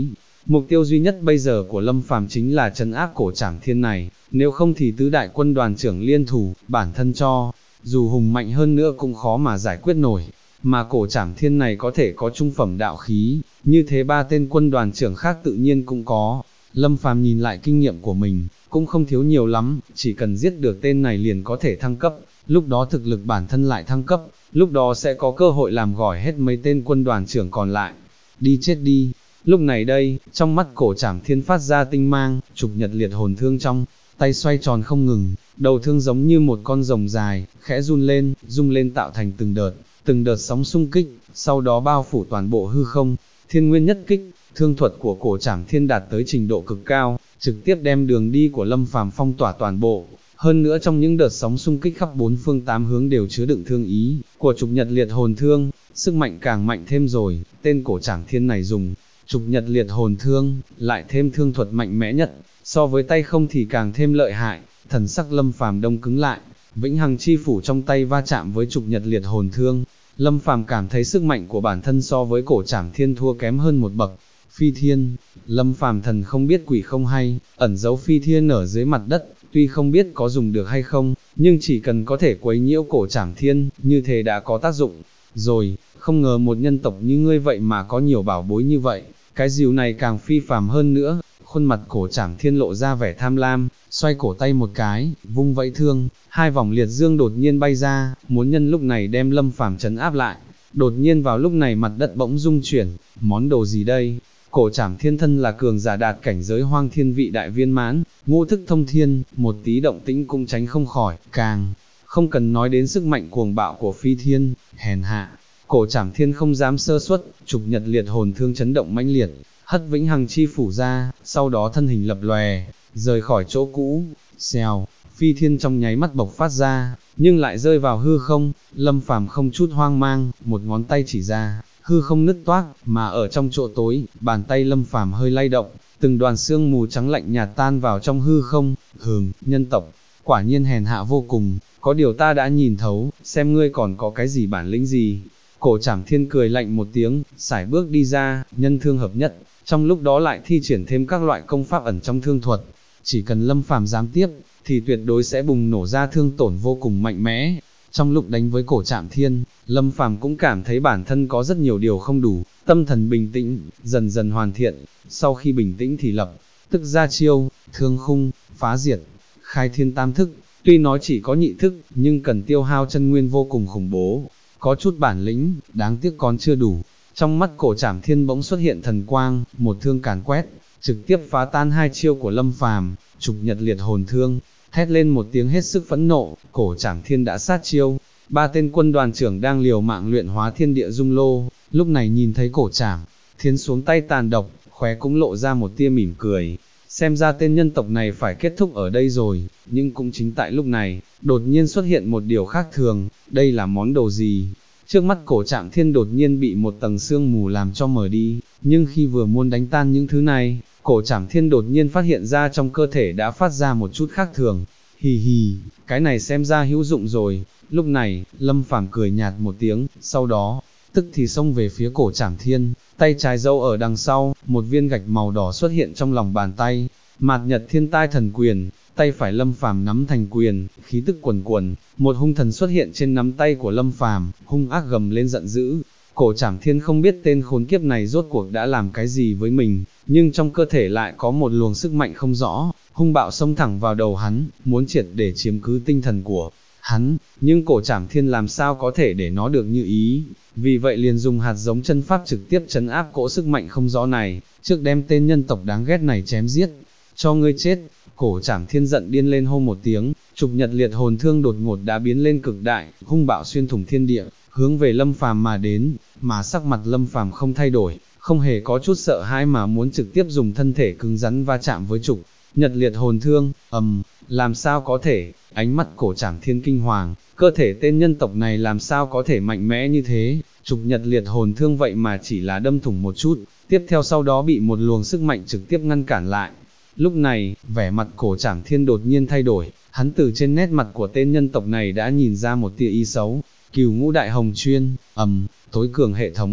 Speaker 1: Mục tiêu duy nhất bây giờ của Lâm Phàm chính là trấn áp cổ Trảm Thiên này, nếu không thì tứ đại quân đoàn trưởng liên thủ, bản thân cho, dù hùng mạnh hơn nữa cũng khó mà giải quyết nổi, mà cổ Trảm Thiên này có thể có trung phẩm đạo khí, như thế ba tên quân đoàn trưởng khác tự nhiên cũng có. Lâm Phàm nhìn lại kinh nghiệm của mình, cũng không thiếu nhiều lắm, chỉ cần giết được tên này liền có thể thăng cấp, lúc đó thực lực bản thân lại thăng cấp, lúc đó sẽ có cơ hội làm gỏi hết mấy tên quân đoàn trưởng còn lại. Đi chết đi! Lúc này đây, trong mắt cổ Trảm Thiên phát ra tinh mang, trục nhật liệt hồn thương trong tay xoay tròn không ngừng, đầu thương giống như một con rồng dài, khẽ rung lên tạo thành từng đợt sóng xung kích, sau đó bao phủ toàn bộ hư không. Thiên nguyên nhất kích, thương thuật của cổ Trảm Thiên đạt tới trình độ cực cao, trực tiếp đem đường đi của Lâm Phàm phong tỏa toàn bộ. Hơn nữa trong những đợt sóng xung kích khắp bốn phương tám hướng đều chứa đựng thương ý của trục nhật liệt hồn thương, sức mạnh càng mạnh thêm rồi. Tên cổ Trảm Thiên này dùng trục nhật liệt hồn thương, lại thêm thương thuật mạnh mẽ nhất, so với tay không thì càng thêm lợi hại. Thần sắc Lâm Phàm đông cứng lại, vĩnh hằng chi phủ trong tay va chạm với trục nhật liệt hồn thương. Lâm Phàm cảm thấy sức mạnh của bản thân so với cổ Trảm Thiên thua kém hơn một bậc. Phi thiên, Lâm Phàm thần không biết quỷ không hay, ẩn giấu phi thiên ở dưới mặt đất, tuy không biết có dùng được hay không, nhưng chỉ cần có thể quấy nhiễu cổ Trảm Thiên, như thế đã có tác dụng. Rồi, không ngờ một nhân tộc như ngươi vậy mà có nhiều bảo bối như vậy, cái dìu này càng phi phàm hơn nữa. Khuôn mặt cổ Trảm Thiên lộ ra vẻ tham lam, xoay cổ tay một cái, vung vẫy thương, hai vòng liệt dương đột nhiên bay ra, muốn nhân lúc này đem Lâm Phàm trấn áp lại. Đột nhiên vào lúc này mặt đất bỗng rung chuyển, món đồ gì đây? Cổ Trảm Thiên thân là cường giả đạt cảnh giới hoang thiên vị đại viên mãn, ngũ thức thông thiên, một tí động tĩnh cũng tránh không khỏi, càng không cần nói đến sức mạnh cuồng bạo của phi thiên, hèn hạ. Cổ Trảm Thiên không dám sơ suất, trục nhật liệt hồn thương chấn động mãnh liệt, hất vĩnh hằng chi phủ ra, sau đó thân hình lập lòe, rời khỏi chỗ cũ. Xèo, phi thiên trong nháy mắt bộc phát ra, nhưng lại rơi vào hư không. Lâm Phàm không chút hoang mang, một ngón tay chỉ ra, hư không nứt toác, mà ở trong chỗ tối, bàn tay Lâm Phàm hơi lay động, từng đoàn sương mù trắng lạnh nhạt tan vào trong hư không. Nhân tộc, quả nhiên hèn hạ vô cùng, có điều ta đã nhìn thấu, xem ngươi còn có cái gì bản lĩnh gì. Cổ Trảm Thiên cười lạnh một tiếng, sải bước đi ra, nhân thương hợp nhất, trong lúc đó lại thi triển thêm các loại công pháp ẩn trong thương thuật. Chỉ cần Lâm Phàm dám tiếp, thì tuyệt đối sẽ bùng nổ ra thương tổn vô cùng mạnh mẽ. Trong lúc đánh với cổ Trảm Thiên, Lâm Phàm cũng cảm thấy bản thân có rất nhiều điều không đủ, tâm thần bình tĩnh, dần dần hoàn thiện. Sau khi bình tĩnh thì lập tức ra chiêu, thương khung, phá diệt, khai thiên tam thức. Tuy nói chỉ có nhị thức, nhưng cần tiêu hao chân nguyên vô cùng khủng bố. Có chút bản lĩnh, đáng tiếc còn chưa đủ. Trong mắt cổ Trảm Thiên bỗng xuất hiện thần quang, một thương càn quét, trực tiếp phá tan hai chiêu của Lâm Phàm, trục nhật liệt hồn thương. Thét lên một tiếng hết sức phẫn nộ, cổ Trảm Thiên đã sát chiêu. Ba tên quân đoàn trưởng đang liều mạng luyện hóa thiên địa dung lô, lúc này nhìn thấy cổ Trảm Thiên xuống tay tàn độc, khóe cũng lộ ra một tia mỉm cười. Xem ra tên nhân tộc này phải kết thúc ở đây rồi. Nhưng cũng chính tại lúc này, đột nhiên xuất hiện một điều khác thường. Đây là món đồ gì? Trước mắt cổ Trảm Thiên đột nhiên bị một tầng sương mù làm cho mờ đi, nhưng khi vừa muốn đánh tan những thứ này, cổ Trảm Thiên đột nhiên phát hiện ra trong cơ thể đã phát ra một chút khác thường. Hì hì, cái này xem ra hữu dụng rồi. Lúc này, Lâm Phàm cười nhạt một tiếng, sau đó, tức thì xông về phía cổ Trảm Thiên, tay trái giấu ở đằng sau, một viên gạch màu đỏ xuất hiện trong lòng bàn tay, Mạt Nhật Thiên Tai Thần Quyền. Tay phải Lâm Phàm nắm thành quyền, khí tức quần quần, một hung thần xuất hiện trên nắm tay của Lâm Phàm, hung ác gầm lên giận dữ. Cổ Trảm Thiên không biết tên khốn kiếp này rốt cuộc đã làm cái gì với mình, nhưng trong cơ thể lại có một luồng sức mạnh không rõ, hung bạo xông thẳng vào đầu hắn, muốn triệt để chiếm cứ tinh thần của hắn, nhưng cổ Trảm Thiên làm sao có thể để nó được như ý, vì vậy liền dùng hạt giống chân pháp trực tiếp trấn áp cỗ sức mạnh không rõ này, trước đem tên nhân tộc đáng ghét này chém giết. Cho ngươi chết! Cổ Trảm Thiên giận điên lên hô một tiếng, trục nhật liệt hồn thương đột ngột đã biến lên cực đại, hung bạo xuyên thủng thiên địa, hướng về Lâm Phàm mà đến, mà sắc mặt Lâm Phàm không thay đổi, không hề có chút sợ hãi mà muốn trực tiếp dùng thân thể cứng rắn va chạm với trục nhật liệt hồn thương. Làm sao có thể? Ánh mắt cổ Trảm Thiên kinh hoàng, cơ thể tên nhân tộc này làm sao có thể mạnh mẽ như thế? Trục nhật liệt hồn thương vậy mà chỉ là đâm thủng một chút, tiếp theo sau đó bị một luồng sức mạnh trực tiếp ngăn cản lại. Lúc này, vẻ mặt cổ Trảm Thiên đột nhiên thay đổi, hắn từ trên nét mặt của tên nhân tộc này đã nhìn ra một tia ý xấu. Cửu ngũ đại hồng chuyên, tối cường hệ thống,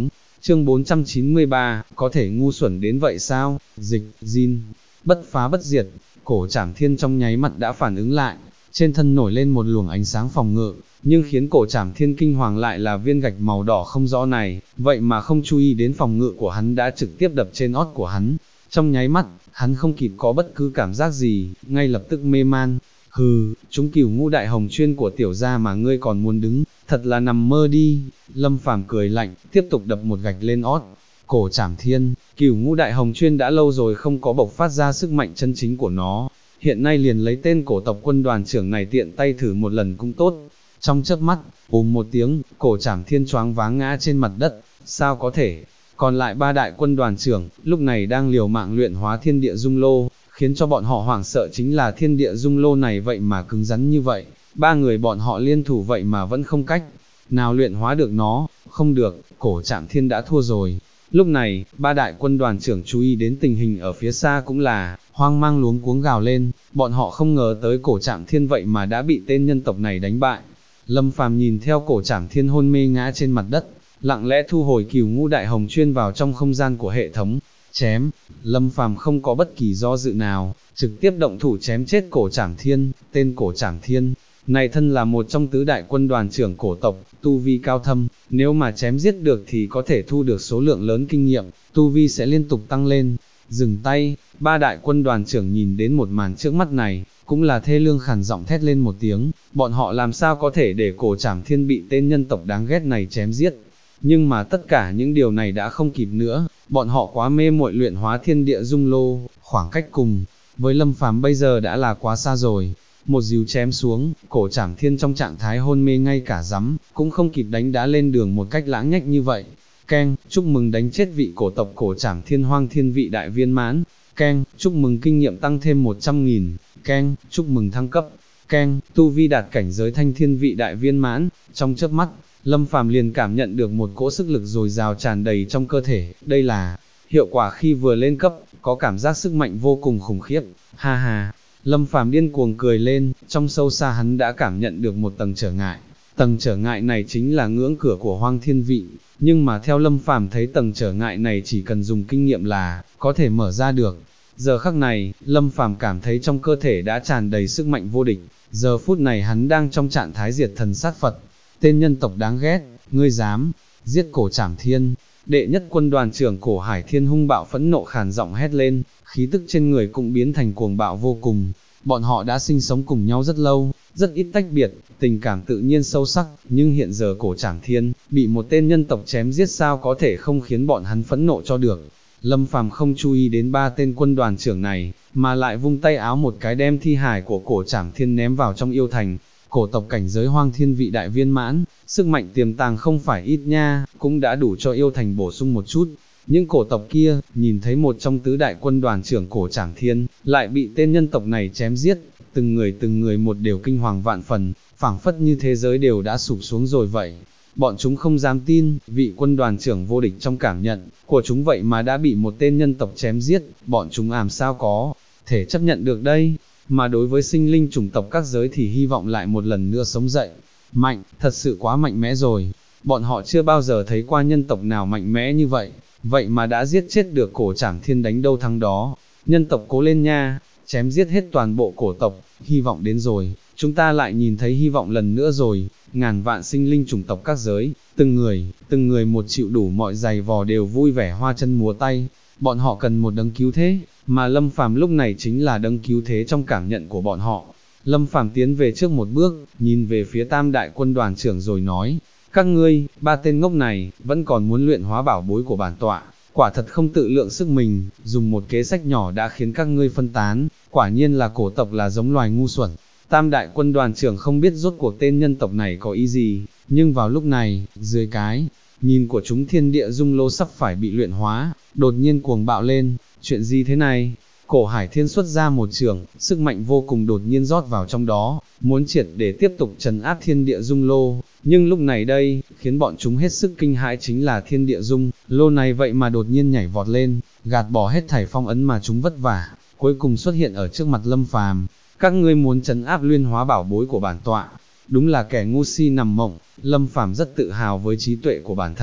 Speaker 1: Chương 493, có thể ngu xuẩn đến vậy sao? Dịch, Jin, bất phá bất diệt, Cổ Trảm Thiên trong nháy mặt đã phản ứng lại, trên thân nổi lên một luồng ánh sáng phòng ngự, nhưng khiến Cổ Trảm Thiên kinh hoàng lại là viên gạch màu đỏ không rõ này, vậy mà không chú ý đến phòng ngự của hắn đã trực tiếp đập trên ót của hắn. Trong nháy mắt, hắn không kịp có bất cứ cảm giác gì, ngay lập tức mê man. Hừ, chúng Cửu Ngũ Đại Hồng Chuyên của tiểu gia mà ngươi còn muốn đứng, thật là nằm mơ đi. Lâm Phàm cười lạnh, tiếp tục đập một gạch lên ót. Cổ Trảm Thiên, Cửu Ngũ Đại Hồng Chuyên đã lâu rồi không có bộc phát ra sức mạnh chân chính của nó, hiện nay liền lấy tên cổ tộc quân đoàn trưởng này tiện tay thử một lần cũng tốt. Trong chớp mắt, một tiếng, Cổ Trảm Thiên choáng váng ngã trên mặt đất. Sao có thể? Còn lại 3 đại quân đoàn trưởng, lúc này đang liều mạng luyện hóa thiên địa dung lô, khiến cho bọn họ hoảng sợ chính là thiên địa dung lô này vậy mà cứng rắn như vậy, 3 người bọn họ liên thủ vậy mà vẫn không cách nào luyện hóa được nó. Không được, Cổ Trảm Thiên đã thua rồi. Lúc này, 3 đại quân đoàn trưởng chú ý đến tình hình ở phía xa cũng là hoang mang luống cuống gào lên, bọn họ không ngờ tới Cổ Trảm Thiên vậy mà đã bị tên nhân tộc này đánh bại. Lâm Phàm nhìn theo Cổ Trảm Thiên hôn mê ngã trên mặt đất, lặng lẽ thu hồi Cửu Ngũ Đại Hồng Chuyên vào trong không gian của hệ thống. Chém, Lâm Phàm không có bất kỳ do dự nào, trực tiếp động thủ chém chết Cổ Trảm Thiên. Tên Cổ Trảm Thiên này thân là một trong tứ đại quân đoàn trưởng cổ tộc, tu vi cao thâm, nếu mà chém giết được thì có thể thu được số lượng lớn kinh nghiệm, tu vi sẽ liên tục tăng lên. Dừng tay, 3 đại quân đoàn trưởng nhìn đến một màn trước mắt này, cũng là thê lương khàn giọng thét lên một tiếng, bọn họ làm sao có thể để Cổ Trảm Thiên bị tên nhân tộc đáng ghét này chém giết. Nhưng mà tất cả những điều này đã không kịp nữa, bọn họ quá mê muội luyện hóa thiên địa dung lô, khoảng cách cùng với Lâm Phàm bây giờ đã là quá xa rồi. Một dìu chém xuống, Cổ Trảm Thiên trong trạng thái hôn mê ngay cả rắm cũng không kịp đánh đã lên đường một cách lãng nhách như vậy. Keng, chúc mừng đánh chết vị cổ tộc Cổ Trảm Thiên Hoang Thiên vị đại viên mãn. Keng, chúc mừng kinh nghiệm tăng thêm 100.000. Keng, chúc mừng thăng cấp. Keng, tu vi đạt cảnh giới Thanh Thiên vị đại viên mãn. Trong chớp mắt, Lâm Phàm liền cảm nhận được một cỗ sức lực dồi dào tràn đầy trong cơ thể, đây là hiệu quả khi vừa lên cấp, có cảm giác sức mạnh vô cùng khủng khiếp. Ha ha, Lâm Phàm điên cuồng cười lên, trong sâu xa hắn đã cảm nhận được một tầng trở ngại. Tầng trở ngại này chính là ngưỡng cửa của Hoang Thiên vị, nhưng mà theo Lâm Phàm thấy tầng trở ngại này chỉ cần dùng kinh nghiệm là có thể mở ra được. Giờ khắc này, Lâm Phàm cảm thấy trong cơ thể đã tràn đầy sức mạnh vô địch, giờ phút này hắn đang trong trạng thái diệt thần sát Phật. Tên nhân tộc đáng ghét, ngươi dám giết Cổ Trảm Thiên. Đệ nhất quân đoàn trưởng Cổ Hải Thiên hung bạo phẫn nộ khàn giọng hét lên, khí tức trên người cũng biến thành cuồng bạo vô cùng. Bọn họ đã sinh sống cùng nhau rất lâu, rất ít tách biệt, tình cảm tự nhiên sâu sắc, nhưng hiện giờ Cổ Trảm Thiên bị một tên nhân tộc chém giết sao có thể không khiến bọn hắn phẫn nộ cho được. Lâm Phàm không chú ý đến 3 tên quân đoàn trưởng này, mà lại vung tay áo một cái đem thi hài của Cổ Trảm Thiên ném vào trong yêu thành. Cổ tộc cảnh giới Hoang Thiên vị đại viên mãn, sức mạnh tiềm tàng không phải ít nha, cũng đã đủ cho yêu thành bổ sung một chút. Những cổ tộc kia, nhìn thấy một trong tứ đại quân đoàn trưởng Cổ Trảm Thiên, lại bị tên nhân tộc này chém giết, từng người một đều kinh hoàng vạn phần, phảng phất như thế giới đều đã sụp xuống rồi vậy. Bọn chúng không dám tin, vị quân đoàn trưởng vô địch trong cảm nhận của chúng vậy mà đã bị một tên nhân tộc chém giết, bọn chúng làm sao có thể chấp nhận được đây. Mà đối với sinh linh chủng tộc các giới thì hy vọng lại một lần nữa sống dậy. Mạnh, thật sự quá mạnh mẽ rồi. Bọn họ chưa bao giờ thấy qua nhân tộc nào mạnh mẽ như vậy, vậy mà đã giết chết được Cổ Trảm Thiên đánh đâu thắng đó. Nhân tộc cố lên nha, chém giết hết toàn bộ cổ tộc, hy vọng đến rồi, chúng ta lại nhìn thấy hy vọng lần nữa rồi. Ngàn vạn sinh linh chủng tộc các giới, từng người một chịu đủ mọi giày vò đều vui vẻ hoa chân múa tay. Bọn họ cần một đấng cứu thế, mà Lâm Phàm lúc này chính là đấng cứu thế trong cảm nhận của bọn họ. Lâm Phàm tiến về trước một bước, nhìn về phía tam đại quân đoàn trưởng rồi nói, các ngươi, 3 tên ngốc này, vẫn còn muốn luyện hóa bảo bối của bản tọa, quả thật không tự lượng sức mình, dùng một kế sách nhỏ đã khiến các ngươi phân tán, quả nhiên là cổ tộc là giống loài ngu xuẩn. Tam đại quân đoàn trưởng không biết rốt cuộc tên nhân tộc này có ý gì, nhưng vào lúc này, dưới cái nhìn của chúng thiên địa dung lô sắp phải bị luyện hóa, đột nhiên cuồng bạo lên. Chuyện gì thế này? Cổ Hải Thiên xuất ra một trường, sức mạnh vô cùng đột nhiên rót vào trong đó, muốn triệt để tiếp tục trấn áp thiên địa dung lô. Nhưng lúc này đây, khiến bọn chúng hết sức kinh hãi chính là thiên địa dung lô này vậy mà đột nhiên nhảy vọt lên, gạt bỏ hết thảy phong ấn mà chúng vất vả, cuối cùng xuất hiện ở trước mặt Lâm Phàm. Các ngươi muốn trấn áp luyện hóa bảo bối của bản tọa, đúng là kẻ ngu si nằm mộng. Lâm Phàm rất tự hào với trí tuệ của bản thân,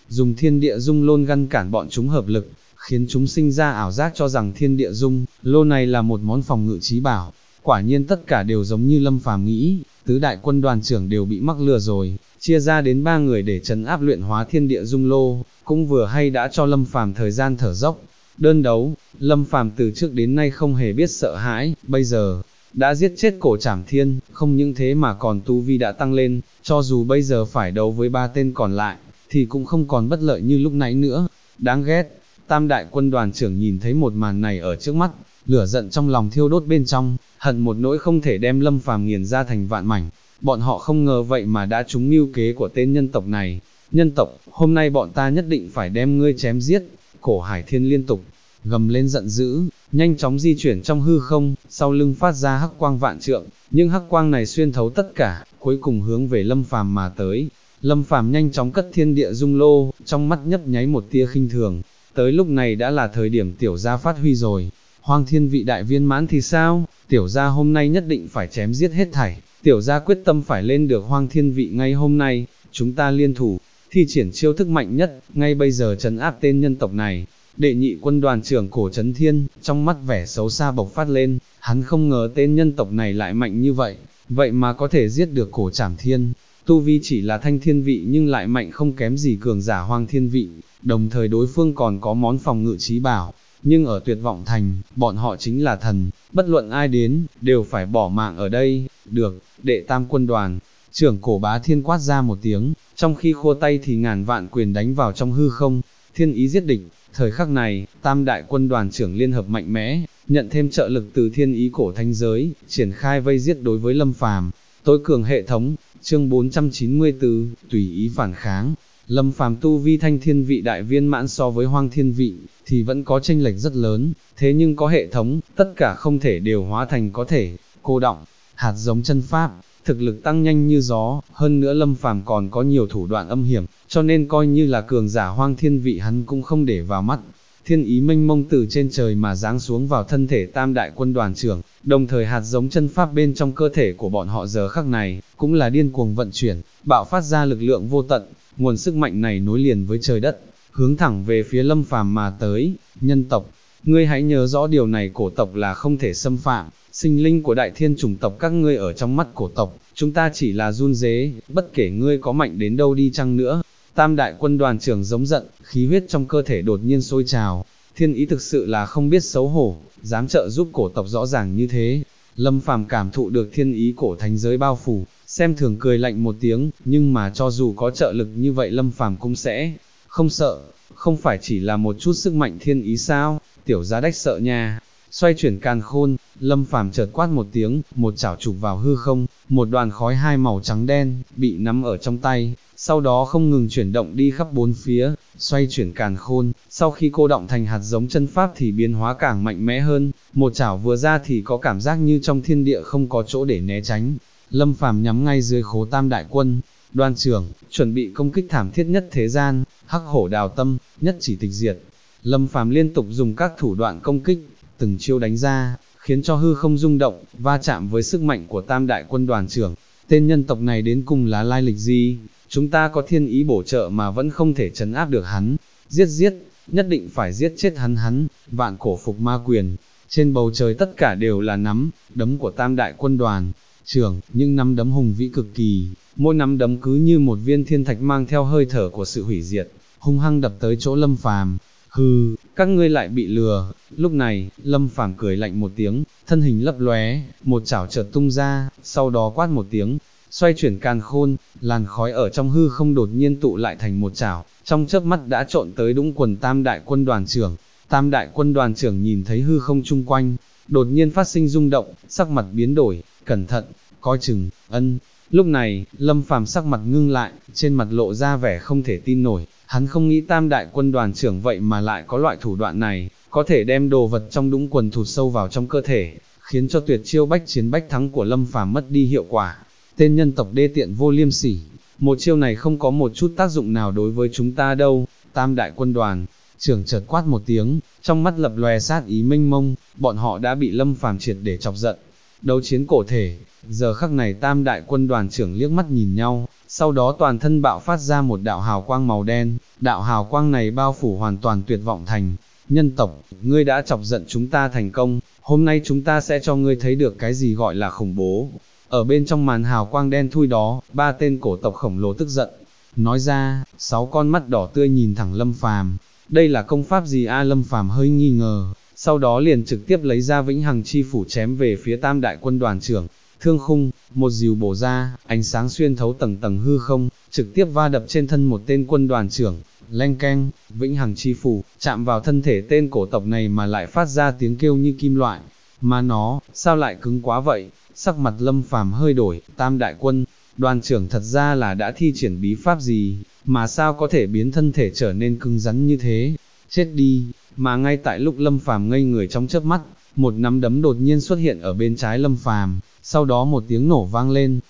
Speaker 1: dùng thiên địa dung lôn ngăn cản bọn chúng hợp lực, khiến chúng sinh ra ảo giác cho rằng thiên địa dung lô này là một món phòng ngự trí bảo. Quả nhiên tất cả đều giống như Lâm Phàm nghĩ, tứ đại quân đoàn trưởng đều bị mắc lừa rồi, chia ra đến 3 người để trấn áp luyện hóa thiên địa dung lô, cũng vừa hay đã cho Lâm Phàm thời gian thở dốc. Đơn đấu, Lâm Phàm từ trước đến nay không hề biết sợ hãi, bây giờ đã giết chết Cổ Trảm Thiên, không những thế mà còn tu vi đã tăng lên, cho dù bây giờ phải đấu với 3 tên còn lại, thì cũng không còn bất lợi như lúc nãy nữa. Đáng ghét, Tam đại quân đoàn trưởng nhìn thấy một màn này ở trước mắt, lửa giận trong lòng thiêu đốt bên trong, hận một nỗi không thể đem Lâm Phàm nghiền ra thành vạn mảnh. Bọn họ không ngờ vậy mà đã trúng mưu kế của tên nhân tộc này. Nhân tộc, hôm nay bọn ta nhất định phải đem ngươi chém giết. Cổ Hải Thiên liên tục gầm lên giận dữ, nhanh chóng di chuyển trong hư không, sau lưng phát ra hắc quang vạn trượng, nhưng hắc quang này xuyên thấu tất cả, cuối cùng hướng về Lâm Phàm mà tới. Lâm Phàm nhanh chóng cất thiên địa dung lô, trong mắt nhấp nháy một tia khinh thường. Tới lúc này đã là thời điểm tiểu gia phát huy rồi. Hoang thiên vị đại viên mãn thì sao? Tiểu gia hôm nay nhất định phải chém giết hết thảy. Tiểu gia quyết tâm phải lên được hoang thiên vị ngay hôm nay. Chúng ta liên thủ, thi triển chiêu thức mạnh nhất, ngay bây giờ trấn áp tên nhân tộc này. Đệ nhị quân đoàn trưởng Cổ Trấn Thiên, trong mắt vẻ xấu xa bộc phát lên, hắn không ngờ tên nhân tộc này lại mạnh như vậy, vậy mà có thể giết được Cổ Trảm Thiên. Tu vi chỉ là thanh thiên vị nhưng lại mạnh không kém gì cường giả hoang thiên vị, đồng thời đối phương còn có món phòng ngự trí bảo, nhưng ở Tuyệt Vọng Thành, bọn họ chính là thần, bất luận ai đến, đều phải bỏ mạng ở đây. Được, đệ tam quân đoàn trưởng Cổ Bá Thiên quát ra một tiếng, trong khi khua tay thì ngàn vạn quyền đánh vào trong hư không, thiên ý giết địch. Thời khắc này, tam đại quân đoàn trưởng liên hợp mạnh mẽ, nhận thêm trợ lực từ thiên ý cổ thánh giới, triển khai vây giết đối với Lâm Phàm. Tối cường hệ thống, chương 494, tùy ý phản kháng. Lâm Phàm tu vi thanh thiên vị đại viên mãn so với hoang thiên vị, thì vẫn có chênh lệch rất lớn, thế nhưng có hệ thống, tất cả không thể đều hóa thành có thể, cô đọng, hạt giống chân pháp, thực lực tăng nhanh như gió, hơn nữa Lâm Phàm còn có nhiều thủ đoạn âm hiểm, cho nên coi như là cường giả hoang thiên vị hắn cũng không để vào mắt. Thiên ý mênh mông từ trên trời mà giáng xuống vào thân thể tam đại quân đoàn trưởng, đồng thời hạt giống chân pháp bên trong cơ thể của bọn họ giờ khắc này, cũng là điên cuồng vận chuyển, bạo phát ra lực lượng vô tận, nguồn sức mạnh này nối liền với trời đất, hướng thẳng về phía Lâm Phàm mà tới. Nhân tộc, ngươi hãy nhớ rõ điều này, cổ tộc là không thể xâm phạm, sinh linh của đại thiên chủng tộc các ngươi ở trong mắt cổ tộc, chúng ta chỉ là run rế, bất kể ngươi có mạnh đến đâu đi chăng nữa. Tam đại quân đoàn trưởng giống giận, khí huyết trong cơ thể đột nhiên sôi trào, thiên ý thực sự là không biết xấu hổ, dám trợ giúp cổ tộc rõ ràng như thế. Lâm Phàm cảm thụ được thiên ý cổ thánh giới bao phủ, xem thường cười lạnh một tiếng, nhưng mà cho dù có trợ lực như vậy Lâm Phàm cũng sẽ không sợ, không phải chỉ là một chút sức mạnh thiên ý sao, tiểu gia đách sợ nha. Xoay chuyển càn khôn, Lâm Phàm chợt quát một tiếng, một chảo chụp vào hư không, một đoàn khói hai màu trắng đen, bị nắm ở trong tay, sau đó không ngừng chuyển động đi khắp bốn phía. Xoay chuyển càn khôn, sau khi cô động thành hạt giống chân pháp thì biến hóa càng mạnh mẽ hơn, một chảo vừa ra thì có cảm giác như trong thiên địa không có chỗ để né tránh. Lâm Phàm nhắm ngay dưới khố tam đại quân đoàn trưởng, chuẩn bị công kích thảm thiết nhất thế gian, hắc hổ đào tâm, nhất chỉ tịch diệt. Lâm Phàm liên tục dùng các thủ đoạn công kích, từng chiêu đánh ra, khiến cho hư không rung động, va chạm với sức mạnh của tam đại quân đoàn trưởng. Tên nhân tộc này đến cùng là lai lịch gì? Chúng ta có thiên ý bổ trợ mà vẫn không thể trấn áp được hắn. Giết, nhất định phải giết chết hắn. Vạn cổ phục ma quyền. Trên bầu trời tất cả đều là nắm đấm của tam đại quân đoàn trưởng, những nắm đấm hùng vĩ cực kỳ, mỗi nắm đấm cứ như một viên thiên thạch mang theo hơi thở của sự hủy diệt, hung hăng đập tới chỗ Lâm Phàm. Hừ, các ngươi lại bị lừa. Lúc này, Lâm Phàm cười lạnh một tiếng, thân hình lấp lóe, một chảo chợt tung ra, sau đó quát một tiếng, xoay chuyển càn khôn, làn khói ở trong hư không đột nhiên tụ lại thành một chảo, trong chớp mắt đã trộn tới đũng quần tam đại quân đoàn trưởng. Tam đại quân đoàn trưởng nhìn thấy hư không chung quanh, đột nhiên phát sinh rung động, sắc mặt biến đổi, cẩn thận, coi chừng, ân. Lúc này, Lâm Phàm sắc mặt ngưng lại, trên mặt lộ ra vẻ không thể tin nổi, hắn không nghĩ tam đại quân đoàn trưởng vậy mà lại có loại thủ đoạn này, có thể đem đồ vật trong đũng quần thụt sâu vào trong cơ thể, khiến cho tuyệt chiêu bách chiến bách thắng của Lâm Phàm mất đi hiệu quả. Tên nhân tộc đê tiện vô liêm sỉ, một chiêu này không có một chút tác dụng nào đối với chúng ta đâu. Tam đại quân đoàn trưởng chợt quát một tiếng, trong mắt lập lòe sát ý mênh mông, bọn họ đã bị Lâm Phàm triệt để chọc giận. đấu chiến cổ thể. Giờ khắc này tam đại quân đoàn trưởng liếc mắt nhìn nhau, sau đó toàn thân bạo phát ra một đạo hào quang màu đen, đạo hào quang này bao phủ hoàn toàn Tuyệt Vọng Thành. Nhân tộc, ngươi đã chọc giận chúng ta thành công, hôm nay chúng ta sẽ cho ngươi thấy được cái gì gọi là khủng bố. Ở bên trong màn hào quang đen thui đó, ba tên cổ tộc khổng lồ tức giận, nói ra, 6 con mắt đỏ tươi nhìn thẳng Lâm Phàm. Đây là công pháp gì a? Lâm Phàm hơi nghi ngờ, sau đó liền trực tiếp lấy ra Vĩnh Hằng Chi Phủ chém về phía tam đại quân đoàn trưởng. Thương khung, một dìu bổ ra, ánh sáng xuyên thấu tầng tầng hư không, trực tiếp va đập trên thân một tên quân đoàn trưởng. Leng keng, Vĩnh Hằng Chi Phủ chạm vào thân thể tên cổ tộc này mà lại phát ra tiếng kêu như kim loại. Mà nó, sao lại cứng quá vậy? Sắc mặt Lâm Phàm hơi đổi, tam đại quân đoàn trưởng thật ra là đã thi triển bí pháp gì, mà sao có thể biến thân thể trở nên cứng rắn như thế? Chết đi! Mà ngay tại lúc Lâm Phàm ngây người trong chớp mắt, một nắm đấm đột nhiên xuất hiện ở bên trái Lâm Phàm, sau đó một tiếng nổ vang lên,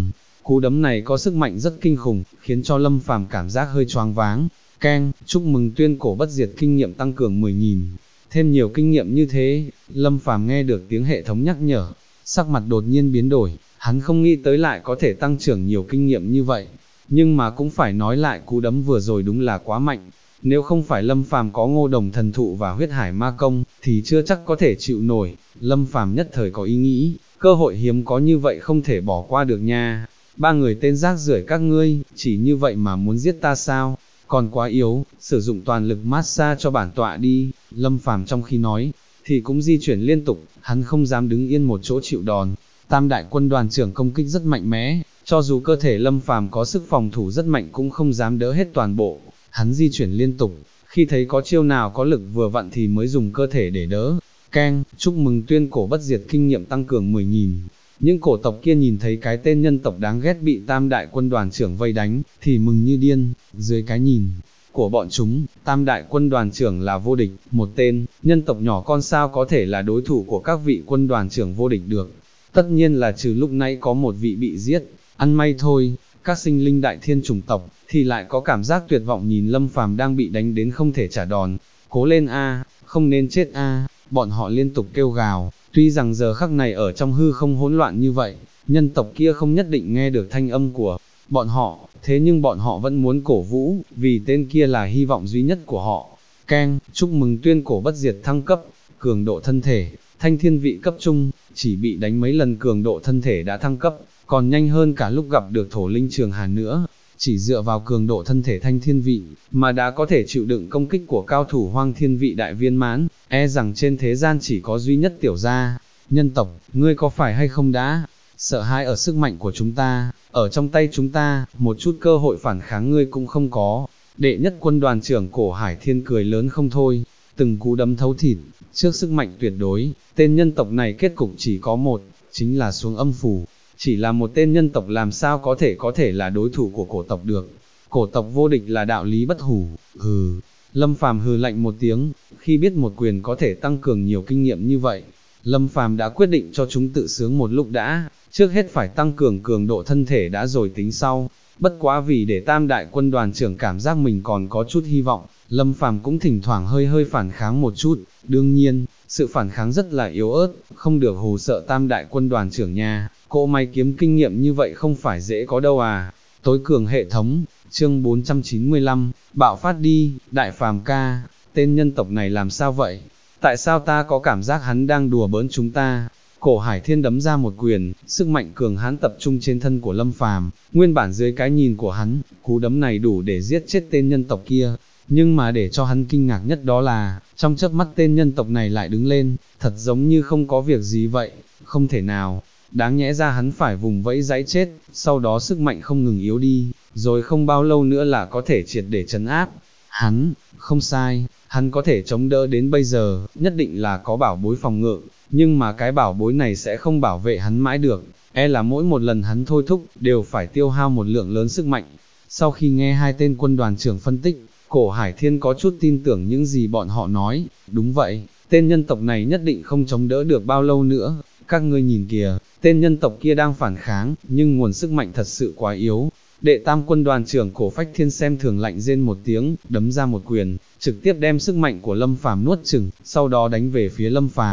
Speaker 1: cú đấm này có sức mạnh rất kinh khủng, khiến cho Lâm Phàm cảm giác hơi choáng váng. Keng, chúc mừng tuyên cổ bất diệt kinh nghiệm tăng cường 10.000. Thêm nhiều kinh nghiệm như thế, Lâm Phàm nghe được tiếng hệ thống nhắc nhở, sắc mặt đột nhiên biến đổi, hắn không nghĩ tới lại có thể tăng trưởng nhiều kinh nghiệm như vậy, nhưng mà cũng phải nói lại cú đấm vừa rồi đúng là quá mạnh. Nếu không phải Lâm Phàm có Ngô Đồng thần thụ và huyết hải ma công, thì chưa chắc có thể chịu nổi. Lâm Phàm nhất thời có ý nghĩ, cơ hội hiếm có như vậy không thể bỏ qua được nha. Ba người tên rác rưởi các ngươi, chỉ như vậy mà muốn giết ta sao? Còn quá yếu, sử dụng toàn lực massage cho bản tọa đi. Lâm Phàm trong khi nói, thì cũng di chuyển liên tục, hắn không dám đứng yên một chỗ chịu đòn. Tam đại quân đoàn trưởng công kích rất mạnh mẽ, cho dù cơ thể Lâm Phàm có sức phòng thủ rất mạnh cũng không dám đỡ hết toàn bộ. Hắn di chuyển liên tục, khi thấy có chiêu nào có lực vừa vặn thì mới dùng cơ thể để đỡ. Keng, chúc mừng tuyên cổ bất diệt kinh nghiệm tăng cường 10.000. Những cổ tộc kia nhìn thấy cái tên nhân tộc đáng ghét bị tam đại quân đoàn trưởng vây đánh, thì mừng như điên. Dưới cái nhìn của bọn chúng, tam đại quân đoàn trưởng là vô địch, một tên nhân tộc nhỏ con sao có thể là đối thủ của các vị quân đoàn trưởng vô địch được. Tất nhiên là trừ lúc nãy có một vị bị giết, ăn may thôi. Các sinh linh đại thiên chủng tộc thì lại có cảm giác tuyệt vọng nhìn Lâm Phàm đang bị đánh đến không thể trả đòn. Cố lên a, không nên chết a, bọn họ liên tục kêu gào. Tuy rằng giờ khắc này ở trong hư không hỗn loạn như vậy, nhân tộc kia không nhất định nghe được thanh âm của bọn họ, thế nhưng bọn họ vẫn muốn cổ vũ, vì tên kia là hy vọng duy nhất của họ. Keng, chúc mừng tuyên cổ bất diệt thăng cấp, cường độ thân thể, thanh thiên vị cấp trung, chỉ bị đánh mấy lần cường độ thân thể đã thăng cấp, còn nhanh hơn cả lúc gặp được thổ linh trường hàn nữa. Chỉ dựa vào cường độ thân thể thanh thiên vị, mà đã có thể chịu đựng công kích của cao thủ hoang thiên vị đại viên mãn, e rằng trên thế gian chỉ có duy nhất tiểu gia. Nhân tộc, ngươi có phải hay không đã sợ hãi ở sức mạnh của chúng ta, ở trong tay chúng ta, một chút cơ hội phản kháng ngươi cũng không có. Đệ nhất quân đoàn trưởng Cổ Hải Thiên cười lớn không thôi, từng cú đấm thấu thịt, trước sức mạnh tuyệt đối, tên nhân tộc này kết cục chỉ có một, chính là xuống âm phủ. Chỉ là một tên nhân tộc làm sao có thể là đối thủ của cổ tộc được. Cổ tộc vô địch là đạo lý bất hủ. Hừ. Lâm Phàm hừ lạnh một tiếng, khi biết một quyền có thể tăng cường nhiều kinh nghiệm như vậy, Lâm Phàm đã quyết định cho chúng tự sướng một lúc đã, trước hết phải tăng cường cường độ thân thể đã rồi tính sau. Bất quá vì để tam đại quân đoàn trưởng cảm giác mình còn có chút hy vọng, Lâm Phàm cũng thỉnh thoảng hơi phản kháng một chút. Đương nhiên, sự phản kháng rất là yếu ớt, không được hù sợ tam đại quân đoàn trưởng nha. Cỗ máy kiếm kinh nghiệm như vậy không phải dễ có đâu à. Tối cường hệ thống, chương 495, bạo phát đi, đại phàm ca, tên nhân tộc này làm sao vậy? Tại sao ta có cảm giác hắn đang đùa bỡn chúng ta? Cổ Hải Thiên đấm ra một quyền, sức mạnh cường hãn tập trung trên thân của Lâm Phàm. Nguyên bản dưới cái nhìn của hắn, cú đấm này đủ để giết chết tên nhân tộc kia. Nhưng mà để cho hắn kinh ngạc nhất đó là, trong chớp mắt tên nhân tộc này lại đứng lên, thật giống như không có việc gì vậy, không thể nào. Đáng nhẽ ra hắn phải vùng vẫy giãy chết, sau đó sức mạnh không ngừng yếu đi, rồi không bao lâu nữa là có thể triệt để trấn áp. Hắn, không sai, hắn có thể chống đỡ đến bây giờ, nhất định là có bảo bối phòng ngự, nhưng mà cái bảo bối này sẽ không bảo vệ hắn mãi được, e là mỗi một lần hắn thôi thúc, đều phải tiêu hao một lượng lớn sức mạnh. Sau khi nghe hai tên quân đoàn trưởng phân tích, Cổ Hải Thiên có chút tin tưởng những gì bọn họ nói. Đúng vậy, tên nhân tộc này nhất định không chống đỡ được bao lâu nữa. Các ngươi nhìn kìa, tên nhân tộc kia đang phản kháng, nhưng nguồn sức mạnh thật sự quá yếu. Đệ tam quân đoàn trưởng Cổ Phách Thiên xem thường lạnh rên một tiếng, đấm ra một quyền, trực tiếp đem sức mạnh của Lâm Phàm nuốt chửng, sau đó đánh về phía Lâm Phàm.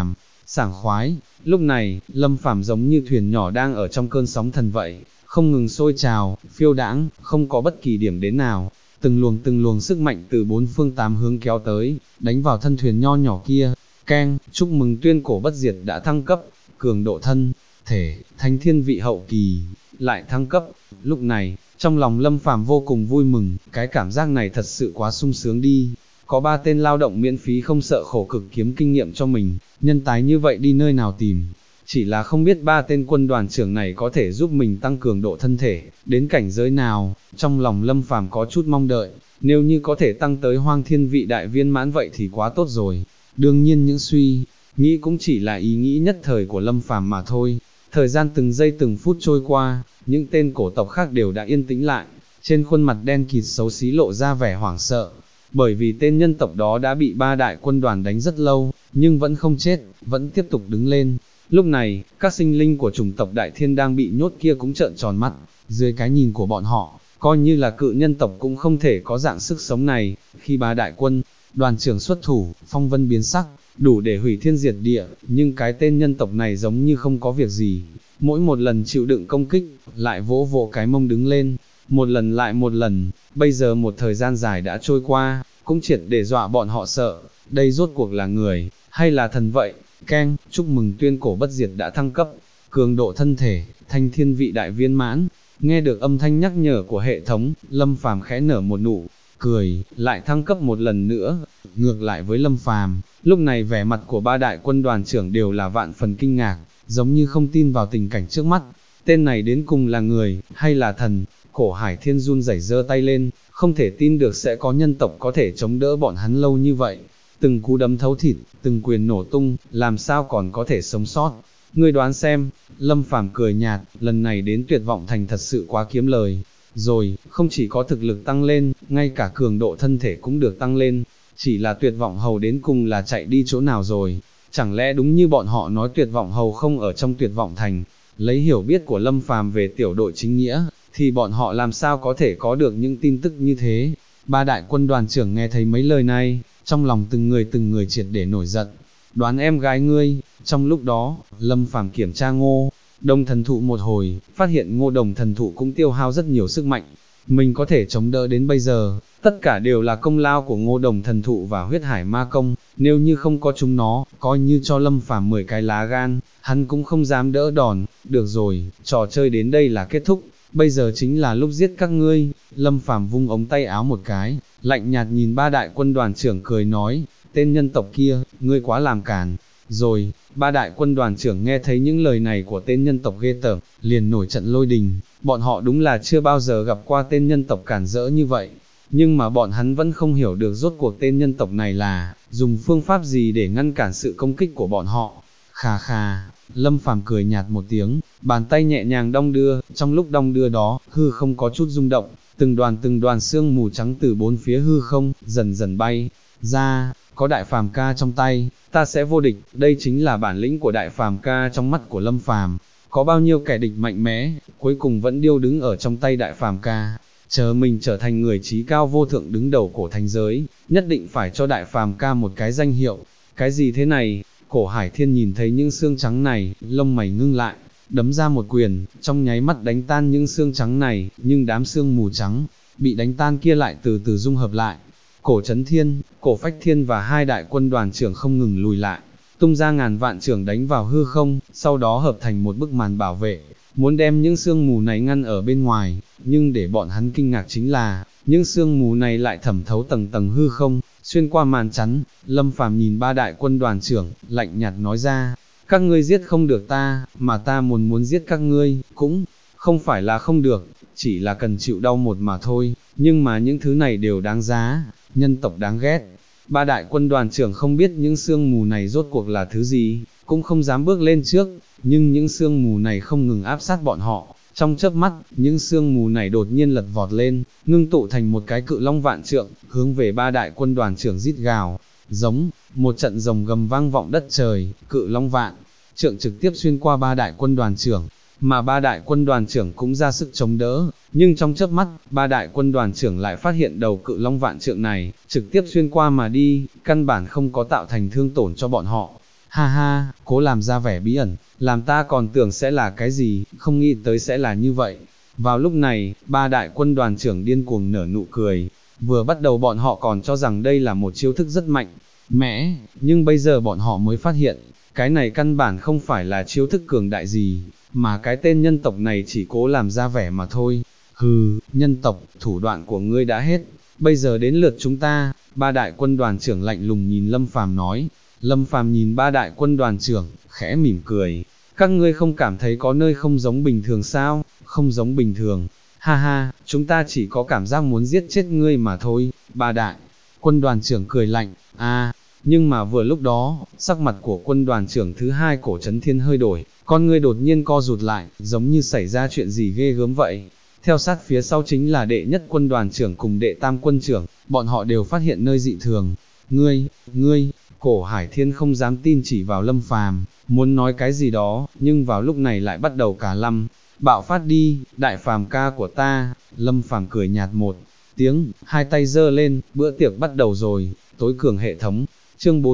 Speaker 1: sảng khoái. Lúc này, Lâm Phàm giống như thuyền nhỏ đang ở trong cơn sóng thần vậy, không ngừng sôi trào, phiêu đãng, không có bất kỳ điểm đến nào. Từng luồng sức mạnh từ bốn phương tám hướng kéo tới, đánh vào thân thuyền nho nhỏ kia. Keng, chúc mừng tuyên cổ bất diệt đã thăng cấp, cường độ thân thể, thánh thiên vị hậu kỳ, lại thăng cấp. Lúc này, trong lòng Lâm Phàm vô cùng vui mừng, cái cảm giác này thật sự quá sung sướng đi. Có 3 tên lao động miễn phí không sợ khổ cực kiếm kinh nghiệm cho mình, nhân tài như vậy đi nơi nào tìm. Chỉ là không biết 3 tên quân đoàn trưởng này có thể giúp mình tăng cường độ thân thể, đến cảnh giới nào, trong lòng Lâm Phàm có chút mong đợi, nếu như có thể tăng tới hoang thiên vị đại viên mãn vậy thì quá tốt rồi. Đương nhiên những suy nghĩ cũng chỉ là ý nghĩ nhất thời của Lâm Phàm mà thôi. Thời gian từng giây từng phút trôi qua, những tên cổ tộc khác đều đã yên tĩnh lại, trên khuôn mặt đen kịt xấu xí lộ ra vẻ hoảng sợ, bởi vì tên nhân tộc đó đã bị 3 đại quân đoàn đánh rất lâu, nhưng vẫn không chết, vẫn tiếp tục đứng lên. Lúc này, các sinh linh của chủng tộc Đại Thiên đang bị nhốt kia cũng trợn tròn mắt, dưới cái nhìn của bọn họ, coi như là cự nhân tộc cũng không thể có dạng sức sống này. Khi 3 đại quân đoàn trưởng xuất thủ, phong vân biến sắc, đủ để hủy thiên diệt địa, nhưng cái tên nhân tộc này giống như không có việc gì, mỗi một lần chịu đựng công kích, lại vỗ vỗ cái mông đứng lên, một lần lại một lần. Bây giờ một thời gian dài đã trôi qua, cũng triệt để dọa bọn họ sợ, đây rốt cuộc là người, hay là thần vậy? Keng, chúc mừng tuyên cổ bất diệt đã thăng cấp, cường độ thân thể, thanh thiên vị đại viên mãn. Nghe được âm thanh nhắc nhở của hệ thống, Lâm Phàm khẽ nở một nụ cười, lại thăng cấp một lần nữa. Ngược lại với Lâm Phàm, lúc này vẻ mặt của 3 đại quân đoàn trưởng đều là vạn phần kinh ngạc, giống như không tin vào tình cảnh trước mắt. Tên này đến cùng là người, hay là thần? Cổ Hải Thiên run rẩy giơ tay lên, không thể tin được sẽ có nhân tộc có thể chống đỡ bọn hắn lâu như vậy. Từng cú đấm thấu thịt, từng quyền nổ tung, làm sao còn có thể sống sót? Ngươi đoán xem. Lâm Phàm cười nhạt, lần này đến Tuyệt Vọng Thành thật sự quá kiếm lời. Rồi, không chỉ có thực lực tăng lên, ngay cả cường độ thân thể cũng được tăng lên. Chỉ là Tuyệt Vọng Hầu đến cùng là chạy đi chỗ nào rồi? Chẳng lẽ đúng như bọn họ nói Tuyệt Vọng Hầu không ở trong Tuyệt Vọng Thành? Lấy hiểu biết của Lâm Phàm về tiểu đội chính nghĩa, thì bọn họ làm sao có thể có được những tin tức như thế? 3 đại quân đoàn trưởng nghe thấy mấy lời này, trong lòng từng người triệt để nổi giận. Đoán em gái ngươi. Trong lúc đó, Lâm Phàm kiểm tra Ngô Đồng thần thụ một hồi, phát hiện Ngô Đồng thần thụ cũng tiêu hao rất nhiều sức mạnh. Mình có thể chống đỡ đến bây giờ, tất cả đều là công lao của Ngô Đồng thần thụ và huyết hải ma công. Nếu như không có chúng nó, coi như cho Lâm Phàm 10 cái lá gan, hắn cũng không dám đỡ đòn. Được rồi, trò chơi đến đây là kết thúc, bây giờ chính là lúc giết các ngươi. Lâm Phàm vung ống tay áo một cái, lạnh nhạt nhìn 3 đại quân đoàn trưởng cười nói, tên nhân tộc kia, ngươi quá làm càn. Rồi, 3 đại quân đoàn trưởng nghe thấy những lời này của tên nhân tộc ghê tởm, liền nổi trận lôi đình. Bọn họ đúng là chưa bao giờ gặp qua tên nhân tộc cản rỡ như vậy, nhưng mà bọn hắn vẫn không hiểu được rốt cuộc tên nhân tộc này là dùng phương pháp gì để ngăn cản sự công kích của bọn họ. Khà khà, Lâm Phàm cười nhạt một tiếng, bàn tay nhẹ nhàng đong đưa, trong lúc đong đưa đó, hư không có chút rung động, từng đoàn sương mù trắng từ bốn phía hư không, dần dần bay ra. Có Đại Phàm ca trong tay, ta sẽ vô địch. Đây chính là bản lĩnh của Đại Phàm ca trong mắt của Lâm Phàm. Có bao nhiêu kẻ địch mạnh mẽ, cuối cùng vẫn điêu đứng ở trong tay Đại Phàm ca. Chờ mình trở thành người trí cao vô thượng đứng đầu cổ thành giới, nhất định phải cho Đại Phàm ca một cái danh hiệu. Cái gì thế này? Cổ Hải Thiên nhìn thấy những xương trắng này, lông mày ngưng lại, đấm ra một quyền, trong nháy mắt đánh tan những xương trắng này, nhưng đám xương mù trắng bị đánh tan kia lại từ từ dung hợp lại. Cổ Chấn Thiên, Cổ Phách Thiên và 2 đại quân đoàn trưởng không ngừng lùi lại, tung ra ngàn vạn chưởng đánh vào hư không, sau đó hợp thành một bức màn bảo vệ, muốn đem những sương mù này ngăn ở bên ngoài. Nhưng để bọn hắn kinh ngạc chính là, những sương mù này lại thẩm thấu tầng tầng hư không, xuyên qua màn chắn. Lâm Phàm nhìn 3 đại quân đoàn trưởng, lạnh nhạt nói ra, các ngươi giết không được ta, mà ta muốn giết các ngươi, cũng không phải là không được, chỉ là cần chịu đau một mà thôi, nhưng mà những thứ này đều đáng giá. Nhân tộc đáng ghét. 3 đại quân đoàn trưởng không biết những sương mù này rốt cuộc là thứ gì, cũng không dám bước lên trước, nhưng những sương mù này không ngừng áp sát bọn họ. Trong chớp mắt, những sương mù này đột nhiên lật vọt lên, ngưng tụ thành một cái cự long vạn trượng, hướng về 3 đại quân đoàn trưởng rít gào, giống một trận rồng gầm vang vọng đất trời. Cự long vạn trượng trực tiếp xuyên qua 3 đại quân đoàn trưởng, mà 3 đại quân đoàn trưởng cũng ra sức chống đỡ, nhưng trong chớp mắt, 3 đại quân đoàn trưởng lại phát hiện đầu cự long vạn trượng này, trực tiếp xuyên qua mà đi, căn bản không có tạo thành thương tổn cho bọn họ. ha ha, cố làm ra vẻ bí ẩn, làm ta còn tưởng sẽ là cái gì, không nghĩ tới sẽ là như vậy. Vào lúc này, ba đại quân đoàn trưởng điên cuồng nở nụ cười, vừa bắt đầu bọn họ còn cho rằng đây là một chiêu thức rất mạnh, mẽ, nhưng bây giờ bọn họ mới phát hiện, cái này căn bản không phải là chiêu thức cường đại gì, mà cái tên nhân tộc này chỉ cố làm ra vẻ mà thôi. Hừ, nhân tộc, thủ đoạn của ngươi đã hết, bây giờ đến lượt chúng ta. Ba đại quân đoàn trưởng lạnh lùng nhìn Lâm Phàm nói. Lâm Phàm nhìn ba đại quân đoàn trưởng, khẽ mỉm cười, các ngươi không cảm thấy có nơi không giống bình thường sao? Không giống bình thường, ha ha, chúng ta chỉ có cảm giác muốn giết chết ngươi mà thôi. Ba đại quân đoàn trưởng cười lạnh, nhưng mà vừa lúc đó, sắc mặt của quân đoàn trưởng thứ hai Cổ Chấn Thiên hơi đổi, con ngươi đột nhiên co rụt lại, giống như xảy ra chuyện gì ghê gớm vậy. Theo sát phía sau chính là đệ nhất quân đoàn trưởng cùng đệ tam quân trưởng, bọn họ đều phát hiện nơi dị thường. Ngươi, Cổ Hải Thiên không dám tin chỉ vào Lâm Phàm, muốn nói cái gì đó, nhưng vào lúc này lại bắt đầu cả lâm. Bạo phát đi, đại phàm ca của ta. Lâm Phàm cười nhạt một tiếng, hai tay giơ lên, bữa tiệc bắt đầu rồi. Tối cường hệ thống, chương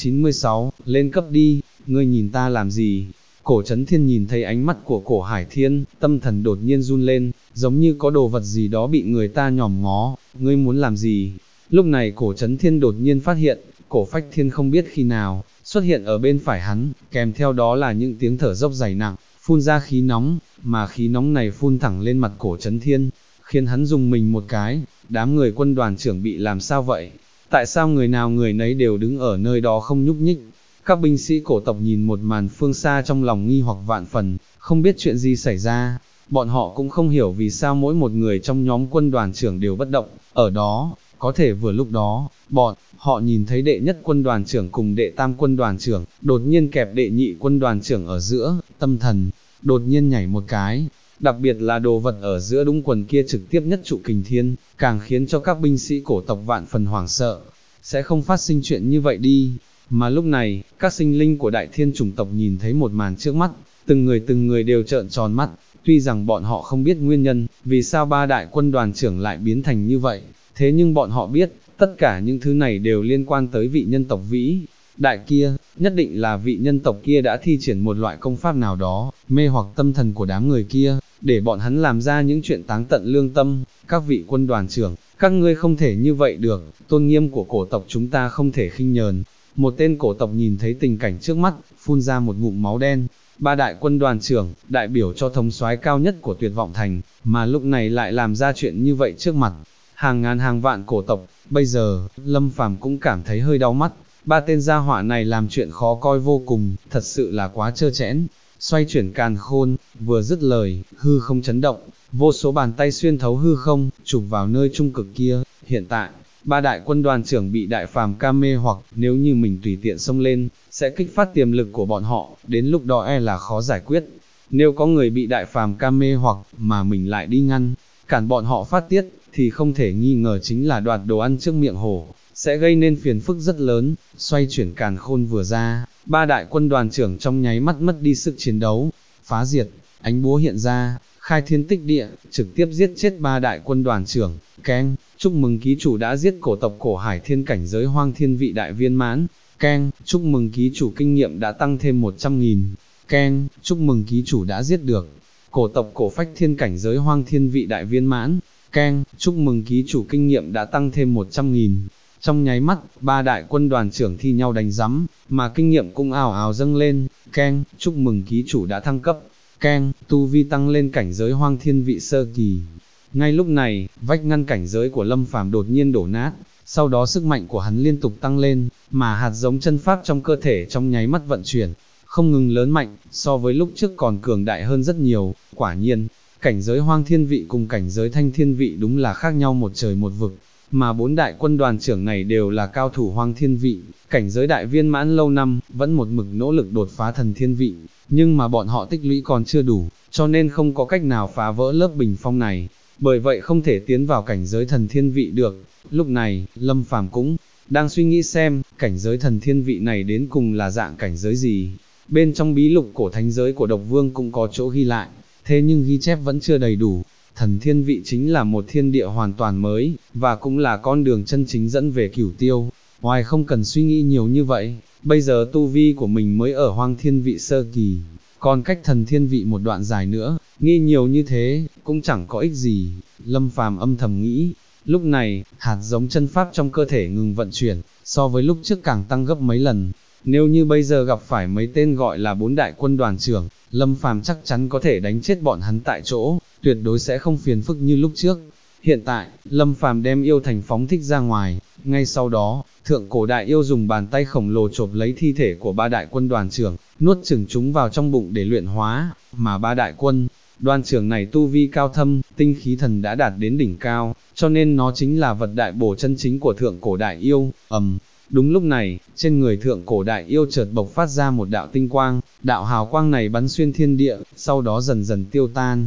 Speaker 1: 496, lên cấp đi, ngươi nhìn ta làm gì? Cổ Chấn Thiên nhìn thấy ánh mắt của Cổ Hải Thiên, tâm thần đột nhiên run lên, giống như có đồ vật gì đó bị người ta nhòm ngó. Ngươi muốn làm gì? Lúc này Cổ Chấn Thiên đột nhiên phát hiện, Cổ Phách Thiên không biết khi nào xuất hiện ở bên phải hắn, kèm theo đó là những tiếng thở dốc dày nặng, phun ra khí nóng, mà khí nóng này phun thẳng lên mặt Cổ Chấn Thiên, khiến hắn rùng mình một cái. Đám người quân đoàn trưởng bị làm sao vậy? Tại sao người nào người nấy đều đứng ở nơi đó không nhúc nhích? Các binh sĩ cổ tộc nhìn một màn phương xa trong lòng nghi hoặc vạn phần, không biết chuyện gì xảy ra. Bọn họ cũng không hiểu vì sao mỗi một người trong nhóm quân đoàn trưởng đều bất động, ở đó, có thể vừa lúc đó, bọn họ nhìn thấy đệ nhất quân đoàn trưởng cùng đệ tam quân đoàn trưởng, đột nhiên kẹp đệ nhị quân đoàn trưởng ở giữa, tâm thần, đột nhiên nhảy một cái. Đặc biệt là đồ vật ở giữa đúng quần kia trực tiếp nhất trụ kình thiên, càng khiến cho các binh sĩ cổ tộc vạn phần hoảng sợ. Sẽ không phát sinh chuyện như vậy đi. Mà lúc này, các sinh linh của đại thiên chủng tộc nhìn thấy một màn trước mắt, từng người đều trợn tròn mắt, tuy rằng bọn họ không biết nguyên nhân, vì sao ba đại quân đoàn trưởng lại biến thành như vậy, thế nhưng bọn họ biết, tất cả những thứ này đều liên quan tới vị nhân tộc vĩ đại kia, nhất định là vị nhân tộc kia đã thi triển một loại công pháp nào đó, mê hoặc tâm thần của đám người kia, để bọn hắn làm ra những chuyện táng tận lương tâm. Các vị quân đoàn trưởng, các ngươi không thể như vậy được, tôn nghiêm của cổ tộc chúng ta không thể khinh nhờn. Một tên cổ tộc nhìn thấy tình cảnh trước mắt, phun ra một ngụm máu đen. Ba đại quân đoàn trưởng, đại biểu cho thống soái cao nhất của Tuyệt Vọng Thành, mà lúc này lại làm ra chuyện như vậy trước mặt hàng ngàn hàng vạn cổ tộc. Bây giờ, Lâm Phàm cũng cảm thấy hơi đau mắt, ba tên gia họa này làm chuyện khó coi vô cùng, thật sự là quá trơ trẽn. Xoay chuyển càn khôn, vừa dứt lời, hư không chấn động, vô số bàn tay xuyên thấu hư không, chụp vào nơi trung cực kia. Hiện tại, ba đại quân đoàn trưởng bị đại phàm ca mê hoặc, nếu như mình tùy tiện xông lên, sẽ kích phát tiềm lực của bọn họ, đến lúc đó là khó giải quyết. Nếu có người bị đại phàm ca mê hoặc, mà mình lại đi ngăn cản bọn họ phát tiết, thì không thể nghi ngờ chính là đoạt đồ ăn trước miệng hổ, sẽ gây nên phiền phức rất lớn. Xoay chuyển càn khôn vừa ra, ba đại quân đoàn trưởng trong nháy mắt mất đi sức chiến đấu, phá diệt, ánh búa hiện ra, khai thiên tích địa, trực tiếp giết chết ba đại quân đoàn trưởng. Keng, chúc mừng ký chủ đã giết cổ tộc Cổ Hải Thiên cảnh giới hoang thiên vị đại viên mãn. Keng, chúc mừng ký chủ kinh nghiệm đã tăng thêm 100.000. Keng, chúc mừng ký chủ đã giết được cổ tộc Cổ Phách Thiên cảnh giới hoang thiên vị đại viên mãn. Keng, chúc mừng ký chủ kinh nghiệm đã tăng thêm 100.000. Trong nháy mắt, ba đại quân đoàn trưởng thi nhau đánh giấm, mà kinh nghiệm cũng ào ào dâng lên. Keng, chúc mừng ký chủ đã thăng cấp. Keng, tu vi tăng lên cảnh giới hoang thiên vị sơ kỳ. Ngay lúc này, vách ngăn cảnh giới của Lâm Phàm đột nhiên đổ nát, sau đó sức mạnh của hắn liên tục tăng lên, mà hạt giống chân pháp trong cơ thể trong nháy mắt vận chuyển, không ngừng lớn mạnh, so với lúc trước còn cường đại hơn rất nhiều. Quả nhiên, cảnh giới hoang thiên vị cùng cảnh giới thanh thiên vị đúng là khác nhau một trời một vực, mà bốn đại quân đoàn trưởng này đều là cao thủ hoang thiên vị, cảnh giới đại viên mãn lâu năm, vẫn một mực nỗ lực đột phá thần thiên vị, nhưng mà bọn họ tích lũy còn chưa đủ, cho nên không có cách nào phá vỡ lớp bình phong này, bởi vậy không thể tiến vào cảnh giới thần thiên vị được. Lúc này, Lâm Phàm cũng đang suy nghĩ xem, cảnh giới thần thiên vị này đến cùng là dạng cảnh giới gì. Bên trong bí lục cổ thánh giới của Độc Vương cũng có chỗ ghi lại, thế nhưng ghi chép vẫn chưa đầy đủ. Thần thiên vị chính là một thiên địa hoàn toàn mới, và cũng là con đường chân chính dẫn về cửu tiêu. Hoài không cần suy nghĩ nhiều như vậy, bây giờ tu vi của mình mới ở hoang thiên vị sơ kỳ, còn cách thần thiên vị một đoạn dài nữa, nghĩ nhiều như thế, cũng chẳng có ích gì, Lâm Phàm âm thầm nghĩ. Lúc này, hạt giống chân pháp trong cơ thể ngừng vận chuyển, so với lúc trước càng tăng gấp mấy lần. Nếu như bây giờ gặp phải mấy tên gọi là 4 đại quân đoàn trưởng, Lâm Phàm chắc chắn có thể đánh chết bọn hắn tại chỗ, tuyệt đối sẽ không phiền phức như lúc trước. Hiện tại, Lâm Phàm đem yêu thành phóng thích ra ngoài, ngay sau đó, thượng cổ đại yêu dùng bàn tay khổng lồ chộp lấy thi thể của 3 đại quân đoàn trưởng, nuốt chửng chúng vào trong bụng để luyện hóa, mà 3 đại quân đoàn trưởng này tu vi cao thâm, tinh khí thần đã đạt đến đỉnh cao, cho nên nó chính là vật đại bổ chân chính của thượng cổ đại yêu. Đúng lúc này, trên người thượng cổ đại yêu chợt bộc phát ra một đạo tinh quang, đạo hào quang này bắn xuyên thiên địa, sau đó dần dần tiêu tan.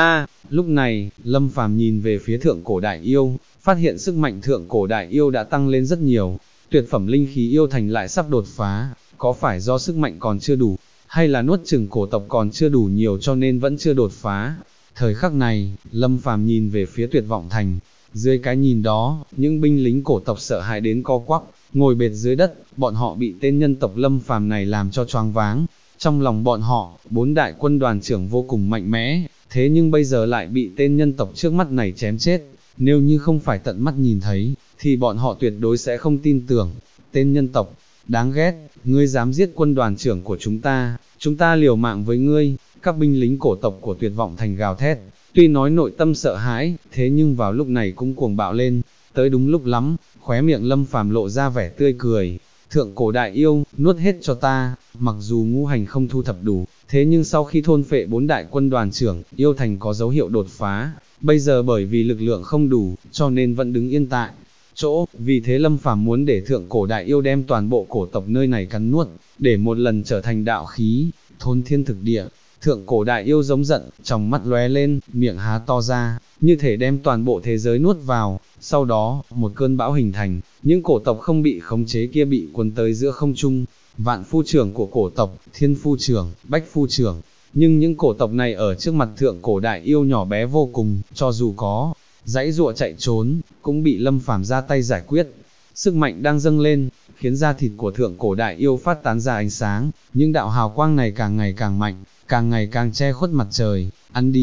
Speaker 1: Lúc này, Lâm Phàm nhìn về phía thượng cổ đại yêu, phát hiện sức mạnh thượng cổ đại yêu đã tăng lên rất nhiều, tuyệt phẩm linh khí yêu thành lại sắp đột phá, có phải do sức mạnh còn chưa đủ, hay là nuốt chửng cổ tộc còn chưa đủ nhiều cho nên vẫn chưa đột phá. Thời khắc này, Lâm Phàm nhìn về phía Tuyệt Vọng Thành, dưới cái nhìn đó, những binh lính cổ tộc sợ hãi đến co quắp, ngồi bệt dưới đất, bọn họ bị tên nhân tộc Lâm Phàm này làm cho choáng váng. Trong lòng bọn họ, 4 đại quân đoàn trưởng vô cùng mạnh mẽ, thế nhưng bây giờ lại bị tên nhân tộc trước mắt này chém chết. Nếu như không phải tận mắt nhìn thấy, thì bọn họ tuyệt đối sẽ không tin tưởng. Tên nhân tộc, đáng ghét, ngươi dám giết quân đoàn trưởng của chúng ta liều mạng với ngươi. Các binh lính cổ tộc của Tuyệt Vọng Thành gào thét, tuy nói nội tâm sợ hãi, thế nhưng vào lúc này cũng cuồng bạo lên. Tới đúng lúc lắm, khóe miệng Lâm Phàm lộ ra vẻ tươi cười. Thượng cổ đại yêu, nuốt hết cho ta. Mặc dù ngũ hành không thu thập đủ, thế nhưng sau khi thôn phệ 4 đại quân đoàn trưởng, yêu thành có dấu hiệu đột phá. Bây giờ bởi vì lực lượng không đủ, cho nên vẫn đứng yên tại chỗ, vì thế Lâm Phàm muốn để thượng cổ đại yêu đem toàn bộ cổ tộc nơi này cắn nuốt, để một lần trở thành đạo khí, thôn thiên thực địa. Thượng cổ đại yêu giống giận, trong mắt lóe lên, miệng há to ra, như thể đem toàn bộ thế giới nuốt vào. Sau đó, một cơn bão hình thành, những cổ tộc không bị khống chế kia bị cuốn tới giữa không trung. Vạn phu trưởng của cổ tộc, thiên phu trưởng, bách phu trưởng. Nhưng những cổ tộc này ở trước mặt thượng cổ đại yêu nhỏ bé vô cùng, cho dù có dãy dụa chạy trốn, cũng bị Lâm Phàm ra tay giải quyết. Sức mạnh đang dâng lên, khiến da thịt của thượng cổ đại yêu phát tán ra ánh sáng, những đạo hào quang này càng ngày càng mạnh, càng ngày càng che khuất mặt trời. Ăn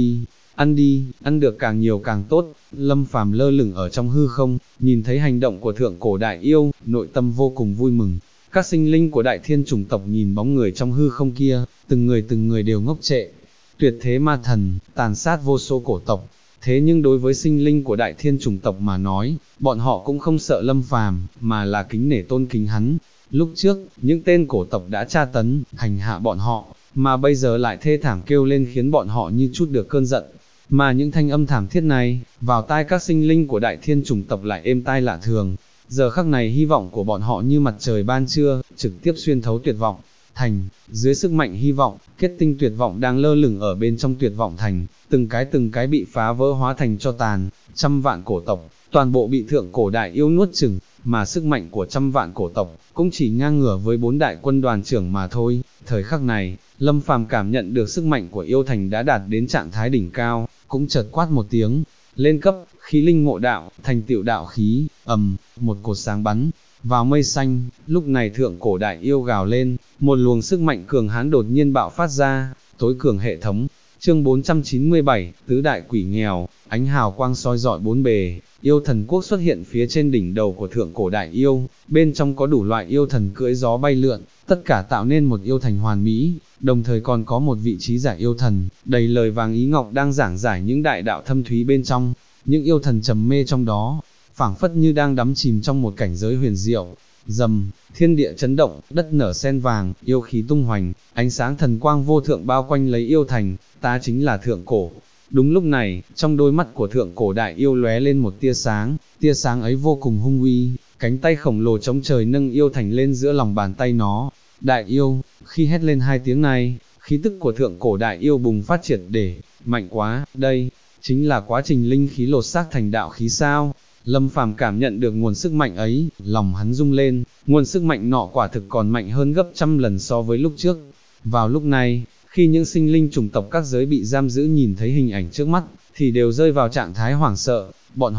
Speaker 1: đi, ăn được càng nhiều càng tốt. Lâm Phàm lơ lửng ở trong hư không, nhìn thấy hành động của thượng cổ đại yêu, nội tâm vô cùng vui mừng. Các sinh linh của đại thiên chủng tộc nhìn bóng người trong hư không kia, từng người đều ngốc trệ. Tuyệt thế ma thần, tàn sát vô số cổ tộc. Thế nhưng đối với sinh linh của đại thiên chủng tộc mà nói, bọn họ cũng không sợ Lâm Phàm, mà là kính nể tôn kính hắn. Lúc trước, những tên cổ tộc đã tra tấn, hành hạ bọn họ, mà bây giờ lại thê thảm kêu lên khiến bọn họ như chút được cơn giận. Mà những thanh âm thảm thiết này, vào tai các sinh linh của đại thiên chủng tộc lại êm tai lạ thường. Giờ khắc này hy vọng của bọn họ như mặt trời ban trưa, trực tiếp xuyên thấu Tuyệt Vọng Thành. Dưới sức mạnh hy vọng, kết tinh tuyệt vọng đang lơ lửng ở bên trong Tuyệt Vọng Thành, từng cái bị phá vỡ hóa thành cho tàn. Trăm vạn cổ tộc, toàn bộ bị thượng cổ đại yêu nuốt chửng, mà sức mạnh của trăm vạn cổ tộc cũng chỉ ngang ngửa với 4 đại quân đoàn trưởng mà thôi. Thời khắc này, Lâm Phàm cảm nhận được sức mạnh của yêu thành đã đạt đến trạng thái đỉnh cao, cũng chợt quát một tiếng, lên cấp, khí linh ngộ đạo, thành tựu đạo khí. Một cột sáng bắn vào mây xanh. Lúc này thượng cổ đại yêu gào lên, một luồng sức mạnh cường hãn đột nhiên bạo phát ra. Tối cường hệ thống. Chương 497, tứ đại quỷ nghèo. Ánh hào quang soi rọi bốn bề, yêu thần quốc xuất hiện phía trên đỉnh đầu của thượng cổ đại yêu, bên trong có đủ loại yêu thần cưỡi gió bay lượn, tất cả tạo nên một yêu thành hoàn mỹ, đồng thời còn có một vị trí giả yêu thần, đầy lời vàng ý ngọc đang giảng giải những đại đạo thâm thúy bên trong. Những yêu thần trầm mê trong đó, phảng phất như đang đắm chìm trong một cảnh giới huyền diệu. Rầm, thiên địa chấn động, đất nở sen vàng, yêu khí tung hoành, ánh sáng thần quang vô thượng bao quanh lấy yêu thành, ta chính là thượng cổ. Đúng lúc này, trong đôi mắt của thượng cổ đại yêu lóe lên một tia sáng ấy vô cùng hung uy, cánh tay khổng lồ chống trời nâng yêu thành lên giữa lòng bàn tay nó. Đại yêu, khi hét lên hai tiếng này, khí tức của thượng cổ đại yêu bùng phát triệt để, mạnh quá, đây, chính là quá trình linh khí lột xác thành đạo khí sao. Lâm Phàm cảm nhận được nguồn sức mạnh ấy, lòng hắn rung lên, nguồn sức mạnh nọ quả thực còn mạnh hơn gấp trăm lần so với lúc trước. Vào lúc này, khi những sinh linh chủng tộc các giới bị giam giữ nhìn thấy hình ảnh trước mắt, thì đều rơi vào trạng thái hoảng sợ, bọn họ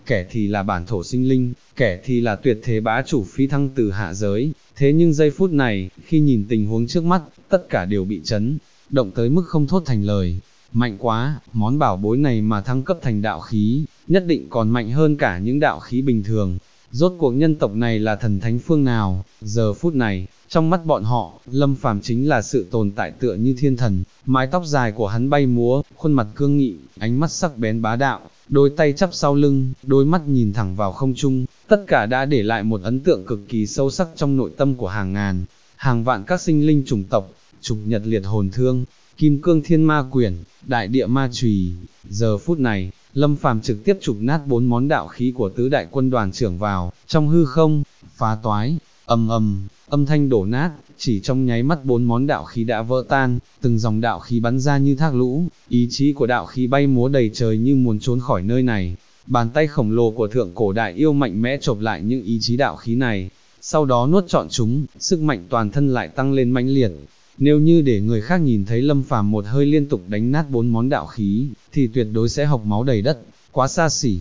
Speaker 1: kẻ thì là bản thổ sinh linh, kẻ thì là tuyệt thế bá chủ phi thăng từ hạ giới. Thế nhưng giây phút này, khi nhìn tình huống trước mắt, tất cả đều bị chấn động tới mức không thốt thành lời. Mạnh quá, món bảo bối này mà thăng cấp thành đạo khí, nhất định còn mạnh hơn cả những đạo khí bình thường. Rốt cuộc nhân tộc này là thần thánh phương nào? Giờ phút này, trong mắt bọn họ, Lâm Phàm chính là sự tồn tại tựa như thiên thần. Mái tóc dài của hắn bay múa, khuôn mặt cương nghị, ánh mắt sắc bén bá đạo, đôi tay chắp sau lưng, đôi mắt nhìn thẳng vào không trung, tất cả đã để lại một ấn tượng cực kỳ sâu sắc trong nội tâm của hàng ngàn, hàng vạn các sinh linh chủng tộc. Trục nhật liệt hồn thương, kim cương thiên ma quyển, đại địa ma chùy. Giờ phút này, Lâm Phàm trực tiếp chụp nát 4 món đạo khí của tứ đại quân đoàn trưởng vào trong hư không, phá toái, ầm ầm, âm thanh đổ nát, chỉ trong nháy mắt 4 món đạo khí đã vỡ tan, từng dòng đạo khí bắn ra như thác lũ, ý chí của đạo khí bay múa đầy trời như muốn trốn khỏi nơi này. Bàn tay khổng lồ của thượng cổ đại yêu mạnh mẽ chộp lại những ý chí đạo khí này, sau đó nuốt trọn chúng, sức mạnh toàn thân lại tăng lên mãnh liệt. Nếu như để người khác nhìn thấy Lâm Phàm một hơi liên tục đánh nát 4 món đạo khí, thì tuyệt đối sẽ hộc máu đầy đất, quá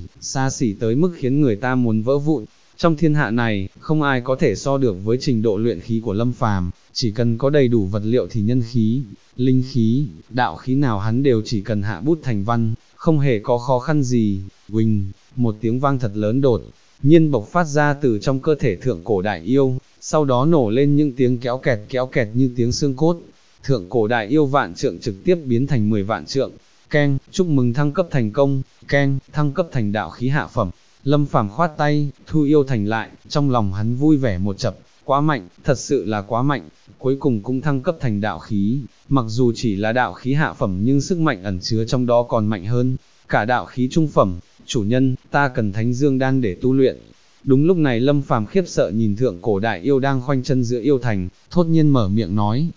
Speaker 1: xa xỉ tới mức khiến người ta muốn vỡ vụn. Trong thiên hạ này, không ai có thể so được với trình độ luyện khí của Lâm Phàm, chỉ cần có đầy đủ vật liệu thì nhân khí, linh khí, đạo khí nào hắn đều chỉ cần hạ bút thành văn, không hề có khó khăn gì. Quỳnh, một tiếng vang thật lớn đột nhiên bộc phát ra từ trong cơ thể thượng cổ đại yêu, sau đó nổ lên những tiếng kéo kẹt như tiếng xương cốt. Thượng cổ đại yêu vạn trượng trực tiếp biến thành 10 vạn trượng. Keng, chúc mừng thăng cấp thành công. Keng, thăng cấp thành đạo khí hạ phẩm. Lâm Phàm khoát tay, thu yêu thành lại, trong lòng hắn vui vẻ một chập, quá mạnh, thật sự là quá mạnh, cuối cùng cũng thăng cấp thành đạo khí, mặc dù chỉ là đạo khí hạ phẩm nhưng sức mạnh ẩn chứa trong đó còn mạnh hơn, cả đạo khí trung phẩm. Chủ nhân, ta cần Thánh Dương Đan để tu luyện. Đúng lúc này Lâm Phàm khiếp sợ nhìn thượng cổ đại yêu đang khoanh chân giữa yêu thành, thốt nhiên mở miệng nói,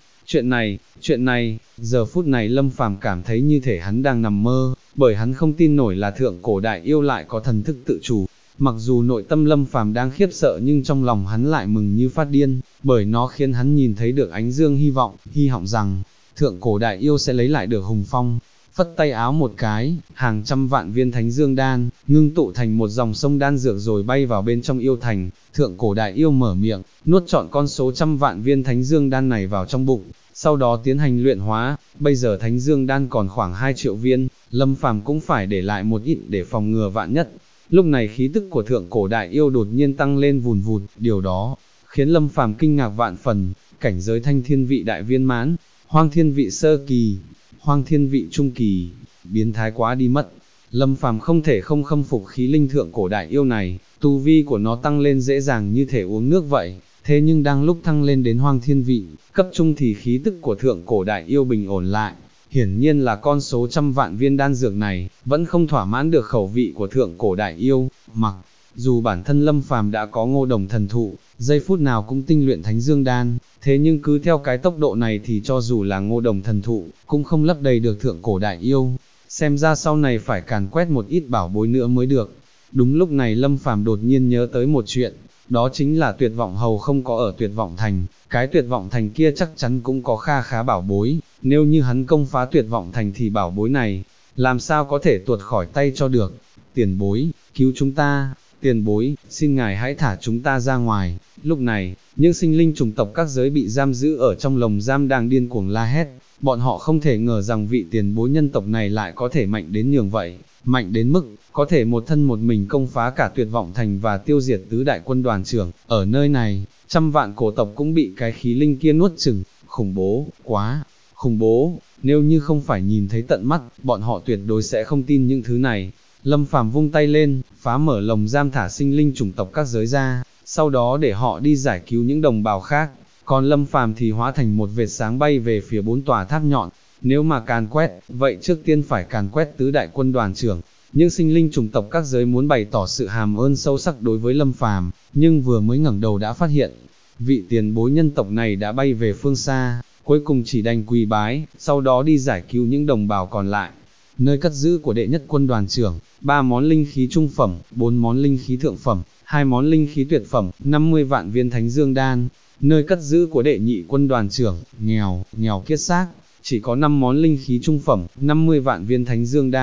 Speaker 1: chuyện này, giờ phút này Lâm Phàm cảm thấy như thể hắn đang nằm mơ, bởi hắn không tin nổi là thượng cổ đại yêu lại có thần thức tự chủ. Mặc dù nội tâm Lâm Phàm đang khiếp sợ nhưng trong lòng hắn lại mừng như phát điên, bởi nó khiến hắn nhìn thấy được ánh dương hy vọng rằng, thượng cổ đại yêu sẽ lấy lại được hùng phong. Phất tay áo một cái, hàng trăm vạn viên Thánh Dương Đan, ngưng tụ thành một dòng sông đan dược rồi bay vào bên trong yêu thành. Thượng cổ đại yêu mở miệng, nuốt trọn con số trăm vạn viên Thánh Dương Đan này vào trong bụng, sau đó tiến hành luyện hóa. Bây giờ Thánh Dương Đan còn khoảng 2 triệu viên, Lâm Phàm cũng phải để lại một ít để phòng ngừa vạn nhất. Lúc này khí tức của thượng cổ đại yêu đột nhiên tăng lên vùn vụt, điều đó khiến Lâm Phàm kinh ngạc vạn phần. Cảnh giới thanh thiên vị đại viên mãn, hoang thiên vị sơ kỳ, hoang thiên vị trung kỳ, biến thái quá đi mất. Lâm Phàm không thể không khâm phục khí linh thượng cổ đại yêu này, tu vi của nó tăng lên dễ dàng như thể uống nước vậy. Thế nhưng đang lúc thăng lên đến hoang thiên vị cấp trung thì khí tức của thượng cổ đại yêu bình ổn lại. Hiển nhiên là con số trăm vạn viên đan dược này vẫn không thỏa mãn được khẩu vị của thượng cổ đại yêu. Mặc dù bản thân Lâm Phàm đã có Ngô Đồng thần thụ, giây phút nào cũng tinh luyện Thánh Dương Đan, thế nhưng cứ theo cái tốc độ này thì cho dù là Ngô Đồng thần thụ cũng không lấp đầy được thượng cổ đại yêu. Xem ra sau này phải càn quét một ít bảo bối nữa mới được. Đúng lúc này Lâm Phàm đột nhiên nhớ tới một chuyện, đó chính là Tuyệt Vọng Hầu không có ở Tuyệt Vọng Thành, cái Tuyệt Vọng Thành kia chắc chắn cũng có kha khá bảo bối, nếu như hắn công phá Tuyệt Vọng Thành thì bảo bối này, làm sao có thể tuột khỏi tay cho được. Tiền bối, cứu chúng ta, tiền bối, xin ngài hãy thả chúng ta ra ngoài. Lúc này, những sinh linh chủng tộc các giới bị giam giữ ở trong lồng giam đang điên cuồng la hét, bọn họ không thể ngờ rằng vị tiền bối nhân tộc này lại có thể mạnh đến nhường vậy, mạnh đến mức có thể một thân một mình công phá cả Tuyệt Vọng Thành và tiêu diệt tứ đại quân đoàn trưởng. Ở nơi này, trăm vạn cổ tộc cũng bị cái khí linh kia nuốt chửng. Khủng bố, quá khủng bố, nếu như không phải nhìn thấy tận mắt, bọn họ tuyệt đối sẽ không tin những thứ này. Lâm Phàm vung tay lên, phá mở lồng giam thả sinh linh chủng tộc các giới ra, sau đó để họ đi giải cứu những đồng bào khác. Còn Lâm Phàm thì hóa thành một vệt sáng bay về phía 4 tòa tháp nhọn. Nếu mà càn quét, vậy trước tiên phải càn quét tứ đại quân đoàn trưởng. Những sinh linh chủng tộc các giới muốn bày tỏ sự hàm ơn sâu sắc đối với Lâm Phàm, nhưng vừa mới ngẩng đầu đã phát hiện, vị tiền bối nhân tộc này đã bay về phương xa, cuối cùng chỉ đành quỳ bái, sau đó đi giải cứu những đồng bào còn lại. Nơi cất giữ của đệ nhất quân đoàn trưởng, 3 món linh khí trung phẩm, 4 món linh khí thượng phẩm, 2 món linh khí tuyệt phẩm, 50 vạn viên Thánh Dương Đan. Nơi cất giữ của đệ nhị quân đoàn trưởng, nghèo kiết xác, chỉ có 5 món linh khí trung phẩm, 50 vạn viên Thánh Dương Đan.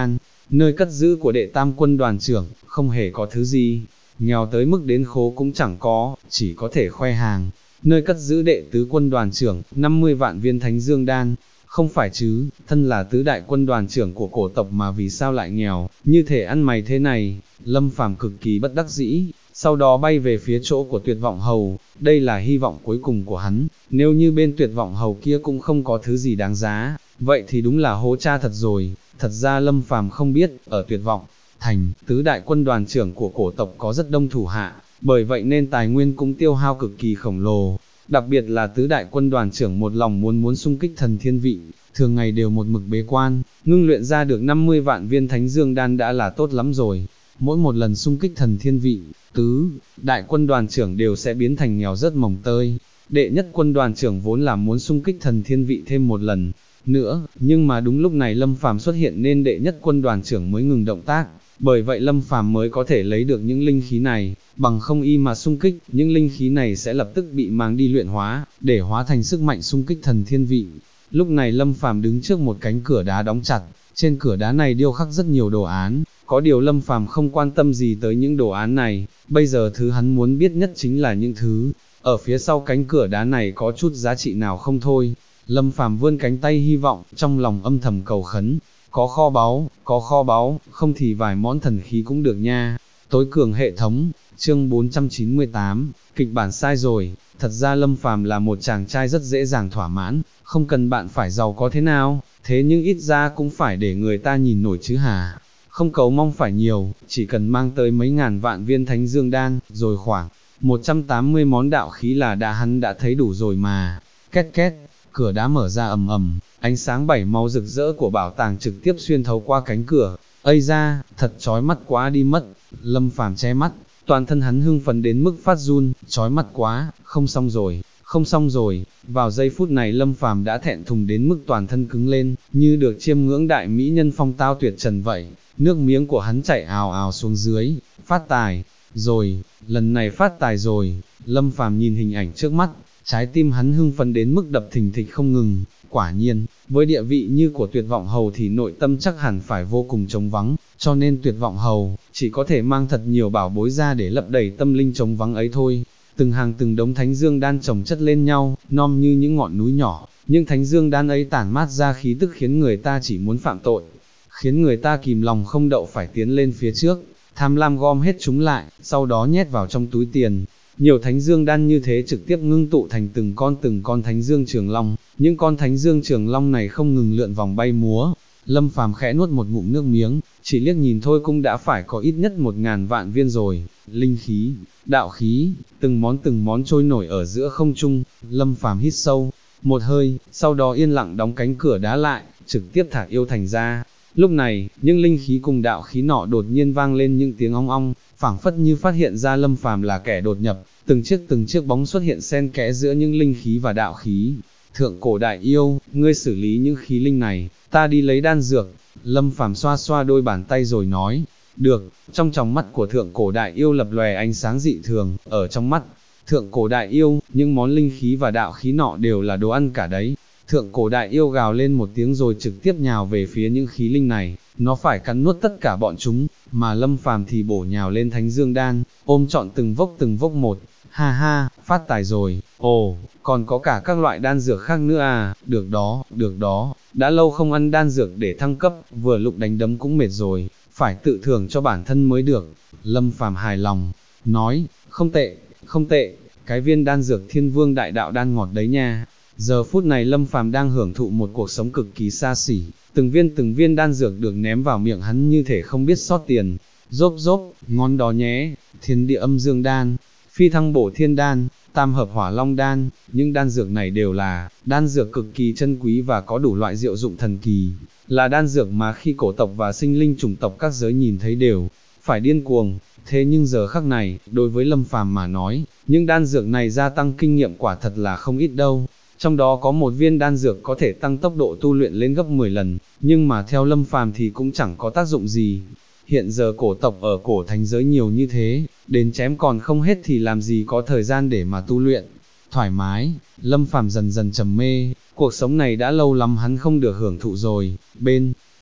Speaker 1: nơi cất giữ của đệ tam quân đoàn trưởng, không hề có thứ gì, nghèo tới mức đến khố cũng chẳng có, chỉ có thể khoe hàng. Nơi cất giữ đệ tứ quân đoàn trưởng, 50 vạn viên thánh dương đan, không phải chứ, thân là tứ đại quân đoàn trưởng của cổ tộc mà vì sao lại nghèo, như thể ăn mày thế này. Lâm Phàm cực kỳ bất đắc dĩ, sau đó bay về phía chỗ của Tuyệt Vọng Hầu, đây là hy vọng cuối cùng của hắn, nếu như bên Tuyệt Vọng Hầu kia cũng không có thứ gì đáng giá, vậy thì đúng là hố cha thật rồi. Thật ra Lâm Phàm không biết, ở Tuyệt Vọng Thành, tứ đại quân đoàn trưởng của cổ tộc có rất đông thủ hạ, bởi vậy nên tài nguyên cũng tiêu hao cực kỳ khổng lồ. Đặc biệt là tứ đại quân đoàn trưởng một lòng muốn xung kích thần thiên vị, thường ngày đều một mực bế quan, ngưng luyện ra được 50 vạn viên thánh dương đan đã là tốt lắm rồi. Mỗi một lần xung kích thần thiên vị, tứ đại quân đoàn trưởng đều sẽ biến thành nghèo rất mồng tơi. Đệ nhất quân đoàn trưởng vốn là muốn xung kích thần thiên vị thêm một lần nữa, nhưng mà đúng lúc này Lâm Phàm xuất hiện nên đệ nhất quân đoàn trưởng mới ngừng động tác. Bởi vậy Lâm Phàm mới có thể lấy được những linh khí này, bằng không y mà xung kích, những linh khí này sẽ lập tức bị mang đi luyện hóa, để hóa thành sức mạnh xung kích thần thiên vị. Lúc này Lâm Phàm đứng trước một cánh cửa đá đóng chặt, trên cửa đá này điêu khắc rất nhiều đồ án, có điều Lâm Phàm không quan tâm gì tới những đồ án này, bây giờ thứ hắn muốn biết nhất chính là những thứ ở phía sau cánh cửa đá này có chút giá trị nào không thôi. Lâm Phàm vươn cánh tay hy vọng, trong lòng âm thầm cầu khấn, có kho báu, không thì vài món thần khí cũng được nha. Tối cường hệ thống, chương 498, kịch bản sai rồi. Thật ra Lâm Phàm là một chàng trai rất dễ dàng thỏa mãn, không cần bạn phải giàu có thế nào, thế nhưng ít ra cũng phải để người ta nhìn nổi chứ hả. Không cầu mong phải nhiều, chỉ cần mang tới mấy ngàn vạn viên thánh dương đan, rồi khoảng 180 món đạo khí là hắn đã thấy đủ rồi mà. Két két, cửa đá mở ra ầm ầm, ánh sáng bảy màu rực rỡ của bảo tàng trực tiếp xuyên thấu qua cánh cửa. Ây ra, thật chói mắt quá đi mất. Lâm Phàm che mắt, toàn thân hắn hưng phấn đến mức phát run, chói mắt quá, không xong rồi. Vào giây phút này Lâm Phàm đã thẹn thùng đến mức toàn thân cứng lên, như được chiêm ngưỡng đại mỹ nhân phong tao tuyệt trần vậy. Nước miếng của hắn chảy ào ào xuống dưới. Phát tài rồi, lần này phát tài rồi. Lâm Phàm nhìn hình ảnh trước mắt, trái tim hắn hưng phấn đến mức đập thình thịch không ngừng. Quả nhiên, với địa vị như của Tuyệt Vọng Hầu thì nội tâm chắc hẳn phải vô cùng trống vắng, cho nên Tuyệt Vọng Hầu chỉ có thể mang thật nhiều bảo bối ra để lấp đầy tâm linh trống vắng ấy thôi. Từng hàng từng đống thánh dương đan chồng chất lên nhau, non như những ngọn núi nhỏ, nhưng thánh dương đan ấy tản mát ra khí tức khiến người ta chỉ muốn phạm tội, khiến người ta kìm lòng không đậu phải tiến lên phía trước, tham lam gom hết chúng lại, sau đó nhét vào trong túi tiền. Nhiều thánh dương đan như thế trực tiếp ngưng tụ thành từng con thánh dương trường long, những con thánh dương trường long này không ngừng lượn vòng bay múa. Lâm Phàm khẽ nuốt một ngụm nước miếng, chỉ liếc nhìn thôi cũng đã phải có ít nhất 1000 vạn viên rồi. Linh khí, đạo khí, từng món trôi nổi ở giữa không trung. Lâm Phàm hít sâu một hơi, sau đó yên lặng đóng cánh cửa đá lại, trực tiếp thả yêu thành ra. Lúc này, những linh khí cùng đạo khí nọ đột nhiên vang lên những tiếng ong ong, phảng phất như phát hiện ra Lâm Phàm là kẻ đột nhập, từng chiếc bóng xuất hiện xen kẽ giữa những linh khí và đạo khí. Thượng cổ đại yêu, ngươi xử lý những khí linh này, ta đi lấy đan dược. Lâm Phàm xoa xoa đôi bàn tay rồi nói, được. Trong tròng mắt của thượng cổ đại yêu lập lòe ánh sáng dị thường, ở trong mắt thượng cổ đại yêu, những món linh khí và đạo khí nọ đều là đồ ăn cả đấy. Thượng cổ đại yêu gào lên một tiếng rồi trực tiếp nhào về phía những khí linh này, nó phải cắn nuốt tất cả bọn chúng, mà Lâm Phàm thì bổ nhào lên thánh dương đan, ôm trọn từng vốc một. Ha ha, phát tài rồi. Ồ, còn có cả các loại đan dược khác nữa à. Được đó, đã lâu không ăn đan dược để thăng cấp, vừa lúc đánh đấm cũng mệt rồi, phải tự thưởng cho bản thân mới được. Lâm Phàm hài lòng nói, không tệ, cái viên đan dược Thiên Vương đại đạo đan ngọt đấy nha. Giờ phút này Lâm Phàm đang hưởng thụ một cuộc sống cực kỳ xa xỉ, từng viên đan dược được ném vào miệng hắn như thể không biết sót tiền. Rốp, ngon đó nhé. Thiên địa âm dương đan, phi thăng bổ thiên đan, tam hợp hỏa long đan, những đan dược này đều là đan dược cực kỳ chân quý và có đủ loại diệu dụng thần kỳ, là đan dược mà khi cổ tộc và sinh linh chủng tộc các giới nhìn thấy đều phải điên cuồng. Thế nhưng giờ khắc này, đối với Lâm Phàm mà nói, những đan dược này gia tăng kinh nghiệm quả thật là không ít đâu. Trong đó có một viên đan dược có thể tăng tốc độ tu luyện lên gấp 10 lần, nhưng mà theo Lâm Phàm thì cũng chẳng có tác dụng gì. Hiện giờ cổ tộc ở cổ thánh giới nhiều như thế, đến chém còn không hết thì làm gì có thời gian để mà tu luyện. Thoải mái, Lâm Phàm dần dần trầm mê, cuộc sống này đã lâu lắm hắn không được hưởng thụ rồi. Bên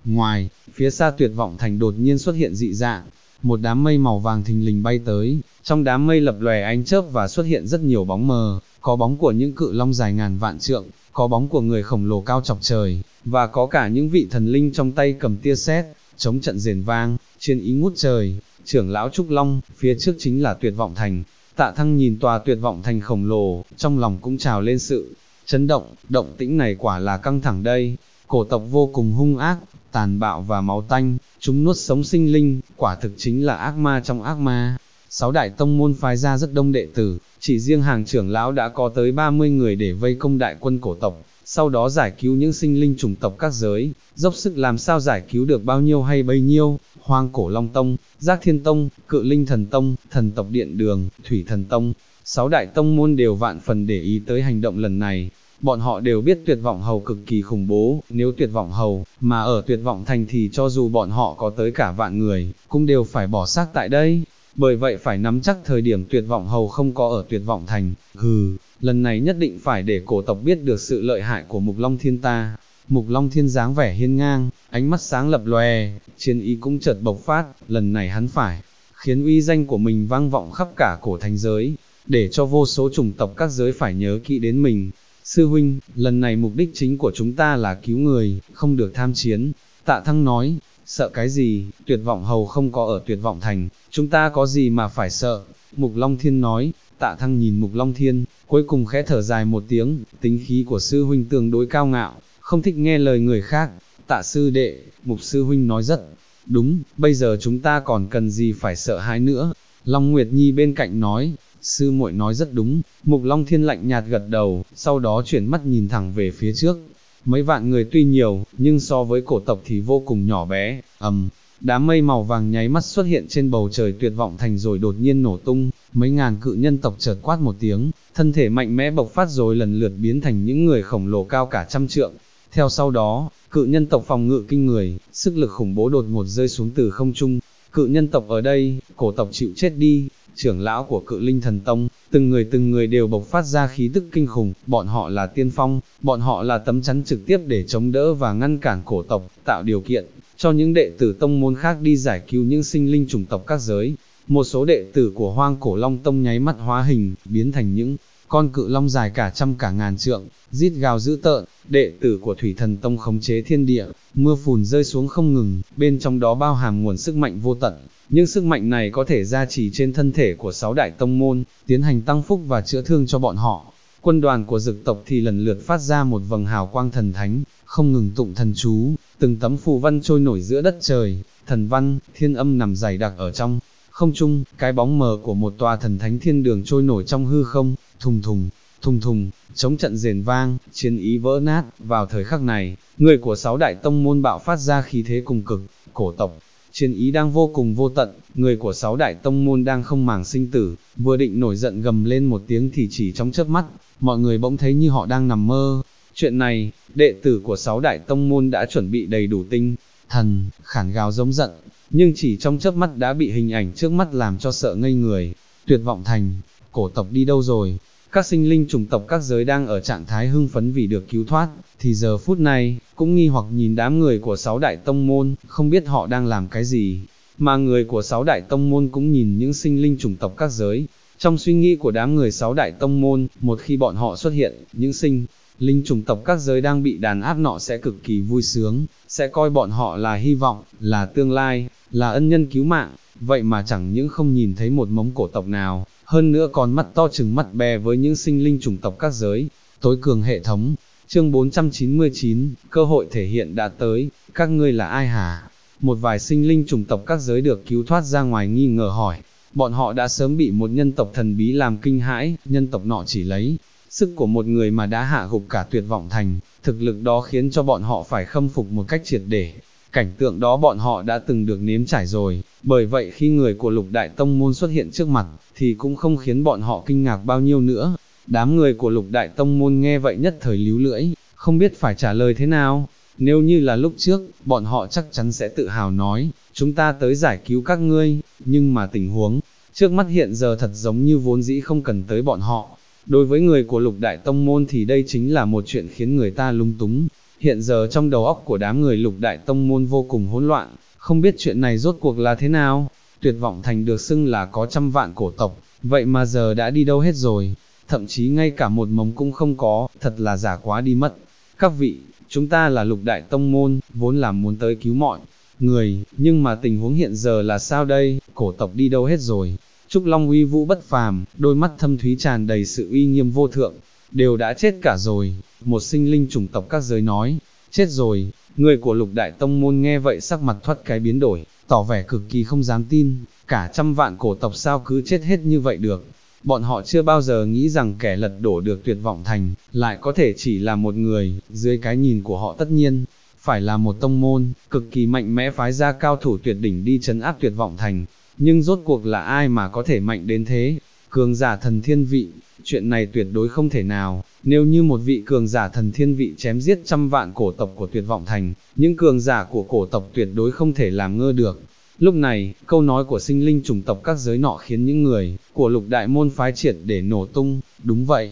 Speaker 1: Ngoài, phía xa Tuyệt vọng thành đột nhiên xuất hiện dị dạng, một đám mây màu vàng thình lình bay tới, trong đám mây lập lòe ánh chớp và xuất hiện rất nhiều bóng mờ, có bóng của những cự long dài ngàn vạn trượng, có bóng của người khổng lồ cao chọc trời, và có cả những vị thần linh trong tay cầm tia sét, chống trận rền vang, chiến ý ngút trời. Trưởng lão Trúc Long, phía trước chính là Tuyệt vọng thành. Tạ Thăng nhìn tòa Tuyệt vọng thành khổng lồ, trong lòng cũng trào lên sự chấn động, động tĩnh này quả là căng thẳng đây. Cổ tộc vô cùng hung ác, tàn bạo và máu tanh, chúng nuốt sống sinh linh, quả thực chính là ác ma trong ác ma. 6 đại tông môn phái ra rất đông đệ tử, chỉ riêng hàng trưởng lão đã có tới 30 người để vây công đại quân cổ tộc, sau đó giải cứu những sinh linh chủng tộc các giới, dốc sức làm sao giải cứu được bao nhiêu hay bấy nhiêu. Hoang Cổ Long Tông, Giác Thiên Tông, Cự Linh Thần Tông, Thần tộc Điện Đường, Thủy Thần Tông, 6 đại tông môn đều vạn phần để ý tới hành động lần này. Bọn họ đều biết Tuyệt vọng hầu cực kỳ khủng bố, nếu Tuyệt vọng hầu mà ở Tuyệt vọng thành thì cho dù bọn họ có tới cả vạn người, cũng đều phải bỏ xác tại đây. Bởi vậy phải nắm chắc thời điểm Tuyệt vọng hầu không có ở Tuyệt vọng thành. Lần này nhất định phải để cổ tộc biết được sự lợi hại của Mục Long Thiên ta. Mục Long Thiên dáng vẻ hiên ngang, ánh mắt sáng lập lòe, chiến ý cũng chợt bộc phát, lần này hắn phải khiến uy danh của mình vang vọng khắp cả cổ thành giới, để cho vô số chủng tộc các giới phải nhớ kỹ đến mình. Sư huynh, lần này mục đích chính của chúng ta là cứu người, không được tham chiến. Tạ Thăng nói, sợ cái gì, Tuyệt vọng hầu không có ở Tuyệt vọng thành, chúng ta có gì mà phải sợ. Mục Long Thiên nói. Tạ Thăng nhìn Mục Long Thiên, cuối cùng khẽ thở dài một tiếng, tính khí của sư huynh tương đối cao ngạo, không thích nghe lời người khác. Tạ sư đệ, Mục sư huynh nói rất đúng, bây giờ chúng ta còn cần gì phải sợ hãi nữa. Long Nguyệt Nhi bên cạnh nói, sư muội nói rất đúng. Mục Long Thiên lạnh nhạt gật đầu, sau đó chuyển mắt nhìn thẳng về phía trước. Mấy vạn người tuy nhiều, nhưng so với cổ tộc thì vô cùng nhỏ bé. Đám mây màu vàng nháy mắt xuất hiện trên bầu trời Tuyệt vọng thành rồi đột nhiên nổ tung, mấy ngàn cự nhân tộc chợt quát một tiếng, thân thể mạnh mẽ bộc phát rồi lần lượt biến thành những người khổng lồ cao cả trăm trượng. Theo sau đó, cự nhân tộc phòng ngự kinh người, sức lực khủng bố đột ngột rơi xuống từ không trung. Cự nhân tộc ở đây, cổ tộc chịu chết đi. Trưởng lão của Cự Linh Thần Tông, từng người đều bộc phát ra khí tức kinh khủng, bọn họ là tiên phong, bọn họ là tấm chắn trực tiếp để chống đỡ và ngăn cản cổ tộc, tạo điều kiện cho những đệ tử tông môn khác đi giải cứu những sinh linh chủng tộc các giới. Một số đệ tử của Hoang Cổ Long Tông nháy mắt hóa hình, biến thành những con cự long dài cả trăm cả ngàn trượng, rít gào dữ tợn. Đệ tử của Thủy Thần Tông khống chế thiên địa, mưa phùn rơi xuống không ngừng, bên trong đó bao hàm nguồn sức mạnh vô tận. Nhưng sức mạnh này có thể gia trì trên thân thể của 6 đại tông môn, tiến hành tăng phúc và chữa thương cho bọn họ. Quân đoàn của Dực tộc thì lần lượt phát ra một vầng hào quang thần thánh, không ngừng tụng thần chú, từng tấm phù văn trôi nổi giữa đất trời, thần văn, thiên âm nằm dày đặc ở trong không trung, cái bóng mờ của một tòa thần thánh thiên đường trôi nổi trong hư không, thùng thùng, chống trận rền vang, chiến ý vỡ nát. Vào thời khắc này, người của 6 đại tông môn bạo phát ra khí thế cùng cực, cổ tộc chiến ý đang vô cùng vô tận, người của 6 đại tông môn đang không màng sinh tử, vừa định nổi giận gầm lên một tiếng thì chỉ trong chớp mắt, mọi người bỗng thấy như họ đang nằm mơ. Chuyện này, đệ tử của 6 đại tông môn đã chuẩn bị đầy đủ tinh thần, khản gào giống giận, nhưng chỉ trong chớp mắt đã bị hình ảnh trước mắt làm cho sợ ngây người. Tuyệt vọng thành, cổ tộc đi đâu rồi? Các sinh linh chủng tộc các giới đang ở trạng thái hưng phấn vì được cứu thoát, thì giờ phút này, cũng nghi hoặc nhìn đám người của 6 đại tông môn, không biết họ đang làm cái gì. Mà người của 6 đại tông môn cũng nhìn những sinh linh chủng tộc các giới. Trong suy nghĩ của đám người 6 đại tông môn, một khi bọn họ xuất hiện, những sinh linh chủng tộc các giới đang bị đàn áp nọ sẽ cực kỳ vui sướng, sẽ coi bọn họ là hy vọng, là tương lai, là ân nhân cứu mạng. Vậy mà chẳng những không nhìn thấy một mống cổ tộc nào, hơn nữa còn mắt to chừng mắt bè với những sinh linh chủng tộc các giới. Tối cường hệ thống, chương 499, cơ hội thể hiện đã tới, các ngươi là ai hả? Một vài sinh linh chủng tộc các giới được cứu thoát ra ngoài nghi ngờ hỏi, bọn họ đã sớm bị một nhân tộc thần bí làm kinh hãi, nhân tộc nọ chỉ lấy sức của một người mà đã hạ gục cả Tuyệt vọng thành, thực lực đó khiến cho bọn họ phải khâm phục một cách triệt để. Cảnh tượng đó bọn họ đã từng được nếm trải rồi, bởi vậy khi người của Lục Đại Tông Môn xuất hiện trước mặt, thì cũng không khiến bọn họ kinh ngạc bao nhiêu nữa. Đám người của Lục Đại Tông Môn nghe vậy nhất thời líu lưỡi, không biết phải trả lời thế nào. Nếu như là lúc trước, bọn họ chắc chắn sẽ tự hào nói, chúng ta tới giải cứu các ngươi, nhưng mà tình huống trước mắt hiện giờ thật giống như vốn dĩ không cần tới bọn họ. Đối với người của Lục Đại Tông Môn thì đây chính là một chuyện khiến người ta lung túng. Hiện giờ trong đầu óc của đám người Lục Đại Tông môn vô cùng hỗn loạn, không biết chuyện này rốt cuộc là thế nào. Tuyệt vọng thành được xưng là có 100 vạn cổ tộc, vậy mà giờ đã đi đâu hết rồi, thậm chí ngay cả một mống cũng không có, thật là giả quá đi mất. Các vị, chúng ta là Lục Đại Tông môn, vốn là muốn tới cứu mọi người, nhưng mà tình huống hiện giờ là sao đây, cổ tộc đi đâu hết rồi. Trúc Long uy vũ bất phàm, đôi mắt thâm thúy tràn đầy sự uy nghiêm vô thượng, đều đã chết cả rồi. Một sinh linh chủng tộc các giới nói, chết rồi. Người của Lục Đại Tông môn nghe vậy sắc mặt thoát cái biến đổi, tỏ vẻ cực kỳ không dám tin, cả 100 vạn cổ tộc sao cứ chết hết như vậy được. Bọn họ chưa bao giờ nghĩ rằng kẻ lật đổ được Tuyệt Vọng Thành, lại có thể chỉ là một người, dưới cái nhìn của họ tất nhiên, phải là một tông môn, cực kỳ mạnh mẽ phái ra cao thủ tuyệt đỉnh đi trấn áp Tuyệt Vọng Thành. Nhưng rốt cuộc là ai mà có thể mạnh đến thế? Cường giả thần thiên vị, chuyện này tuyệt đối không thể nào. Nếu như một vị cường giả thần thiên vị chém giết 100 vạn cổ tộc của Tuyệt Vọng Thành, những cường giả của cổ tộc tuyệt đối không thể làm ngơ được. Lúc này, câu nói của sinh linh chủng tộc các giới nọ khiến những người của Lục Đại môn phái triệt để nổ tung. Đúng vậy,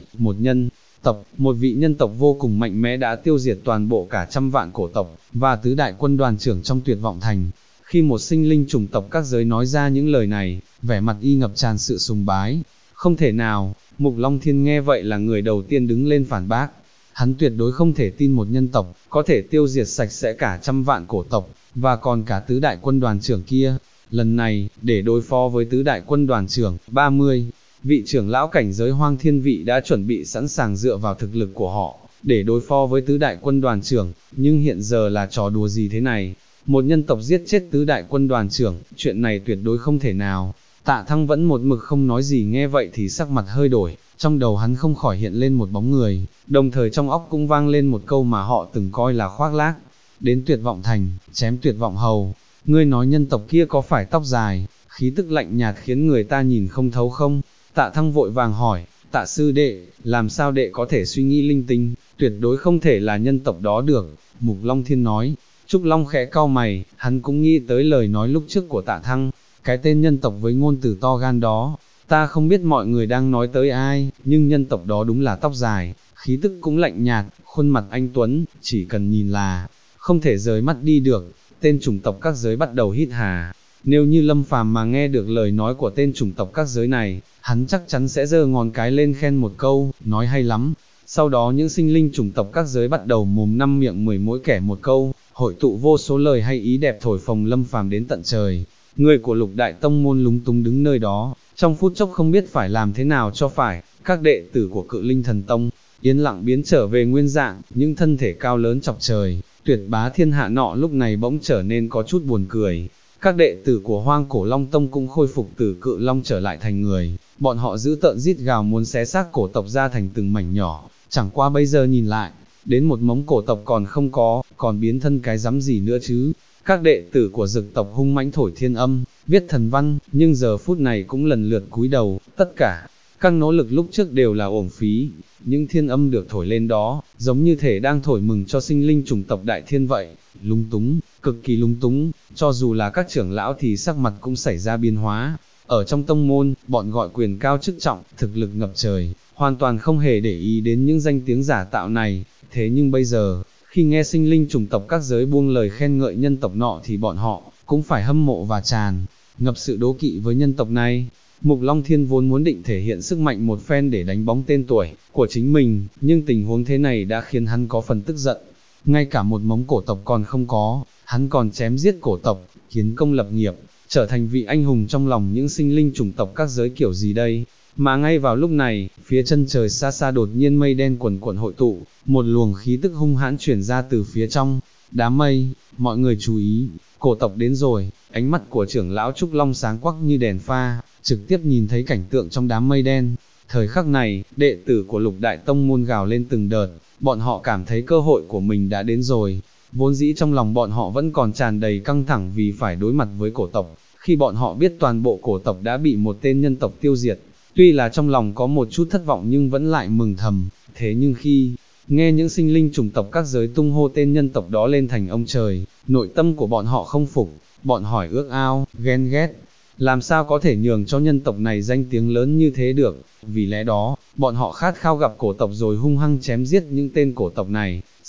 Speaker 1: một vị nhân tộc vô cùng mạnh mẽ đã tiêu diệt toàn bộ cả 100 vạn cổ tộc, và tứ đại quân đoàn trưởng trong Tuyệt Vọng Thành. Khi một sinh linh chủng tộc các giới nói ra những lời này, vẻ mặt y ngập tràn sự sùng bái. Không thể nào, Mục Long Thiên nghe vậy là người đầu tiên đứng lên phản bác. Hắn tuyệt đối không thể tin một nhân tộc có thể tiêu diệt sạch sẽ cả 100 vạn cổ tộc, và còn cả tứ đại quân đoàn trưởng kia. Lần này, để đối phó với tứ đại quân đoàn trưởng, 30 vị trưởng lão cảnh giới Hoang Thiên vị đã chuẩn bị sẵn sàng dựa vào thực lực của họ, để đối phó với tứ đại quân đoàn trưởng, nhưng hiện giờ là trò đùa gì thế này? Một nhân tộc giết chết tứ đại quân đoàn trưởng, chuyện này tuyệt đối không thể nào. Tạ Thăng vẫn một mực không nói gì, nghe vậy thì sắc mặt hơi đổi, trong đầu hắn không khỏi hiện lên một bóng người, đồng thời trong óc cũng vang lên một câu mà họ từng coi là khoác lác. Đến Tuyệt Vọng Thành, chém Tuyệt Vọng Hầu. Ngươi nói nhân tộc kia có phải tóc dài, khí tức lạnh nhạt khiến người ta nhìn không thấu không? Tạ Thăng vội vàng hỏi, Tạ sư đệ, làm sao đệ có thể suy nghĩ linh tinh, tuyệt đối không thể là nhân tộc đó được. Mục Long Thiên nói. Trúc Long khẽ cau mày, hắn cũng nghĩ tới lời nói lúc trước của Tạ Thăng, cái tên nhân tộc với ngôn từ to gan đó. Ta không biết mọi người đang nói tới ai, nhưng nhân tộc đó đúng là tóc dài, khí tức cũng lạnh nhạt, khuôn mặt anh tuấn, chỉ cần nhìn là không thể rời mắt đi được. Tên chủng tộc các giới bắt đầu hít hà. Nếu như Lâm Phàm mà nghe được lời nói của tên chủng tộc các giới này, hắn chắc chắn sẽ giơ ngón cái lên khen một câu, nói hay lắm. Sau đó những sinh linh chủng tộc các giới bắt đầu mồm năm miệng mười mỗi kẻ một câu, hội tụ vô số lời hay ý đẹp thổi phồng Lâm Phàm đến tận trời. Người của Lục Đại Tông môn lúng túng đứng nơi đó, trong phút chốc không biết phải làm thế nào cho phải. Các đệ tử của Cự Linh Thần Tông yên lặng biến trở về nguyên dạng, những thân thể cao lớn chọc trời, tuyệt bá thiên hạ nọ lúc này bỗng trở nên có chút buồn cười. Các đệ tử của Hoang Cổ Long Tông cũng khôi phục từ Cự Long trở lại thành người, bọn họ giữ tợn rít gào muốn xé xác cổ tộc ra thành từng mảnh nhỏ. Chẳng qua bây giờ nhìn lại, đến một mống cổ tộc còn không có, còn biến thân cái rắm gì nữa chứ. Các đệ tử của Dực tộc hung mãnh thổi thiên âm, viết thần văn, nhưng giờ phút này cũng lần lượt cúi đầu. Tất cả các nỗ lực lúc trước đều là uổng phí. Những thiên âm được thổi lên đó, giống như thể đang thổi mừng cho sinh linh chủng tộc Đại Thiên vậy. Lung túng, cực kỳ lung túng, cho dù là các trưởng lão thì sắc mặt cũng xảy ra biến hóa. Ở trong tông môn, bọn gọi quyền cao chức trọng, thực lực ngập trời, hoàn toàn không hề để ý đến những danh tiếng giả tạo này. Thế nhưng bây giờ, khi nghe sinh linh chủng tộc các giới buông lời khen ngợi nhân tộc nọ thì bọn họ cũng phải hâm mộ và tràn ngập sự đố kỵ với nhân tộc này. Mục Long Thiên vốn muốn định thể hiện sức mạnh một phen để đánh bóng tên tuổi của chính mình, nhưng tình huống thế này đã khiến hắn có phần tức giận. Ngay cả một mống cổ tộc còn không có, hắn còn chém giết cổ tộc, kiến công lập nghiệp, trở thành vị anh hùng trong lòng những sinh linh chủng tộc các giới kiểu gì đây. Mà ngay vào lúc này, phía chân trời xa xa đột nhiên mây đen quần quần hội tụ, một luồng khí tức hung hãn chuyển ra từ phía trong đám mây. Mọi người chú ý, cổ tộc đến rồi. Ánh mắt của trưởng lão Trúc Long sáng quắc như đèn pha, trực tiếp nhìn thấy cảnh tượng trong đám mây đen. Thời khắc này, đệ tử của Lục Đại Tông môn gào lên từng đợt, bọn họ cảm thấy cơ hội của mình đã đến rồi. Vốn dĩ trong lòng bọn họ vẫn còn tràn đầy căng thẳng vì phải đối mặt với cổ tộc, khi bọn họ biết toàn bộ cổ tộc đã bị một tên nhân tộc tiêu diệt. Tuy là trong lòng có một chút thất vọng nhưng vẫn lại mừng thầm. Thế nhưng khi nghe những sinh linh chủng tộc các giới tung hô tên nhân tộc đó lên thành ông trời, nội tâm của bọn họ không phục, bọn hỏi ước ao, ghen ghét. Làm sao có thể nhường cho nhân tộc này danh tiếng lớn như thế được? Vì lẽ đó, bọn họ khát khao gặp cổ tộc rồi hung hăng chém giết những tên cổ tộc này,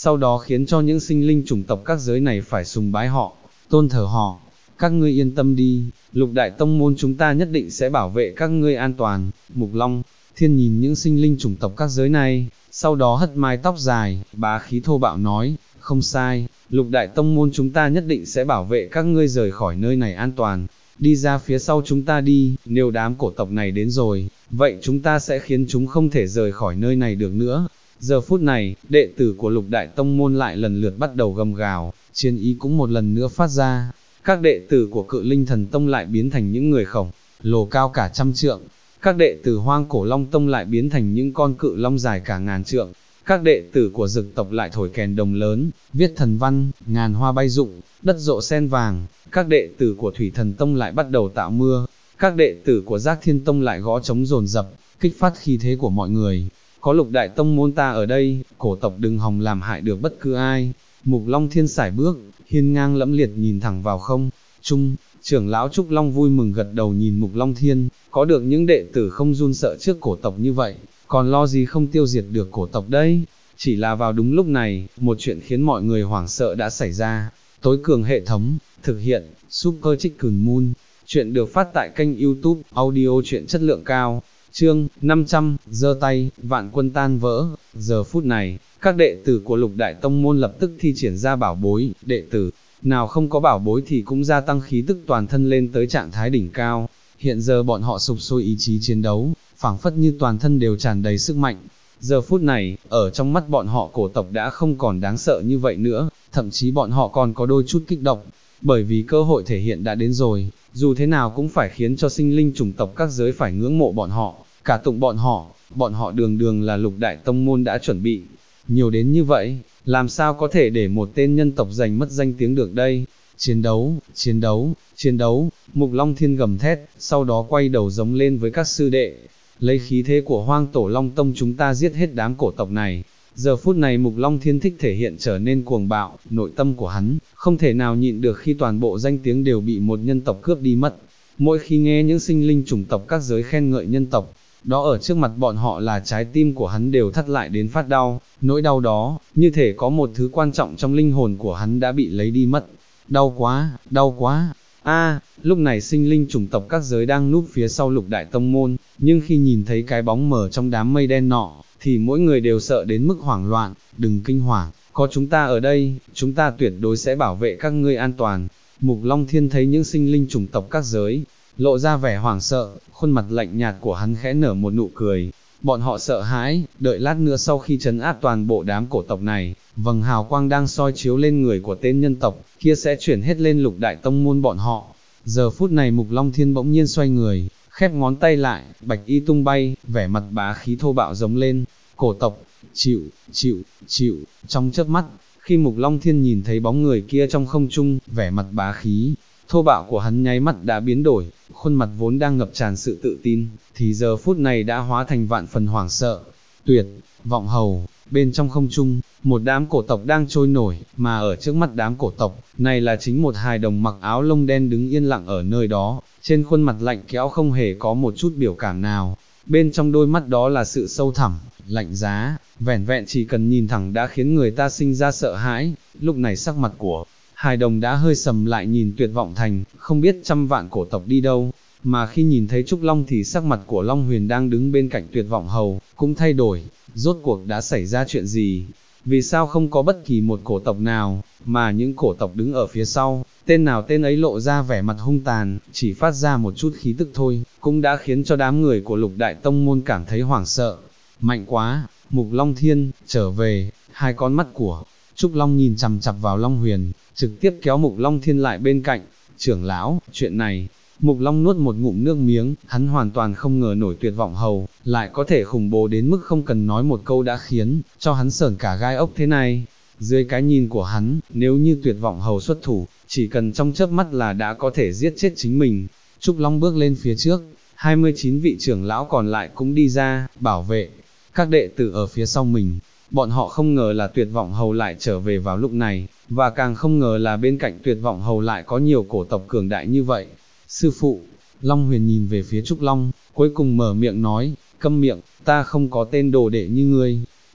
Speaker 1: sau đó khiến cho những sinh linh chủng tộc các giới này phải sùng bái họ, tôn thờ họ. Các ngươi yên tâm đi, Lục Đại Tông môn chúng ta nhất định sẽ bảo vệ các ngươi an toàn. Mục Long Thiên nhìn những sinh linh chủng tộc các giới này, sau đó hất mái tóc dài, bá khí thô bạo nói, không sai, Lục Đại Tông môn chúng ta nhất định sẽ bảo vệ các ngươi rời khỏi nơi này an toàn. Đi ra phía sau chúng ta đi, nếu đám cổ tộc này đến rồi, vậy chúng ta sẽ khiến chúng không thể rời khỏi nơi này được nữa. Giờ phút này, đệ tử của Lục Đại Tông môn lại lần lượt bắt đầu gầm gào, chiến ý cũng một lần nữa phát ra. Các đệ tử của Cự Linh Thần Tông lại biến thành những người khổng lồ cao cả trăm trượng. Các đệ tử Hoang Cổ Long Tông lại biến thành những con cự long dài cả ngàn trượng. Các đệ tử của Dực tộc lại thổi kèn đồng lớn, viết thần văn, ngàn hoa bay rụng, đất rộ sen vàng. Các đệ tử của Thủy Thần Tông lại bắt đầu tạo mưa. Các đệ tử của Giác Thiên Tông lại gõ trống dồn dập, kích phát khí thế của mọi người. Có Lục Đại Tông môn ta ở đây, cổ tộc đừng hòng làm hại được bất cứ ai. Mục Long Thiên sải bước, hiên ngang lẫm liệt nhìn thẳng vào không trung. Trưởng lão Trúc Long vui mừng gật đầu nhìn Mục Long Thiên, có được những đệ tử không run sợ trước cổ tộc như vậy, còn lo gì không tiêu diệt được cổ tộc đấy. Chỉ là vào đúng lúc này, một chuyện khiến mọi người hoảng sợ đã xảy ra. Tối cường hệ thống, thực hiện, Super Chicken Moon. Chuyện được phát tại kênh YouTube, audio truyện chất lượng cao. Chương 500, giơ tay, vạn quân tan vỡ. Giờ phút này, các đệ tử của Lục Đại Tông môn lập tức thi triển ra bảo bối, đệ tử nào không có bảo bối thì cũng gia tăng khí tức toàn thân lên tới trạng thái đỉnh cao. Hiện giờ bọn họ sục sôi ý chí chiến đấu, phảng phất như toàn thân đều tràn đầy sức mạnh. Giờ phút này, ở trong mắt bọn họ cổ tộc đã không còn đáng sợ như vậy nữa, thậm chí bọn họ còn có đôi chút kích động, bởi vì cơ hội thể hiện đã đến rồi, dù thế nào cũng phải khiến cho sinh linh chủng tộc các giới phải ngưỡng mộ bọn họ, cả tụng bọn họ đường đường là Lục Đại Tông môn đã chuẩn bị. Nhiều đến như vậy, làm sao có thể để một tên nhân tộc giành mất danh tiếng được đây? Chiến đấu, chiến đấu, chiến đấu, Mục Long Thiên gầm thét, sau đó quay đầu giống lên với các sư đệ. Lấy khí thế của Hoang Tổ Long Tông chúng ta giết hết đám cổ tộc này. Giờ phút này Mục Long Thiên thích thể hiện trở nên cuồng bạo, nội tâm của hắn không thể nào nhịn được khi toàn bộ danh tiếng đều bị một nhân tộc cướp đi mất. Mỗi khi nghe những sinh linh chủng tộc các giới khen ngợi nhân tộc, đó ở trước mặt bọn họ là trái tim của hắn đều thắt lại đến phát đau, nỗi đau đó, như thể có một thứ quan trọng trong linh hồn của hắn đã bị lấy đi mất. Đau quá, đau quá. Lúc này sinh linh chủng tộc các giới đang núp phía sau Lục Đại Tông môn, nhưng khi nhìn thấy cái bóng mờ trong đám mây đen nọ, thì mỗi người đều sợ đến mức hoảng loạn. Đừng kinh hoàng, có chúng ta ở đây, chúng ta tuyệt đối sẽ bảo vệ các ngươi an toàn. Mục Long Thiên thấy những sinh linh chủng tộc các giới, lộ ra vẻ hoảng sợ, khuôn mặt lạnh nhạt của hắn khẽ nở một nụ cười. Bọn họ sợ hãi, đợi lát nữa sau khi trấn áp toàn bộ đám cổ tộc này, vầng hào quang đang soi chiếu lên người của tên nhân tộc kia sẽ chuyển hết lên Lục Đại Tông môn bọn họ. Giờ phút này Mục Long Thiên bỗng nhiên xoay người, khép ngón tay lại, bạch y tung bay, vẻ mặt bá khí thô bạo giống lên. Cổ tộc, chịu, chịu, chịu. Trong chớp mắt, khi Mục Long Thiên nhìn thấy bóng người kia trong không trung, vẻ mặt bá khí thô bạo của hắn nháy mắt đã biến đổi, khuôn mặt vốn đang ngập tràn sự tự tin, thì giờ phút này đã hóa thành vạn phần hoảng sợ. Tuyệt vọng hầu, bên trong không trung, một đám cổ tộc đang trôi nổi, mà ở trước mắt đám cổ tộc này là chính một hài đồng mặc áo lông đen đứng yên lặng ở nơi đó, trên khuôn mặt lạnh lẽo không hề có một chút biểu cảm nào, bên trong đôi mắt đó là sự sâu thẳm, lạnh giá, vẻn vẹn chỉ cần nhìn thẳng đã khiến người ta sinh ra sợ hãi. Lúc này sắc mặt của hài đồng đã hơi sầm lại nhìn Tuyệt Vọng Thành, không biết trăm vạn cổ tộc đi đâu, mà khi nhìn thấy Trúc Long thì sắc mặt của Long Huyền đang đứng bên cạnh Tuyệt Vọng Hầu, cũng thay đổi, rốt cuộc đã xảy ra chuyện gì? Vì sao không có bất kỳ một cổ tộc nào, mà những cổ tộc đứng ở phía sau, tên nào tên ấy lộ ra vẻ mặt hung tàn, chỉ phát ra một chút khí tức thôi, cũng đã khiến cho đám người của Lục Đại Tông môn cảm thấy hoảng sợ. Mạnh quá, Mục Long Thiên, trở về. Hai con mắt của Trúc Long nhìn chằm chằm vào Long Huyền, trực tiếp kéo Mục Long Thiên lại bên cạnh. Trưởng lão, chuyện này, Mục Long nuốt một ngụm nước miếng, hắn hoàn toàn không ngờ nổi Tuyệt Vọng Hầu, lại có thể khủng bố đến mức không cần nói một câu đã khiến cho hắn sởn cả gai ốc thế này. Dưới cái nhìn của hắn, nếu như Tuyệt Vọng Hầu xuất thủ, chỉ cần trong chớp mắt là đã có thể giết chết chính mình. Trúc Long bước lên phía trước, 29 vị trưởng lão còn lại cũng đi ra, bảo vệ các đệ tử ở phía sau mình. Bọn họ không ngờ là Tuyệt Vọng Hầu lại trở về vào lúc này, và càng không ngờ là bên cạnh Tuyệt Vọng Hầu lại có nhiều cổ tộc cường đại như vậy. Sư phụ, Long Huyền nhìn về phía Trúc Long, cuối cùng mở miệng nói, câm miệng, ta không có tên đồ đệ như ngươi.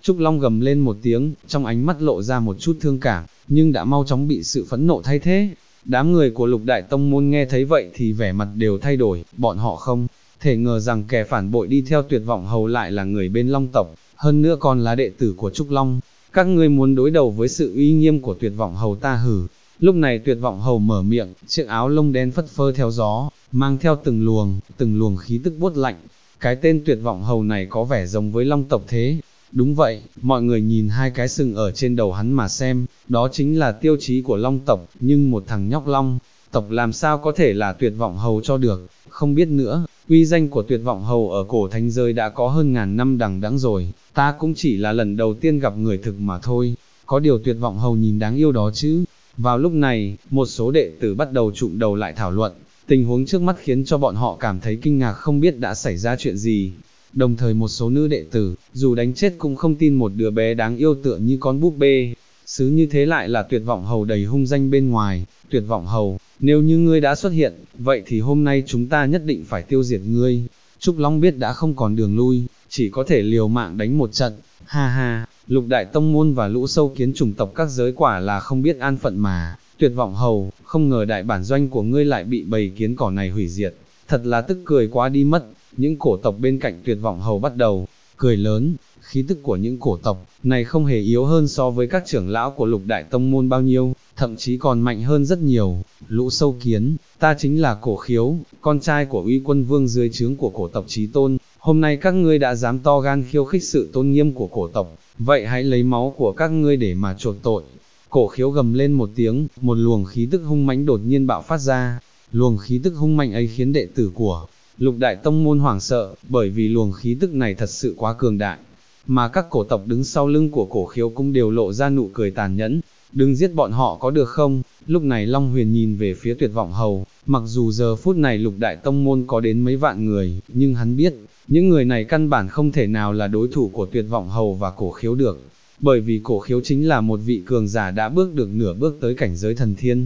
Speaker 1: Trúc Long gầm lên một tiếng, trong ánh mắt lộ ra một chút thương cảm, nhưng đã mau chóng bị sự phẫn nộ thay thế. Đám người của Lục Đại Tông Môn nghe thấy vậy thì vẻ mặt đều thay đổi, bọn họ không thể ngờ rằng kẻ phản bội đi theo Tuyệt Vọng Hầu lại là người bên Long tộc, hơn nữa còn là đệ tử của Trúc Long. Các ngươi muốn đối đầu với sự uy nghiêm của Tuyệt Vọng Hầu ta hử? Lúc này Tuyệt Vọng Hầu mở miệng, chiếc áo lông đen phất phơ theo gió, mang theo từng luồng khí tức buốt lạnh. Cái tên Tuyệt Vọng Hầu này có vẻ giống với Long tộc thế. Đúng vậy, mọi người nhìn hai cái sừng ở trên đầu hắn mà xem, đó chính là tiêu chí của Long tộc, nhưng một thằng nhóc Long tộc làm sao có thể là Tuyệt Vọng Hầu cho được, không biết nữa, uy danh của Tuyệt Vọng Hầu ở cổ thánh giới đã có hơn ngàn năm đằng đẵng rồi, ta cũng chỉ là lần đầu tiên gặp người thực mà thôi, có điều Tuyệt Vọng Hầu nhìn đáng yêu đó chứ. Vào lúc này, một số đệ tử bắt đầu trụm đầu lại thảo luận, tình huống trước mắt khiến cho bọn họ cảm thấy kinh ngạc không biết đã xảy ra chuyện gì. Đồng thời một số nữ đệ tử, dù đánh chết cũng không tin một đứa bé đáng yêu tựa như con búp bê, xứ như thế lại là Tuyệt Vọng Hầu đầy hung danh bên ngoài. Tuyệt Vọng Hầu, nếu như ngươi đã xuất hiện, vậy thì hôm nay chúng ta nhất định phải tiêu diệt ngươi. Trúc Long biết đã không còn đường lui, chỉ có thể liều mạng đánh một trận. Ha ha, Lục Đại Tông Môn và lũ sâu kiến chủng tộc các giới quả là không biết an phận mà. Tuyệt Vọng Hầu, không ngờ đại bản doanh của ngươi lại bị bầy kiến cỏ này hủy diệt, thật là tức cười quá đi mất. Những cổ tộc bên cạnh Tuyệt Vọng Hầu bắt đầu cười lớn, khí tức của những cổ tộc này không hề yếu hơn so với các trưởng lão của Lục Đại Tông Môn bao nhiêu, thậm chí còn mạnh hơn rất nhiều. Lũ sâu kiến, ta chính là Cổ Khiếu, con trai của Uy Quân Vương dưới trướng của cổ tộc Chí Tôn, hôm nay các ngươi đã dám to gan khiêu khích sự tôn nghiêm của cổ tộc, vậy hãy lấy máu của các ngươi để mà chuộc tội. Cổ Khiếu gầm lên một tiếng, một luồng khí tức hung mãnh đột nhiên bạo phát ra. Luồng khí tức hung mạnh ấy khiến đệ tử của Lục Đại Tông Môn hoảng sợ, bởi vì luồng khí tức này thật sự quá cường đại. Mà các cổ tộc đứng sau lưng của Cổ Khiếu cũng đều lộ ra nụ cười tàn nhẫn, đừng giết bọn họ có được không? Lúc này Long Huyền nhìn về phía Tuyệt Vọng Hầu, mặc dù giờ phút này Lục Đại Tông Môn có đến mấy vạn người, nhưng hắn biết, những người này căn bản không thể nào là đối thủ của Tuyệt Vọng Hầu và Cổ Khiếu được, bởi vì Cổ Khiếu chính là một vị cường giả đã bước được nửa bước tới cảnh giới thần thiên.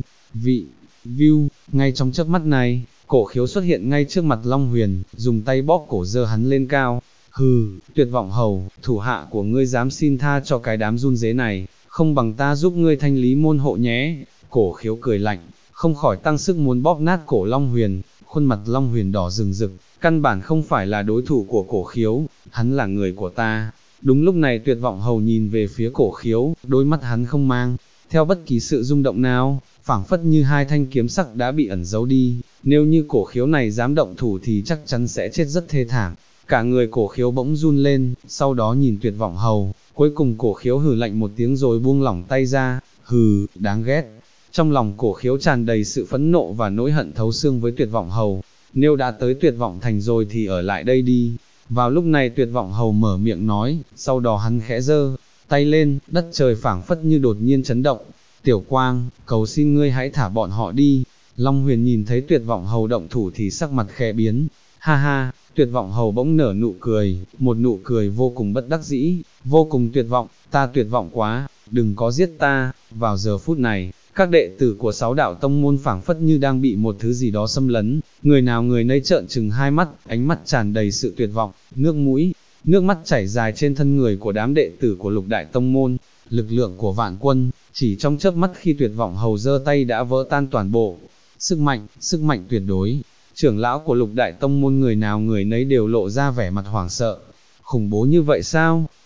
Speaker 1: Ngay trong chớp mắt này, Cổ Khiếu xuất hiện ngay trước mặt Long Huyền, dùng tay bóp cổ giơ hắn lên cao. Hừ, Tuyệt Vọng Hầu, thủ hạ của ngươi dám xin tha cho cái đám run rế này, không bằng ta giúp ngươi thanh lý môn hộ nhé. Cổ Khiếu cười lạnh, không khỏi tăng sức muốn bóp nát cổ Long Huyền. Khuôn mặt Long Huyền đỏ rừng rực, căn bản không phải là đối thủ của Cổ Khiếu, hắn là người của ta. Đúng lúc này Tuyệt Vọng Hầu nhìn về phía Cổ Khiếu, đôi mắt hắn không mang theo bất kỳ sự rung động nào, phảng phất như hai thanh kiếm sắc đã bị ẩn giấu đi. Nếu như Cổ Khiếu này dám động thủ thì chắc chắn sẽ chết rất thê thảm. Cả người Cổ Khiếu bỗng run lên, sau đó nhìn Tuyệt Vọng Hầu, cuối cùng Cổ Khiếu hừ lạnh một tiếng rồi buông lỏng tay ra. Hừ, đáng ghét. Trong lòng Cổ Khiếu tràn đầy sự phẫn nộ và nỗi hận thấu xương với Tuyệt Vọng Hầu. Nếu đã tới Tuyệt Vọng Thành rồi thì ở lại đây đi. Vào lúc này Tuyệt Vọng Hầu mở miệng nói, sau đó hắn khẽ giơ tay lên, đất trời phảng phất như đột nhiên chấn động. Tiểu Quang, cầu xin ngươi hãy thả bọn họ đi. Long Huyền nhìn thấy Tuyệt Vọng Hầu động thủ thì sắc mặt khẽ biến. Ha ha, Tuyệt Vọng Hầu bỗng nở nụ cười, một nụ cười vô cùng bất đắc dĩ, vô cùng tuyệt vọng. Ta tuyệt vọng quá, đừng có giết ta. Vào giờ phút này, các đệ tử của 6 đạo tông môn phảng phất như đang bị một thứ gì đó xâm lấn, người nào người nấy trợn trừng hai mắt, ánh mắt tràn đầy sự tuyệt vọng, nước mắt chảy dài trên thân người của đám đệ tử của Lục Đại Tông Môn. Lực lượng của vạn quân, chỉ trong chớp mắt khi Tuyệt Vọng Hầu giơ tay đã vỡ tan toàn bộ. Sức mạnh tuyệt đối. Trưởng lão của Lục Đại Tông Môn người nào người nấy đều lộ ra vẻ mặt hoảng sợ. Khủng bố như vậy sao?